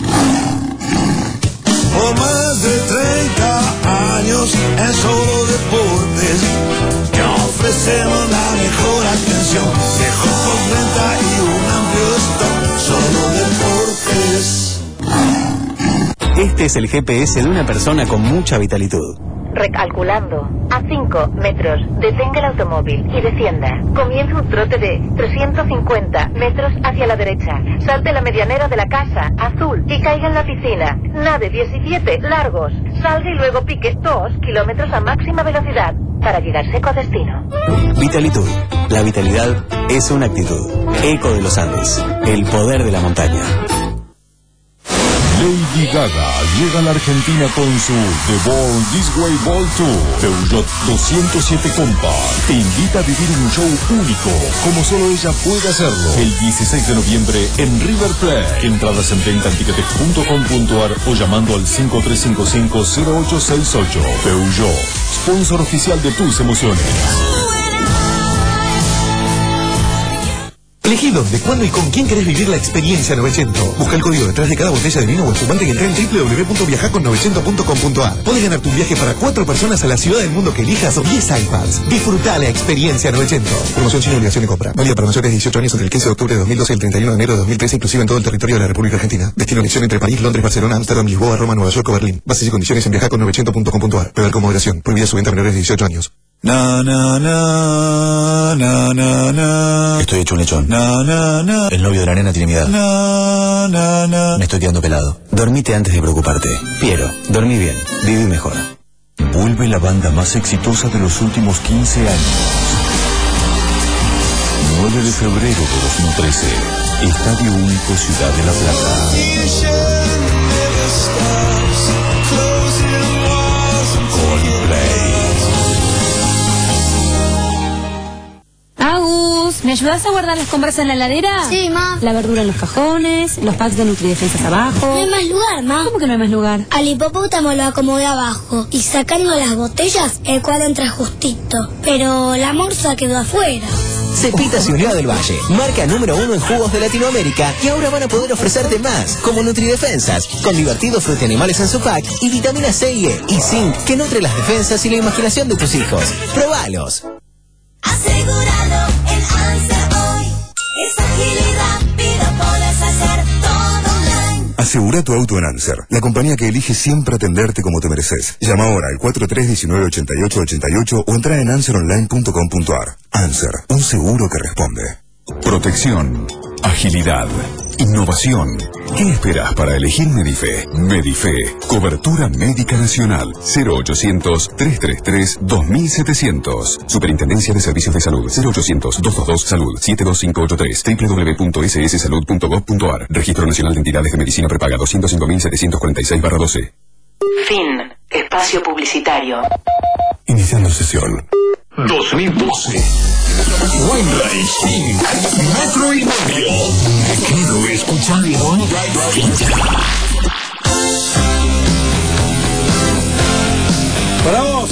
Por más de treinta años en Solo Deportes te ofrecemos la mejor atención, mejor postventa y un amplio stock. Solo Deportes. Este es el G P S de una persona con mucha vitalitud. Recalculando. A cinco metros, detenga el automóvil y descienda. Comienza un trote de trescientos cincuenta metros hacia la derecha. Salte la medianera de la casa, azul, y caiga en la piscina. Nade diecisiete largos. Salga y luego pique dos kilómetros a máxima velocidad para llegar seco a destino. Vitalitud. La vitalidad es una actitud. Eco de los Andes. El poder de la montaña. Lady Gaga llega a la Argentina con su The Born This Way Ball Tour. Peugeot doscientos siete Compact te invita a vivir un show único, como solo ella puede hacerlo. El dieciséis de noviembre en River Plate. Entradas en venta en ticketek punto com punto a r o llamando al cinco tres cinco cinco cero ocho seis ocho. Peugeot, sponsor oficial de tus emociones. Elegí dónde, cuándo y con quién querés vivir la experiencia novecientos. Busca el código detrás de cada botella de vino o espumante y entra en doble u doble u doble u punto viajar con novecientos punto com punto a r. Podés ganar tu viaje para cuatro personas a la ciudad del mundo que elijas o diez iPads. Disfruta la experiencia novecientos. Promoción sin obligación de compra. Válida para mayores de dieciocho años entre el quince de octubre de dos mil doce y el treinta y uno de enero de dos mil trece, inclusive en todo el territorio de la República Argentina. Destino elección entre París, Londres, Barcelona, Ámsterdam, Lisboa, Roma, Nueva York o Berlín. Bases y condiciones en viajar con novecientos punto com punto a r. Beber con moderación. Prohibida su venta a menores de dieciocho años. Na, na, na, na, na, na. Estoy hecho un lechón. Na, na, na. El novio de la nena tiene mi edad. Na, na, na. Me estoy quedando pelado. Dormite antes de preocuparte. Piero, dormí bien. Viví mejor. Vuelve la banda más exitosa de los últimos quince años. nueve de febrero de dos mil trece. Estadio Único Ciudad de La Plata. Coldplay. ¿me ayudás a guardar las compras en la heladera? Sí, ma. La verdura en los cajones, los packs de Nutridefensas abajo. No hay más lugar, ma. ¿Cómo que no hay más lugar? Al hipopótamo lo acomodé abajo y sacando las botellas, el cual entra justito. Pero la morsa quedó afuera. Cepitas y Unión del Valle, marca número uno en jugos de Latinoamérica, y ahora van a poder ofrecerte más, como Nutridefensas, con divertidos frutas y animales en su pack, y vitamina C y E, y zinc, que nutre las defensas y la imaginación de tus hijos. ¡Probalos! Asegúralo en Answer hoy. Es ágil y rápido, podés hacer todo online. Asegura tu auto en Answer, la compañía que elige siempre atenderte como te mereces. Llama ahora al cuatro tres uno nueve, ocho ocho ocho ocho o entra en answer online punto com punto a r. Answer, un seguro que responde. Protección, agilidad, innovación. ¿Qué esperas para elegir Medife? Medife, cobertura médica nacional. cero ochocientos, trescientos treinta y tres, dos mil setecientos. Superintendencia de Servicios de Salud. cero ochocientos, doscientos veintidós, salud. siete dos cinco ocho tres. doble u doble u doble u punto ese ese salud punto gov punto a r. Registro Nacional de Entidades de Medicina Prepaga doscientos cinco mil setecientos cuarenta y seis barra doce. Fin. Espacio publicitario. Iniciando sesión. dos mil doce. Wine Metro y Medio. Me quedo escuchando. Para vos,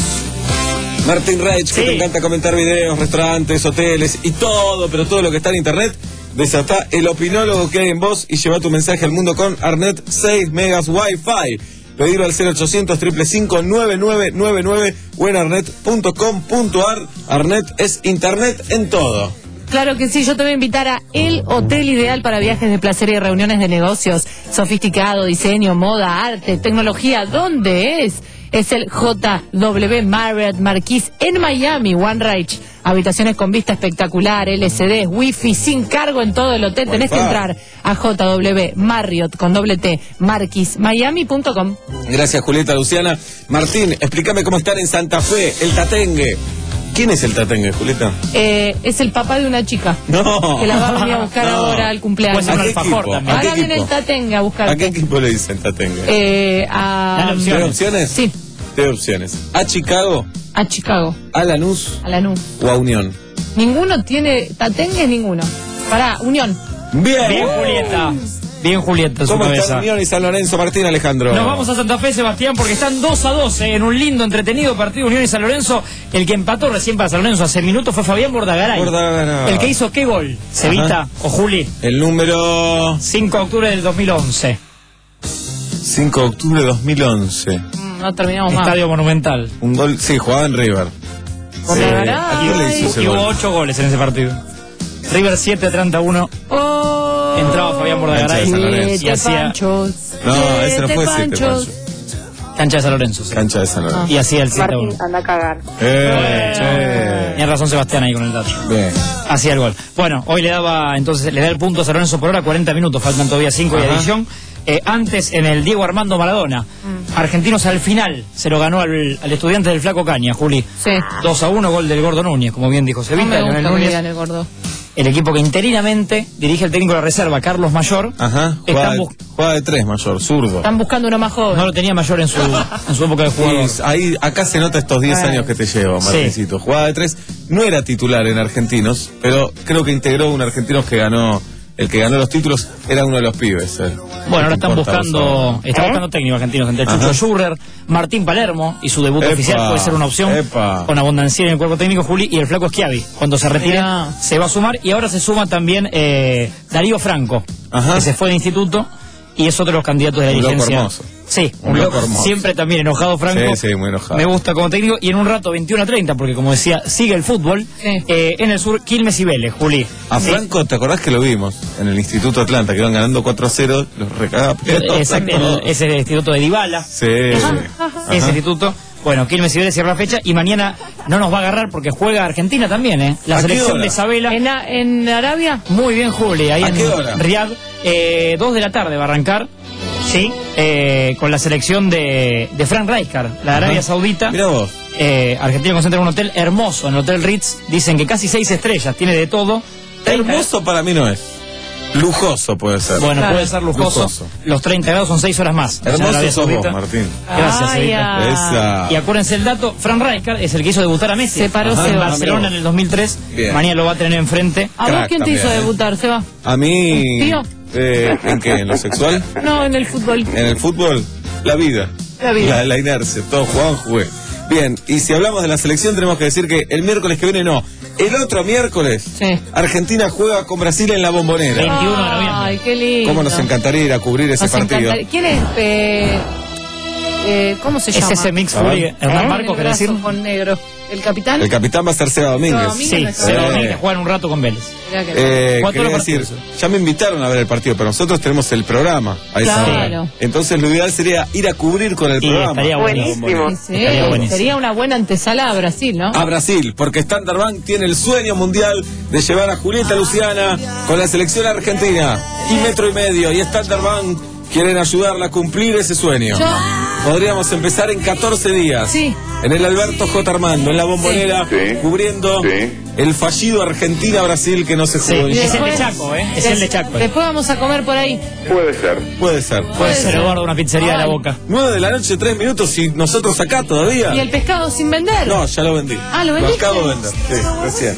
Martín Reich, Sí. que te encanta comentar videos, restaurantes, hoteles y todo, pero todo lo que está en internet. Desatá el opinólogo que hay en vos y lleva tu mensaje al mundo con Arnet seis megas Wi-Fi. Pedilo al cero ochocientos, cinco cinco cinco, nueve nueve nueve nueve o en arnet punto com punto a r. Arnet es internet en todo. Claro que sí, yo te voy a invitar a el hotel ideal para viajes de placer y reuniones de negocios. Sofisticado, diseño, moda, arte, tecnología. ¿Dónde es? Es el J W Marriott Marquis en Miami, One Reich. Habitaciones con vista espectacular, L C D, wifi sin cargo en todo el hotel. Tenés que entrar a J W Marriott con doble T, marquis miami punto com. Gracias, Julieta, Luciana. Martín, explícame cómo estar en Santa Fe, el Tatengue. ¿Quién es el Tatengue, Julieta? Eh, es el papá de una chica. No. Que la va a venir a buscar No. ahora al cumpleaños. ¿A qué equipo? ¿A qué Ahora viene equipo? el Tatengue a buscar. ¿A qué equipo le dicen Tatengue? Eh, a... ¿Tres opciones? Sí, Tres opciones. ¿A Chicago, a Chicago, a Lanús a Lanús. o a Unión? Ninguno tiene... Tatengue ninguno. Pará, Unión. Bien. Bien, Julieta. Bien, Julieta, su ¿Cómo cabeza. está Unión y San Lorenzo, Martín Alejandro? Nos vamos a Santa Fe, Sebastián, porque están dos a dos eh, en un lindo, entretenido partido Unión y San Lorenzo. El que empató recién para San Lorenzo hace minutos fue Fabián Bordagaray. Bordagaray. El que hizo qué gol, Cevita Ajá. o Juli. El número cinco de octubre del dos mil once. cinco de octubre de dos mil once. Mm, No terminamos más. Estadio Monumental. Un gol, sí, jugaba en River. Bordagaray. Eh, ¿A quién le hizo ese Y hubo gol? ocho goles en ese partido. River siete, Atlanta uno. Oh. Entraba Fabián Bordagaray Cancha de San Lorenzo. y Siete hacía panchos. No, ese no Siete fue siete panchos. panchos. cancha de San Lorenzo. sí. Cancha de San Lorenzo. Y hacía el siete a uno. Martín, anda a cagar. Eh, che. Tiene razón Sebastián ahí con el dato. Bien. Hacía el gol. Bueno, hoy le daba, entonces, le da el punto a San Lorenzo por hora, cuarenta minutos, faltan todavía cinco y Ajá. adición. Eh, antes, en el Diego Armando Maradona, Argentinos al final se lo ganó al, al estudiante del Flaco Caña, Juli. Sí. dos a uno, gol del Gordo Núñez, como bien dijo No Sevita. me Leonel gusta que Núñez, digan el gordo. el equipo que interinamente dirige el técnico de la reserva, Carlos Mayor. Ajá. Están Juega de, bus- juega de tres, Mayor, zurdo. Están buscando uno más joven. No lo tenía Mayor en su, en su época de jugador. Sí, ahí, acá se nota estos diez Ay. años que te llevo, Sí. Martincito. Jugaba de tres, no era titular en Argentinos, pero creo que integró un Argentinos que ganó, el que ganó los títulos era uno de los pibes. eh. Bueno, ahora ¿Qué están importa, buscando, Rosario? están buscando técnicos argentinos entre Ajá. Chucho Schurrer, Martín Palermo y su debut Epa, oficial puede ser una opción epa. con Abondancieri en el cuerpo técnico, Juli, y el Flaco Schiavi. Cuando se retire Mirá. se va a sumar y ahora se suma también eh, Darío Franco, Ajá. que se fue de instituto y es otro de los candidatos de la Un loco dirigencia. hermoso. Sí, Un un loco loco, hermoso. siempre también enojado Franco. Sí, sí, muy enojado. Me gusta como técnico y en un rato veintiuno a treinta, porque como decía, sigue el fútbol. Sí. Eh, en el sur, Quilmes y Vélez, Juli. A Sí. Franco, ¿te acordás que lo vimos? En el Instituto Atlanta, que iban ganando cuatro a cero, los recagaba. Exacto, el- ese es el instituto de Dybala. Sí. Ese Ajá. instituto. Bueno, Quilmes y Vélez cierra la fecha y mañana no nos va a agarrar porque juega Argentina también, ¿eh? La ¿A qué selección hora? de Isabela. ¿En, a- en Arabia? Muy bien, Juli, ahí ¿A en qué hora? Riad. Eh, dos de la tarde va a arrancar, sí, eh, con la selección de, de Frank Rijkaard, la de Arabia Ajá. Saudita. Mira vos. Eh, Argentina concentra en un hotel hermoso, en el Hotel Ritz. Dicen que casi seis estrellas, tiene de todo. treinta Hermoso para mí no es. Lujoso puede ser. Bueno, Claro. puede ser lujoso. Lujoso. Los treinta grados son seis horas más. Hermoso Arabia sos vos, Saudita. Martín. Gracias, Ay, Evita. ah. Esa. Y acuérdense el dato, Fran Rijkaard es el que hizo debutar a Messi. Se paró Ajá, Seba. en Barcelona Mirá en vos. el dos mil tres. Bien. Mañana lo va a tener enfrente. ¿A vos Crack quién te también, hizo ¿eh? debutar, Seba? A mí. ¿Tío? Eh, ¿En qué? ¿En lo sexual? No, en el fútbol. En el fútbol, la vida. La vida. La, la inercia. Todos jugaban, jugué. Bien, y si hablamos de la selección, tenemos que decir que el miércoles que viene no. El otro miércoles, Sí. Argentina juega con Brasil en la Bombonera. veintiuno de noviembre. Ay, qué lindo. ¿Cómo nos encantaría ir a cubrir ese Nos partido? encantaría. ¿Quién es? Eh, eh, ¿Cómo se Es llama? ese mix A ver. Fury. Hernán Con Marcos, el ¿querés brazo decir? con negro. ¿El capitán? El capitán va a ser Seba Domínguez. Seba Domínguez. Sí, no se sé. va Eh. a jugar un rato con Vélez. Mirá que- Eh, Cuatro quería horas decir, partidos. ya me invitaron a ver el partido, pero nosotros tenemos el programa a esa Claro. hora. Entonces lo ideal sería ir a cubrir con el Y programa. estaría buenísimo. Sí, sí, Estaría buenísimo. sería una buena antesala a Brasil, ¿no? A Brasil, porque Standard Bank tiene el sueño mundial de llevar a Julieta Luciana con la selección argentina. Y Metro y Medio y Standard Bank quieren ayudarla a cumplir ese sueño. Yo- Podríamos empezar en catorce días. Sí. En el Alberto J. Armando, en la Bombonera, Sí. cubriendo Sí. el fallido Argentina-Brasil que no se Sí, jugó en es el Después- de Chaco, ¿eh? Es el de Chaco. Después vamos a comer por ahí. Puede ser. Puede ser. Puede ser, ser. Eduardo, una pizzería de la Ay. Boca. nueve de la noche, tres minutos y nosotros acá todavía. ¿Y el pescado sin vender? No, ya lo vendí. Ah, ¿lo vendiste? acabo de vender. Sí, recién.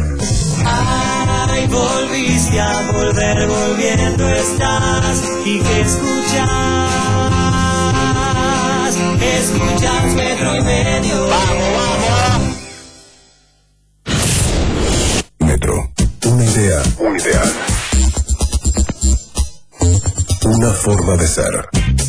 Ay, volviste a volver, volviendo estás. ¿Y que escuchas? Escuchas Metro y Medio. Metro. Una idea. Un ideal. Una forma de ser.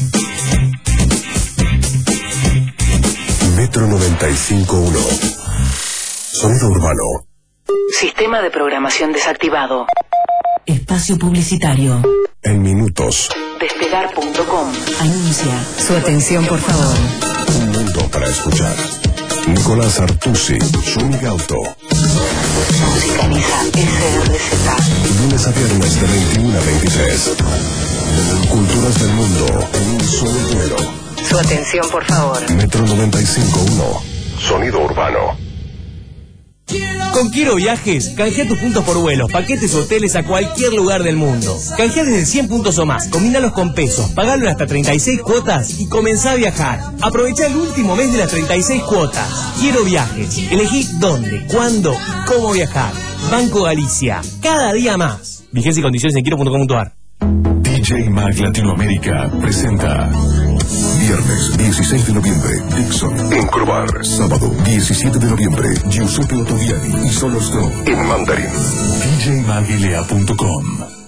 Metro noventa y cinco punto uno. Sonido urbano. Sistema de programación desactivado. Espacio publicitario. En minutos. Despegar punto com. Anuncia. Su atención, por favor. Un mundo para escuchar. Nicolás Artusi. Sonic Auto. Musicaliza S R Z. Lunes a viernes de veintiuno a veintitrés. Culturas del mundo en un solo vuelo. Su atención, por favor. Metro noventa y cinco punto uno. Sonido urbano. Con Quiero Viajes, canjea tus puntos por vuelos, paquetes o hoteles a cualquier lugar del mundo. Canjea desde cien puntos o más, combínalos con pesos, pagalo hasta treinta y seis cuotas y comenzá a viajar. Aprovecha el último mes de las treinta y seis cuotas. Quiero Viajes. Elegí dónde, cuándo y cómo viajar. Banco Galicia. Cada día más. Vigencia y condiciones en quiero punto com punto ar. D J Mag Latinoamérica presenta Viernes dieciséis de noviembre, Dixon, en Crobar. Sábado diecisiete de noviembre, Giuseppe Ottaviani y Solo Stone, en Mandarín. D J Mag L A punto com.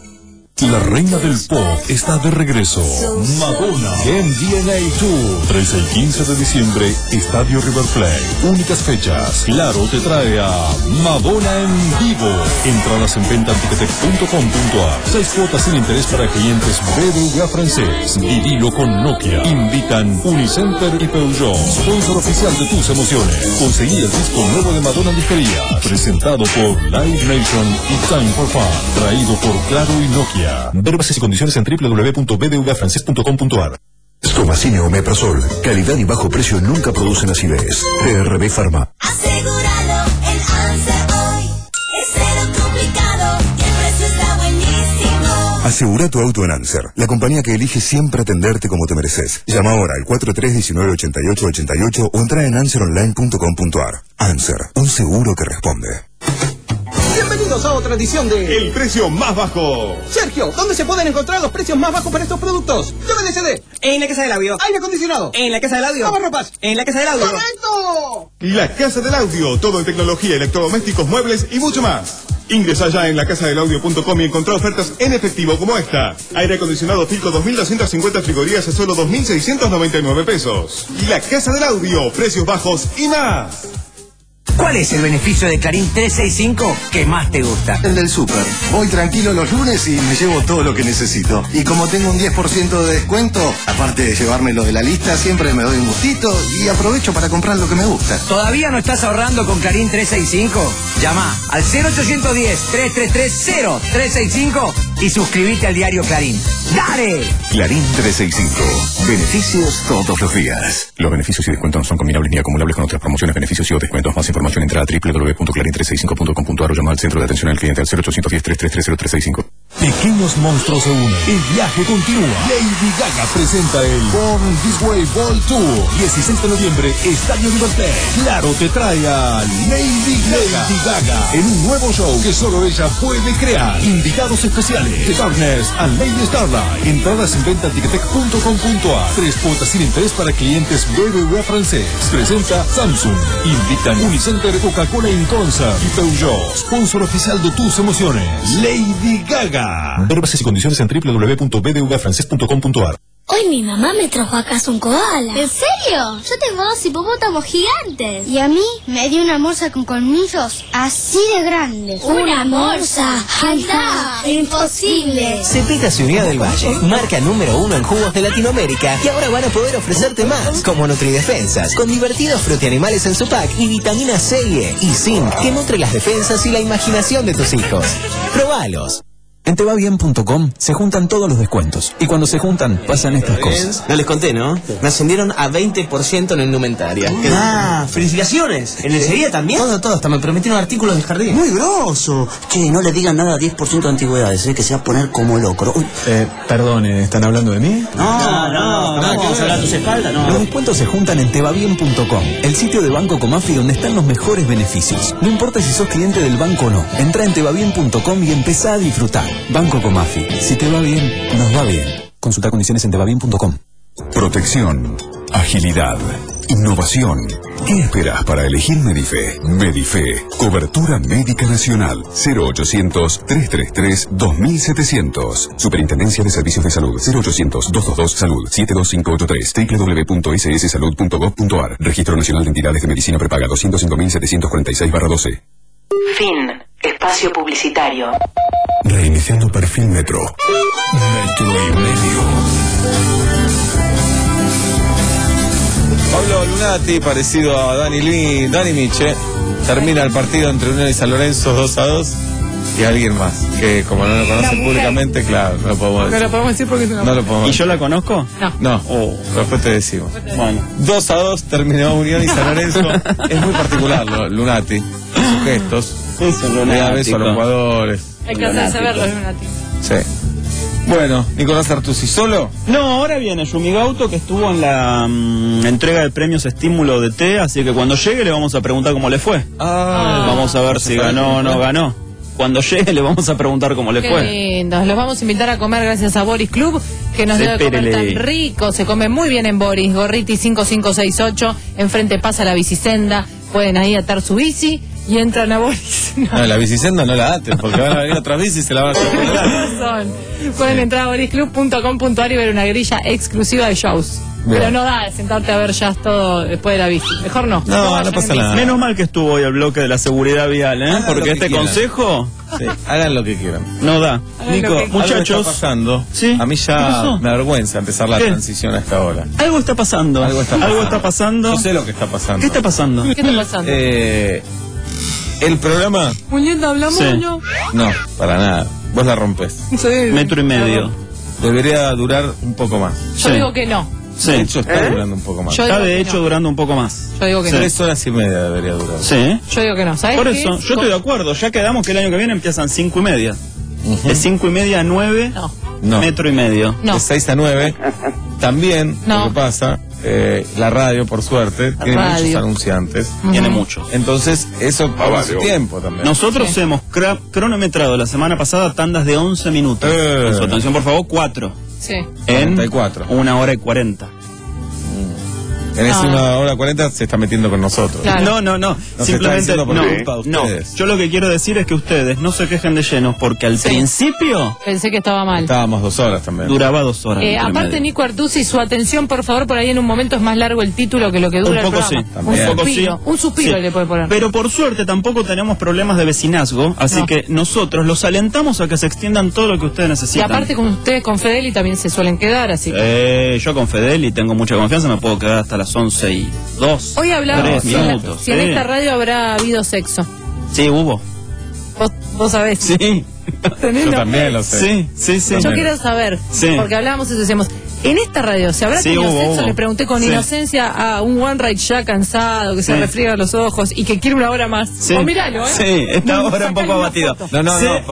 La reina del pop está de regreso. Madonna en D N A Tour. trece y quince de diciembre, Estadio River Plate. Únicas fechas. Claro te trae a Madonna en vivo. Entradas en venta en ticketek punto com punto ar. Seis cuotas sin interés para clientes B B V A francés. Vivilo con Nokia. Invitan Unicenter y Peugeot. Sponsor oficial de tus emociones. Conseguí el disco nuevo de Madonna en disquería. Presentado por Live Nation y Time for Fun. Traído por Claro y Nokia. Ver bases y condiciones en doble u doble u doble u punto b b v a francés punto com punto ar. Estomacine Omeprazol. Calidad y bajo precio nunca producen acidez. P R B Pharma. Asegúralo en ANSER hoy. Es cero complicado y el precio está buenísimo. Asegura tu auto en Anser, la compañía que elige siempre atenderte como te mereces. Llama ahora al cuatro tres uno nueve ocho ocho ocho ocho o entra en anser online punto com punto ar. Anser, un seguro que responde. Bienvenidos a otra edición de El precio más bajo. Sergio, ¿dónde se pueden encontrar los precios más bajos para estos productos? Llame D C D. En la casa del audio. Aire acondicionado. En la casa del audio. Lavarropas. En la casa del audio. ¡Correcto! La Casa del Audio, todo en tecnología, electrodomésticos, muebles y mucho más. Ingresa ya en la casa del audio punto com y encontrá ofertas en efectivo como esta. Aire acondicionado Filco dos mil doscientas cincuenta frigorías a solo dos mil seiscientos noventa y nueve pesos. La Casa del Audio, precios bajos y más. ¿Cuál es el beneficio de Clarín trescientos sesenta y cinco que más te gusta? El del súper. Voy tranquilo los lunes y me llevo todo lo que necesito. Y como tengo un diez por ciento de descuento, aparte de llevarme lo de la lista, siempre me doy un gustito y aprovecho para comprar lo que me gusta. ¿Todavía no estás ahorrando con Clarín trescientos sesenta y cinco? Llama al cero ochocientos diez, trescientos treinta y tres, cero trescientos sesenta y cinco y suscríbete al diario Clarín. ¡Dale! Clarín trescientos sesenta y cinco. Beneficios todos los días. Los beneficios y descuentos no son combinables ni acumulables con otras promociones, beneficios y o descuentos. Más información entra a doble u doble u doble u punto clarín trescientos sesenta y cinco punto com punto ar o llama al centro de atención al cliente al cero ochocientos diez, trescientos treinta y tres, cero tres seis cinco. Pequeños monstruos se unen. El viaje continúa. Lady Gaga presenta el Born This Way Ball Tour. dieciséis de noviembre, Estadio River Plate. Claro te trae a Lady Gaga. Lady Gaga en un nuevo show que solo ella puede crear. Invitados especiales: The Darkness and Lady Starlight. Entradas en venta en ticketek punto com punto a. Tres cuotas sin interés para clientes B B V francés. Presenta Samsung. Invitan Unicenter, Coca-Cola en Concert y Peugeot. Sponsor oficial de tus emociones. Lady Gaga. Ver bases y condiciones en doble u doble u doble u punto b d v francés punto com punto a r. Hoy mi mamá me trajo a casa un koala. ¿En serio? Yo tengo dos hipopótamos gigantes. Y a mí me dio una morsa con colmillos así de grandes. ¡Una morsa! ¡Anda! ¡Imposible! Cepita Ciudad del Valle, marca número uno en jugos de Latinoamérica, y ahora van a poder ofrecerte más, como Nutridefensas, con divertidos frutianimales en su pack y vitaminas C y E, y zinc, que nutre las defensas y la imaginación de tus hijos. ¡Probalos! En tebabien punto com se juntan todos los descuentos. Y cuando se juntan, pasan estas cosas. No les conté, ¿no? Me ascendieron a veinte por ciento en la indumentaria. Ah, felicitaciones. ¿En lencería también? Todo, todo. Hasta me prometieron artículos de jardín. Muy grosso. Che, no le digan nada a diez por ciento de antigüedades, ¿eh? Que se va a poner como loco. Uy. Eh, perdone, ¿están hablando de mí? No, no, no. no, no vamos a hablar a tus espaldas, no. Los descuentos se juntan en tebabien punto com, el sitio de Banco Comafi donde están los mejores beneficios. No importa si sos cliente del banco o no. Entra en tebabien punto com y empezá a disfrutar. Banco Comafi. Si te va bien, nos va bien. Consulta condiciones en tebabien punto com. Protección, agilidad, innovación. ¿Qué esperas para elegir Medife? Medife, cobertura médica nacional. cero ochocientos, trescientos treinta y tres, dos mil setecientos. Superintendencia de Servicios de Salud. cero ochocientos, doscientos veintidós, salud. siete dos cinco ocho tres. doble u doble u doble u punto s s salud punto gov punto a r. Registro Nacional de Entidades de Medicina Prepaga doscientos cinco mil setecientos cuarenta y seis barra doce. Fin. Espacio publicitario. Reiniciando perfil Metro. Metro y medio. Pablo Lunati, parecido a Dani, Lee, Dani Miche, termina el partido entre Unión y San Lorenzo dos a dos y alguien más, que como no lo conoce públicamente, claro, no lo podemos decir. No lo podemos decir porque es una No lo podemos ¿Y yo la conozco? No. No, Oh. después te decimos. Bueno. dos a dos terminó Unión y San Lorenzo. Es muy particular lo, Lunati, sus gestos. Eso, Le da beso a los jugadores. Hay que hacerse verlo, Lunati. Sí. Bueno, Nicolás Artusi, ¿solo? No, ahora viene Yumi Gauto, que estuvo en la mm, entrega de premios Estímulo de T, así que cuando llegue le vamos a preguntar cómo le fue. Ah, vamos a ver si ganó o no ganó. Cuando llegue le vamos a preguntar cómo le Qué fue. lindos. Los vamos a invitar a comer gracias a Boris Club, que nos debe comer Espérele. tan rico. Se come muy bien en Boris. Gorriti cinco cinco seis ocho. Enfrente pasa la bicisenda. Pueden ahí atar su bici y entran a Boris. No. No, la bicisenda no la aten, porque van a venir otras bicis y se la van a hacer por delante. Razón. Pueden entrar a boris club punto com punto a r y ver una grilla exclusiva de shows. Bien. Pero no da sentarte a ver jazz todo después de la bici. Mejor no. No, vayan no en pasa bici. nada. Menos mal que estuvo hoy el bloque de la seguridad vial, ¿eh? Hagan Porque lo que este quieran. consejo Sí, hagan lo que quieran. no da. Hagan Nico, lo que- Algo muchachos, está pasando. Sí. A mí ¿Qué ya pasó? me avergüenza empezar la ¿Qué? transición a esta hora. algo está pasando. Algo está pasando. pasando. Yo sé lo que está pasando. ¿Qué está pasando? ¿Qué está pasando? Eh, el programa, Muy lindo, hablamos, Sí. ¿no? no, para nada. Vos la rompés. Sí. Metro y medio. Debería durar un poco más. Yo Sí. digo que no. Sí. De hecho, está durando un poco más. Yo Está digo de que hecho no. durando un poco más. Yo digo que no. Tres horas y media debería durar. Sí. Yo digo que no. ¿Sabes Por qué? eso, yo estoy de acuerdo. Ya quedamos que el año que viene empiezan cinco y media. De cinco y media a nueve, No. No. metro y medio. No. De seis a nueve. También, No. lo que pasa, eh, la radio, por suerte, tiene radio. muchos anunciantes. Tiene muchos. Entonces, eso toma su tiempo también. Nosotros Sí. hemos cra- cronometrado la semana pasada tandas de once minutos. Eh. Con su atención, por favor, cuatro. Sí. En cuarenta y cuatro. una hora y cuarenta. En esa No. una hora cuarenta se está metiendo con nosotros. Claro. No, no, no. No se está Simplemente diciendo por no. culpa de No. ustedes. Yo lo que quiero decir es que ustedes no se quejen de llenos porque al Sí. principio Pensé que estaba mal. Estábamos dos horas también. duraba dos horas. Eh, metro y aparte, medio. Nico Artusi, su atención, por favor, por ahí en un momento es más largo el título que lo que dura Un poco el sí. programa. También. Un Un poco suspiro, sí. un suspiro Sí. le puede poner. Pero por suerte tampoco tenemos problemas de vecinazgo, así No. que nosotros los alentamos a que se extiendan todo lo que ustedes Y necesitan. aparte con ustedes, con Fedeli, también se suelen quedar, así que... Eh, yo con Fedeli tengo mucha confianza, me puedo quedar hasta las once y dos. Hoy hablábamos Tres si, en la- minutos. si en Sí. esta radio habrá habido sexo. Sí, hubo. Vos, vos sabés. Sí. ¿Tenés Yo los- también lo sé. Sí, sí, sí. Yo quiero saber, Sí. porque hablábamos y decíamos, en esta radio, ¿se habrá Sí, tenido hubo, sexo? hubo. Le pregunté con Sí. inocencia a un one ride ya cansado, que se Sí. refriega los ojos y que quiere una hora más. Sí. Oh, míralo, ¿eh? Sí, está No, ahora un sacale poco una abatido. foto. No, no, Sí. no,